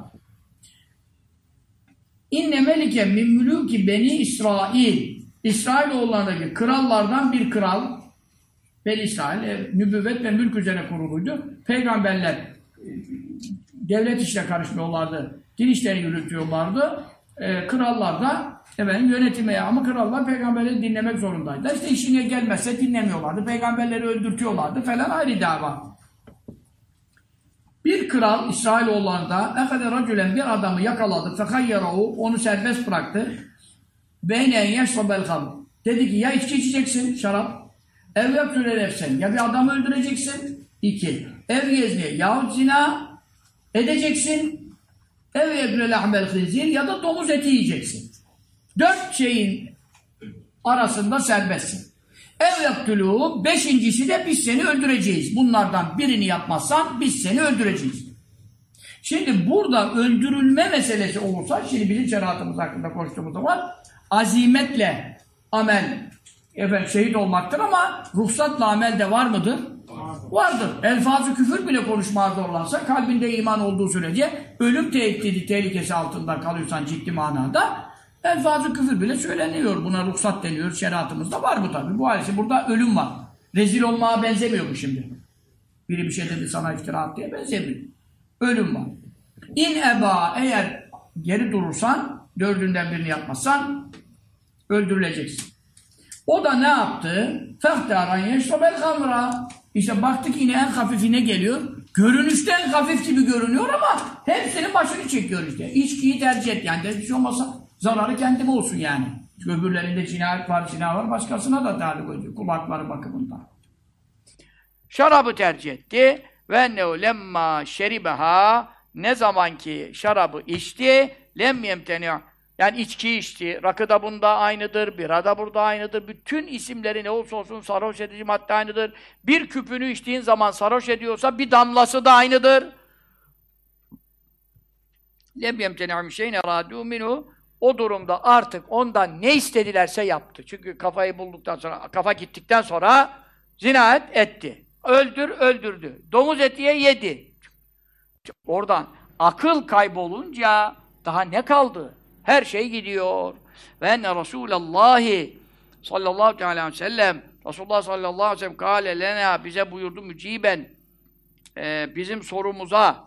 İnne melike min mülûki beni İsrail. İsrailoğullarındaki krallardan bir kral, Beni İsrail, nübüvvet ve mülk üzere kuruluydu. Peygamberler devlet işine karışmıyorlardı. Din işlerini yürütüyorlardı. Krallar da yönetime, ama krallar peygamberleri dinlemek zorundaydı. İşte işine gelmezse dinlemiyorlardı. Peygamberleri öldürtüyorlardı falan, ayrı dava. Bir kral İsrailoğullarında ekade racülen bir adamı yakaladı. Fekayyerahu, onu serbest bıraktı. Beynen yeşrabel hamr. Dedi ki ya içki içeceksin, şarap. Ev yaktüle nefsen. Ya bir adamı öldüreceksin. 2. Ev yezni. Yahut zina edeceksin. Ev yebre lahmel hınzir. Ya da domuz eti yiyeceksin. 4 şeyin arasında serbestsin. Ev yaktülû. 5.'si de biz seni öldüreceğiz. Bunlardan birini yapmazsan biz seni öldüreceğiz. Şimdi burada öldürülme meselesi olursa, şimdi bizim şeriatımız hakkında konuştuğumuz zaman azimetle amel şehit olmaktır ama ruhsatla amel de var mıdır? Vardır. Elfaz-ı küfür bile konuşmaya zorlansa, kalbinde iman olduğu sürece ölüm tehdidi tehlikesi altında kalıyorsan ciddi manada, elfaz-ı küfür bile söyleniyor. Buna ruhsat deniyor. Şeriatımızda var bu tabi. Bu halde burada ölüm var. Rezil olmaya benzemiyor bu şimdi. Biri bir şey dedi sana iftira at diye benzemiyor. Ölüm var. İn eba, eğer geri durursan, 4'ünden birini yapmazsan öldürüleceksin. O da ne yaptı? Fehtaran yeşrabel hamra. İşte baktık yine en hafifine geliyor. Görünüşte en hafif gibi görünüyor ama hepsinin başını çekiyor işte. İçkiyi tercih et. Yani hiç olmasa zararı kendime olsun yani. Çünkü öbürlerinde cinayet var, zina var. Başkasına da talip ediyor. Kulakları bakımından. Şarabı tercih etti. Ve ennehu lemma şeribeha, ne zaman ki şarabı içti, lem yemteni', yani içki içti, rakı da bunda aynıdır, bira da burada aynıdır, bütün isimleri ne olursa olsun sarhoş edici madde aynıdır. Bir küpünü içtiğin zaman sarhoş ediyorsa bir damlası da aynıdır. Lem yemteni' şeyin eradû minhu, o durumda artık ondan ne istedilerse yaptı. Çünkü kafayı bulduktan sonra, kafa gittikten sonra cinayet etti. Öldürdü. Domuz eti yedi. Oradan akıl kaybolunca daha ne kaldı? Her şey gidiyor. Ve enne Resûlallâhi sallallahu aleyhi ve sellem, Resulullah sallallahu aleyhi ve sellem kâle lena, bize buyurdu müciben, bizim sorumuza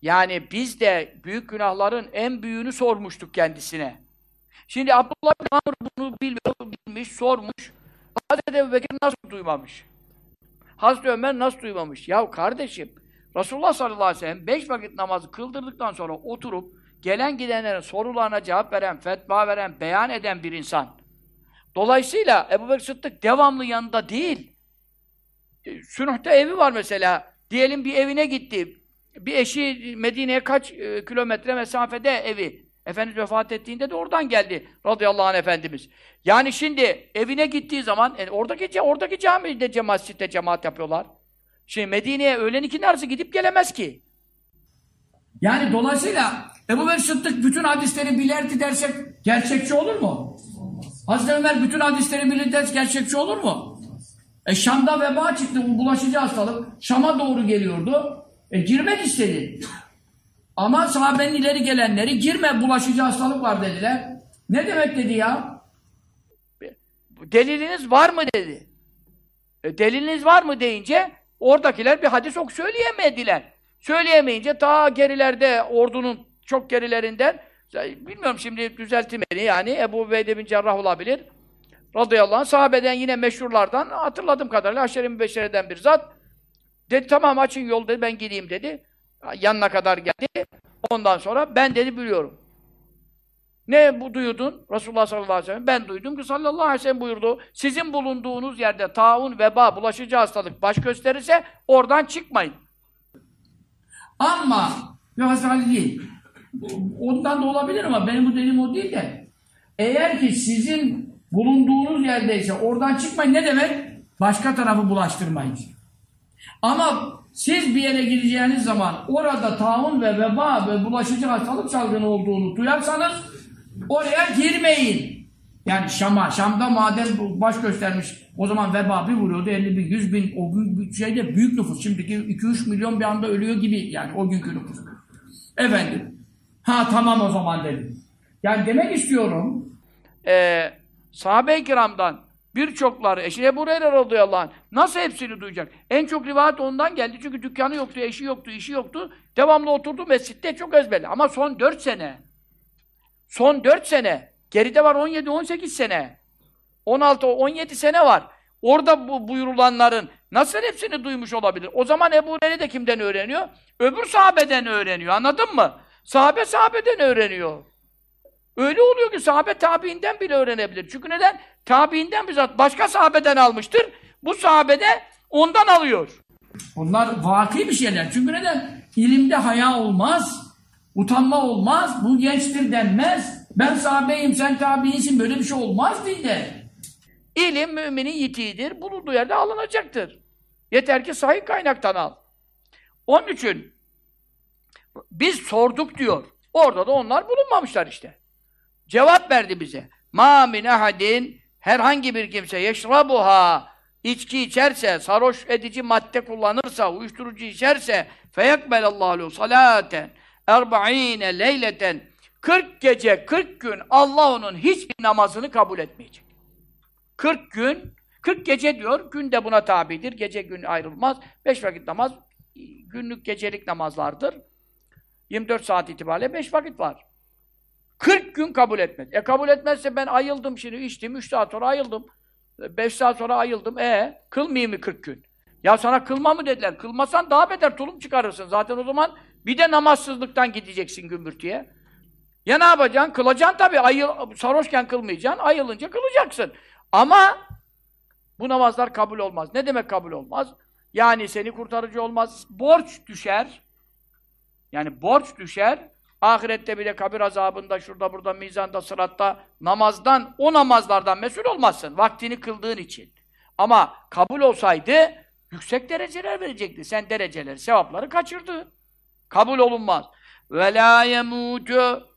Yani biz de büyük günahların en büyüğünü sormuştuk kendisine. Şimdi Abdullah bin Amr bunu bilmiş, sormuş. Hazreti Ebubekir nasıl duymamış? Hazreti Ömer nasıl duymamış? Ya kardeşim, Resulullah sallallahu aleyhi ve sellem 5 vakit namazı kıldırdıktan sonra oturup gelen gidenlerin sorularına cevap veren, fetva veren, beyan eden bir insan. Dolayısıyla Ebubekir Sıddık devamlı yanında değil. Sünuh'ta evi var mesela. Diyelim bir evine gitti. Bir eşi Medine'ye kaç kilometre mesafede evi. Efendimiz vefat ettiğinde de oradan geldi radıyallahu anh Efendimiz. Yani şimdi evine gittiği zaman oradaki camide mescitte cemaat yapıyorlar. Şimdi Medine'ye öğlen ikindi arası gidip gelemez ki. Yani dolayısıyla Ebubekir Sıddık bütün hadisleri bilirdi dersek gerçekçi olur mu? Hazreti Ömer bütün hadisleri bilir dersek gerçekçi olur mu? Şam'da veba çıktı, bu bulaşıcı hastalık. Şam'a doğru geliyordu. Girmek istedi. Ama sahabenin ileri gelenleri girme, bulaşıcı hastalık var dediler. Ne demek dedi ya? Deliliniz var mı dedi. Deliliniz var mı deyince oradakiler bir hadis söyleyemediler. Söyleyemeyince ta gerilerde, ordunun çok gerilerinden, bilmiyorum şimdi düzeltin beni, yani Ebu Ubeyde bin Cerrah olabilir. Radıyallahu anh, sahabeden yine meşhurlardan hatırladığım kadarıyla Aşer-i Mübeşşere'den bir zat. Dedi tamam açın yol dedi, ben gideyim dedi. Yanına kadar geldi. Ondan sonra ben dedi biliyorum. Ne bu duydun? Resulullah sallallahu aleyhi ve sellem. Ben duydum ki sallallahu aleyhi ve sellem buyurdu. Sizin bulunduğunuz yerde taun, veba, bulaşıcı hastalık baş gösterirse oradan çıkmayın. Ama Hazreti değil. Ondan da olabilir ama benim bu dediğim o değil de. Eğer ki sizin bulunduğunuz yerdeyse oradan çıkmayın ne demek? Başka tarafı bulaştırmayın. Ama siz bir yere gideceğiniz zaman orada taun ve veba ve bulaşıcı hastalık salgını olduğunu duyarsanız oraya girmeyin. Yani Şam'da madem baş göstermiş, o zaman veba bir vuruyordu, 50 bin, 100 bin, o gün şeyde büyük nüfus. Şimdiki 2-3 milyon bir anda ölüyor gibi yani o günkü nüfus. Efendim, tamam o zaman dedim. Yani demek istiyorum, sahabe-i kiramdan birçokları, Ebu Hureyre radıyallahu anh, nasıl hepsini duyacak? En çok rivayet ondan geldi çünkü dükkanı yoktu, eşi yoktu, işi yoktu. Devamlı oturdu mescitte, çok ezberli. Ama son 4 sene, geride var 17-18 sene, 16-17 sene var. Orada bu buyurulanların nasıl hepsini duymuş olabilir? O zaman Ebu Hureyre de kimden öğreniyor? Öbür sahabeden öğreniyor, anladın mı? Sahabeden öğreniyor. Öyle oluyor ki sahabe tabiinden bile öğrenebilir. Çünkü neden? Tabiinden bizzat başka sahabeden almıştır. Bu sahabede ondan alıyor. Bunlar vaki bir şeyler. Çünkü neden? İlimde haya olmaz, utanma olmaz, bu gençtir denmez. Ben sahabeyim, sen tabiinsin, böyle bir şey olmaz dinde. İlim müminin yitiğidir, bulunduğu yerde alınacaktır. Yeter ki sahih kaynaktan al. Onun için biz sorduk diyor. Orada da onlar bulunmamışlar işte. Cevap verdi bize. مَا مِنْ اَحَدٍ herhangi bir kimse yeşrabuha içki içerse, sarhoş edici madde kullanırsa, uyuşturucu içerse فَيَقْبَلَ اللّٰهُ لُهُ صَلَاةً 40 leyleten 40 gece, 40 gün Allah onun hiçbir namazını kabul etmeyecek. 40 gün, 40 gece diyor, gün de buna tabidir, gece gün ayrılmaz. 5 vakit namaz, günlük gecelik namazlardır. 24 saat itibariyle 5 vakit var. 40 gün kabul etmedi. Kabul etmezse ben ayıldım şimdi, içtim, 3 saat sonra ayıldım. 5 saat sonra ayıldım. Kılmayayım mı 40 gün? Ya sana kılma mı dediler? Kılmasan daha beter tulum çıkarırsın. Zaten o zaman bir de namazsızlıktan gideceksin gümbürtüye. Ya ne yapacaksın? Kılacaksın tabii. Sarhoşken kılmayacaksın. Ayılınca kılacaksın. Ama bu namazlar kabul olmaz. Ne demek kabul olmaz? Yani seni kurtarıcı olmaz. Borç düşer. Yani borç düşer. Ahirette bile kabir azabında, şurada burada, mizanda, sıratta o namazlardan mesul olmazsın. Vaktini kıldığın için. Ama kabul olsaydı yüksek dereceler verecekti. Sen dereceleri, sevapları kaçırdı. Kabul olunmaz. Ve la yemutu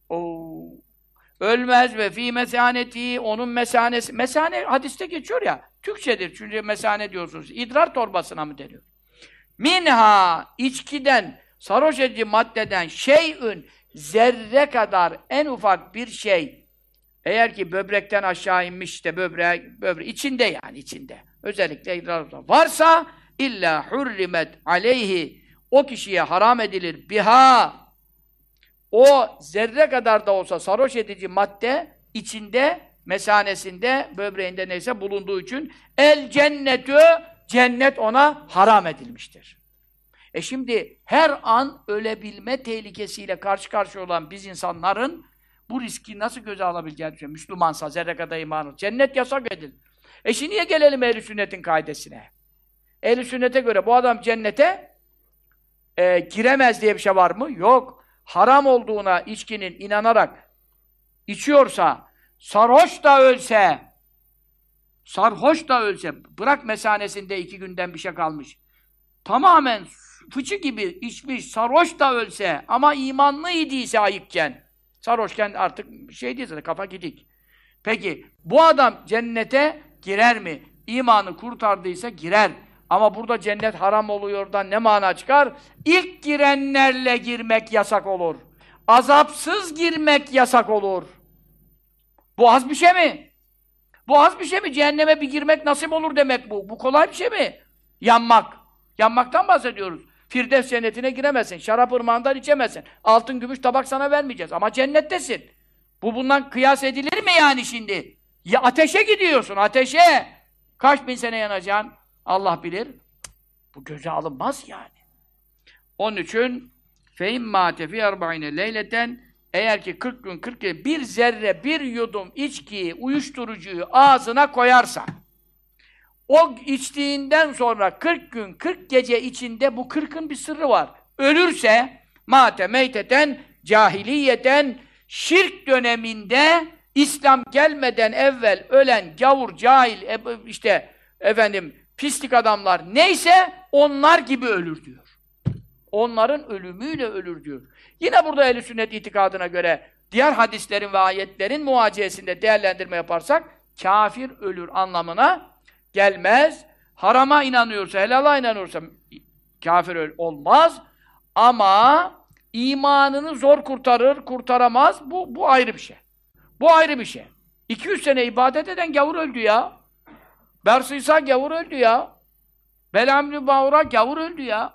ölmez ve fi mesaneti onun mesanesi. Mesane hadiste geçiyor ya. Türkçedir. Çünkü mesane diyorsunuz. İdrar torbasına mı deniyor? Minha içkiden, sarhoş edici maddeden şeyün zerre kadar en ufak bir şey eğer ki böbrekten aşağı inmiş de böbrek içinde yani içinde özellikle idrar varsa illa hurrimet aleyhi o kişiye haram edilir. Biha, o zerre kadar da olsa sarhoş edici madde içinde, mesanesinde, böbreğinde neyse bulunduğu için el cennetü, cennet ona haram edilmiştir. Şimdi her an ölebilme tehlikesiyle karşı karşıya olan biz insanların bu riski nasıl göze alabileceğini düşünüyorum. Müslümansa zerre kadar imanı. Cennet yasak edilir. Şimdi niye gelelim ehl-i sünnetin kaidesine? Ehl-i sünnete göre bu adam cennete giremez diye bir şey var mı? Yok. Haram olduğuna içkinin inanarak içiyorsa, sarhoş da ölse, bırak mesanesinde 2 günden bir şey kalmış. Tamamen fıçı gibi içmiş, sarhoş da ölse ama imanlı idiyse ayıkken, sarhoşken artık şey değilse kafa gidik. Peki, bu adam cennete girer mi? İmanı kurtardıysa girer. Ama burada cennet haram oluyordan ne mana çıkar? İlk girenlerle girmek yasak olur. Azapsız girmek yasak olur. Bu az bir şey mi? Bu az bir şey mi? Cehenneme bir girmek nasip olur demek bu. Bu kolay bir şey mi? Yanmak. Yanmaktan bahsediyoruz. Firdevs cennetine giremezsin. Şarap ırmağından içemezsin. Altın, gümüş tabak sana vermeyeceğiz. Ama cennettesin. Bu bundan kıyas edilir mi yani şimdi? Ya ateşe gidiyorsun, ateşe! Kaç bin sene yanacaksın? Allah bilir. Bu göze alınmaz yani. Onun için فَاِمَّا تَفِي اَرْبَعِينَ leyleten, eğer ki 40 gün 40 gece bir zerre, bir yudum içkiyi, uyuşturucuyu ağzına koyarsa, o içtiğinden sonra 40 gün 40 gece içinde bu 40'ın bir sırrı var. Ölürse mate meyteten cahiliyeten, şirk döneminde İslam gelmeden evvel ölen gavur, cahil, işte efendim pislik adamlar neyse onlar gibi ölür diyor. Onların ölümüyle ölür diyor. Yine burada ehl-i sünnet itikadına göre diğer hadislerin ve ayetlerin muaciyesinde değerlendirme yaparsak kafir ölür anlamına gelmez. Harama inanıyorsa, helala inanıyorsa kafir olmaz. Ama imanını zor kurtarır, kurtaramaz. Bu ayrı bir şey. Bu ayrı bir şey. 200 sene ibadet eden gavur öldü ya. Bersisa gavur öldü ya. Belamli Bağura gavur öldü ya.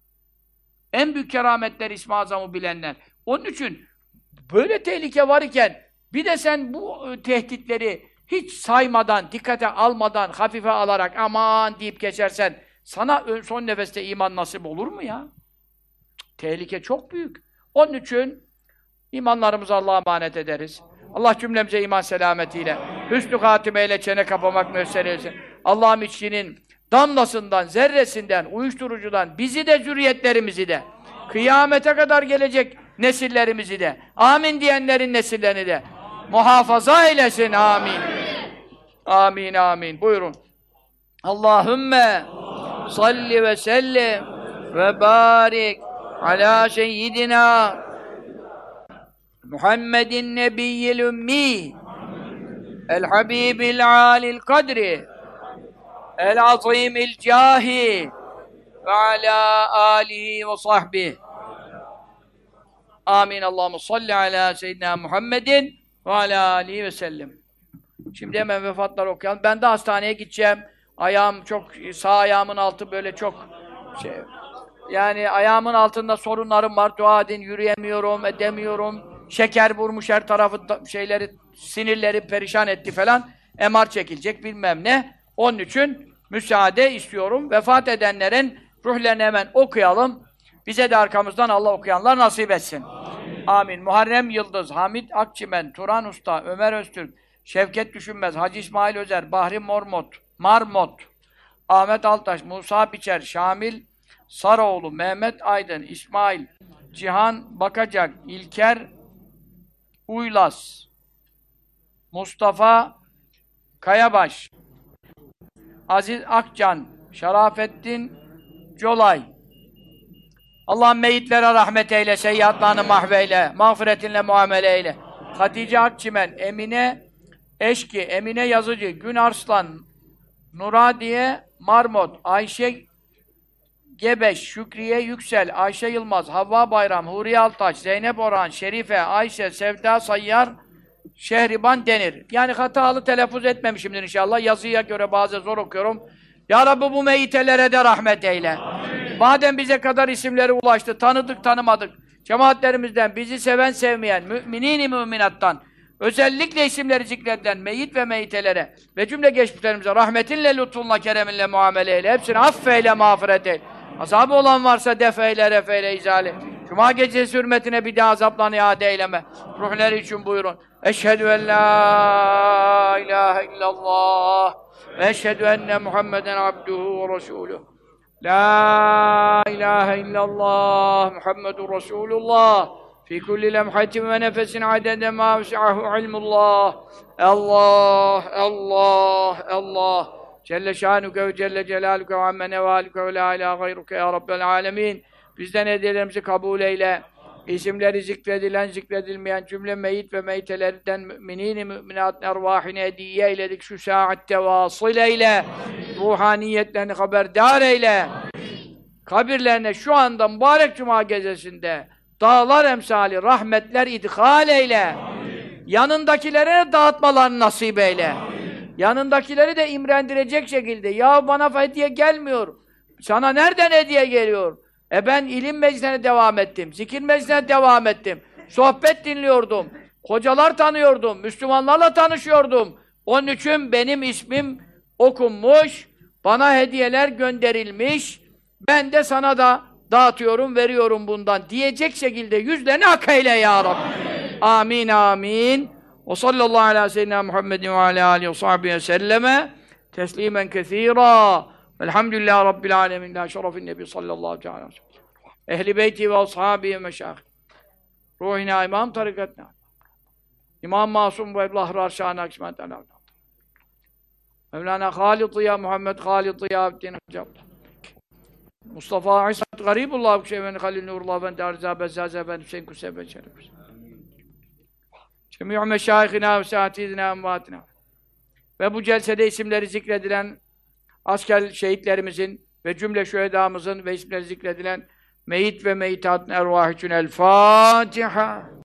En büyük kerametler İsmi Azam'ı bilenler. Onun için böyle tehlike var iken bir de sen bu tehditleri hiç saymadan, dikkate almadan, hafife alarak aman deyip geçersen sana son nefeste iman nasip olur mu ya? Tehlike çok büyük. Onun için imanlarımızı Allah'a emanet ederiz. Allah cümlemize iman selametiyle, hüsnü hatimeyle çene kapamak müessere etsin. Allah'ım içkinin damlasından, zerresinden, uyuşturucudan bizi de, zürriyetlerimizi de, kıyamete kadar gelecek nesillerimizi de, amin diyenlerin nesillerini de muhafaza eylesin, amin. Amin, amin. Buyurun. Allahümme salli ve sellim ve barik ala seyyidina Muhammedin nebiyyil ümmi el habibil alil kadri el azimil cahi ve ala alihi ve sahbihi. Amin. Allahumme salli ala seyyidina Muhammedin ve ala alihi ve sellem. Şimdi hemen vefatları okuyalım. Ben de hastaneye gideceğim. Ayağım çok, sağ ayağımın altı böyle çok yani ayağımın altında sorunlarım var. Dua edin, yürüyemiyorum, edemiyorum. Şeker vurmuş her tarafı, şeyleri, sinirleri perişan etti falan. MR çekilecek bilmem ne. Onun için müsaade istiyorum. Vefat edenlerin ruhlarını hemen okuyalım. Bize de arkamızdan Allah okuyanlar nasip etsin. Amin. Amin. Muharrem Yıldız, Hamit Akçimen, Turan Usta, Ömer Öztürk, Şevket Düşünmez, Hacı İsmail Özer, Bahri Marmot, Ahmet Altaş, Musa Biçer, Şamil Saraoğlu, Mehmet Aydın, İsmail, Cihan Bakacak, İlker Uylas, Mustafa Kayabaş, Aziz Akcan, Şarafettin Colay. Allah'ın meyitlere rahmet eyle, seyyiatlarını mahveyle, mağfiretinle muamele eyle. Hatice Akçimen, Emine Eşki, Emine Yazıcı, Gün Arslan, Nuradiye Marmot, Ayşe Gebeş, Şükriye Yüksel, Ayşe Yılmaz, Havva Bayram, Huriye Altaç, Zeynep Orhan, Şerife, Ayşe, Sevda Sayyar, Şehriban Denir. Yani hatalı telaffuz etmemişimdir inşallah. Yazıya göre bazen zor okuyorum. Ya Rabbi bu meyitelere de rahmet eyle. Amin. Madem bize kadar isimleri ulaştı, tanıdık tanımadık, cemaatlerimizden bizi seven sevmeyen, müminin-i müminattan, özellikle isimleri zikredilen meyit ve meyitelere ve cümle geçmişlerimize rahmetinle, lütfunla, kereminle muamele eyle. Hepsini affeyle, mağfiret eyle. Azabı olan varsa defeyle, refeyle, izale. Cuma gecesi hürmetine bir daha azaplarını iade eyleme. Ruhları için buyurun. Eşhedü en la ilahe illallah ve eşhedü enne Muhammeden abduhu ve resuluh. La ilahe illallah Muhammedun Resulullah fi kulli lemhatin ve nefesin adede ma vesi'ahu ilmullah. Allah, Allah, Allah. Celle şanuke ve celle celaluke ve amme nevaluke ve la ilahe gayruke ya Rabbel alemin. Bizden hediyelerimizi kabul eyle. İsimleri zikredilen, zikredilmeyen cümle meyit ve meytelerden müminin-i müminat ervahine hediye eyledik. Şu saatte vasıl eyle. Ruhaniyetlerini haberdar eyle. Kabirlerine şu anda mübarek cuma gecesinde dağlar emsali rahmetler idhal eyle. Yanındakilere dağıtmalarını nasip eyle. Yanındakileri de imrendirecek şekilde, ya bana hediye gelmiyor, sana nereden hediye geliyor? Ben ilim meclisine devam ettim, zikir meclisine devam ettim, sohbet dinliyordum, hocalar tanıyordum, Müslümanlarla tanışıyordum. Onun için benim ismim okunmuş, bana hediyeler gönderilmiş, ben de sana da dağıtıyorum, veriyorum bundan diyecek şekilde yüzlerini ak eyle ya Rabbi. Amin, amin. Ve sallallahu ala seyyidina Muhammedin ve ala alihi ve sahbihi selleme teslimen kethira. Velhamdülillahi Rabbil alemin. La şerefin nebi sallallahu aleyhi ve sellem. Ehli beyti ve ashabi ve meşâhî. Ruhina imam tarikatna. İmam Masum ve Eblah Rarşâna Akşimet Alâ. Mevlana Halid ya Muhammed Halid ya Abdin Hacab. Mustafa İsmet Garibullah Akşemen Halil Nurullah ben Darza Bezzaze ben Hüseyin Kusebe Şerif. Cemî'u meşâihina ve sâtidina emvâtina. Ve bu celsede isimleri zikredilen asker şehitlerimizin ve cümle şühedâmızın ve isimleri zikredilen meyit ve meyitatın ervâh için el Fâtiha.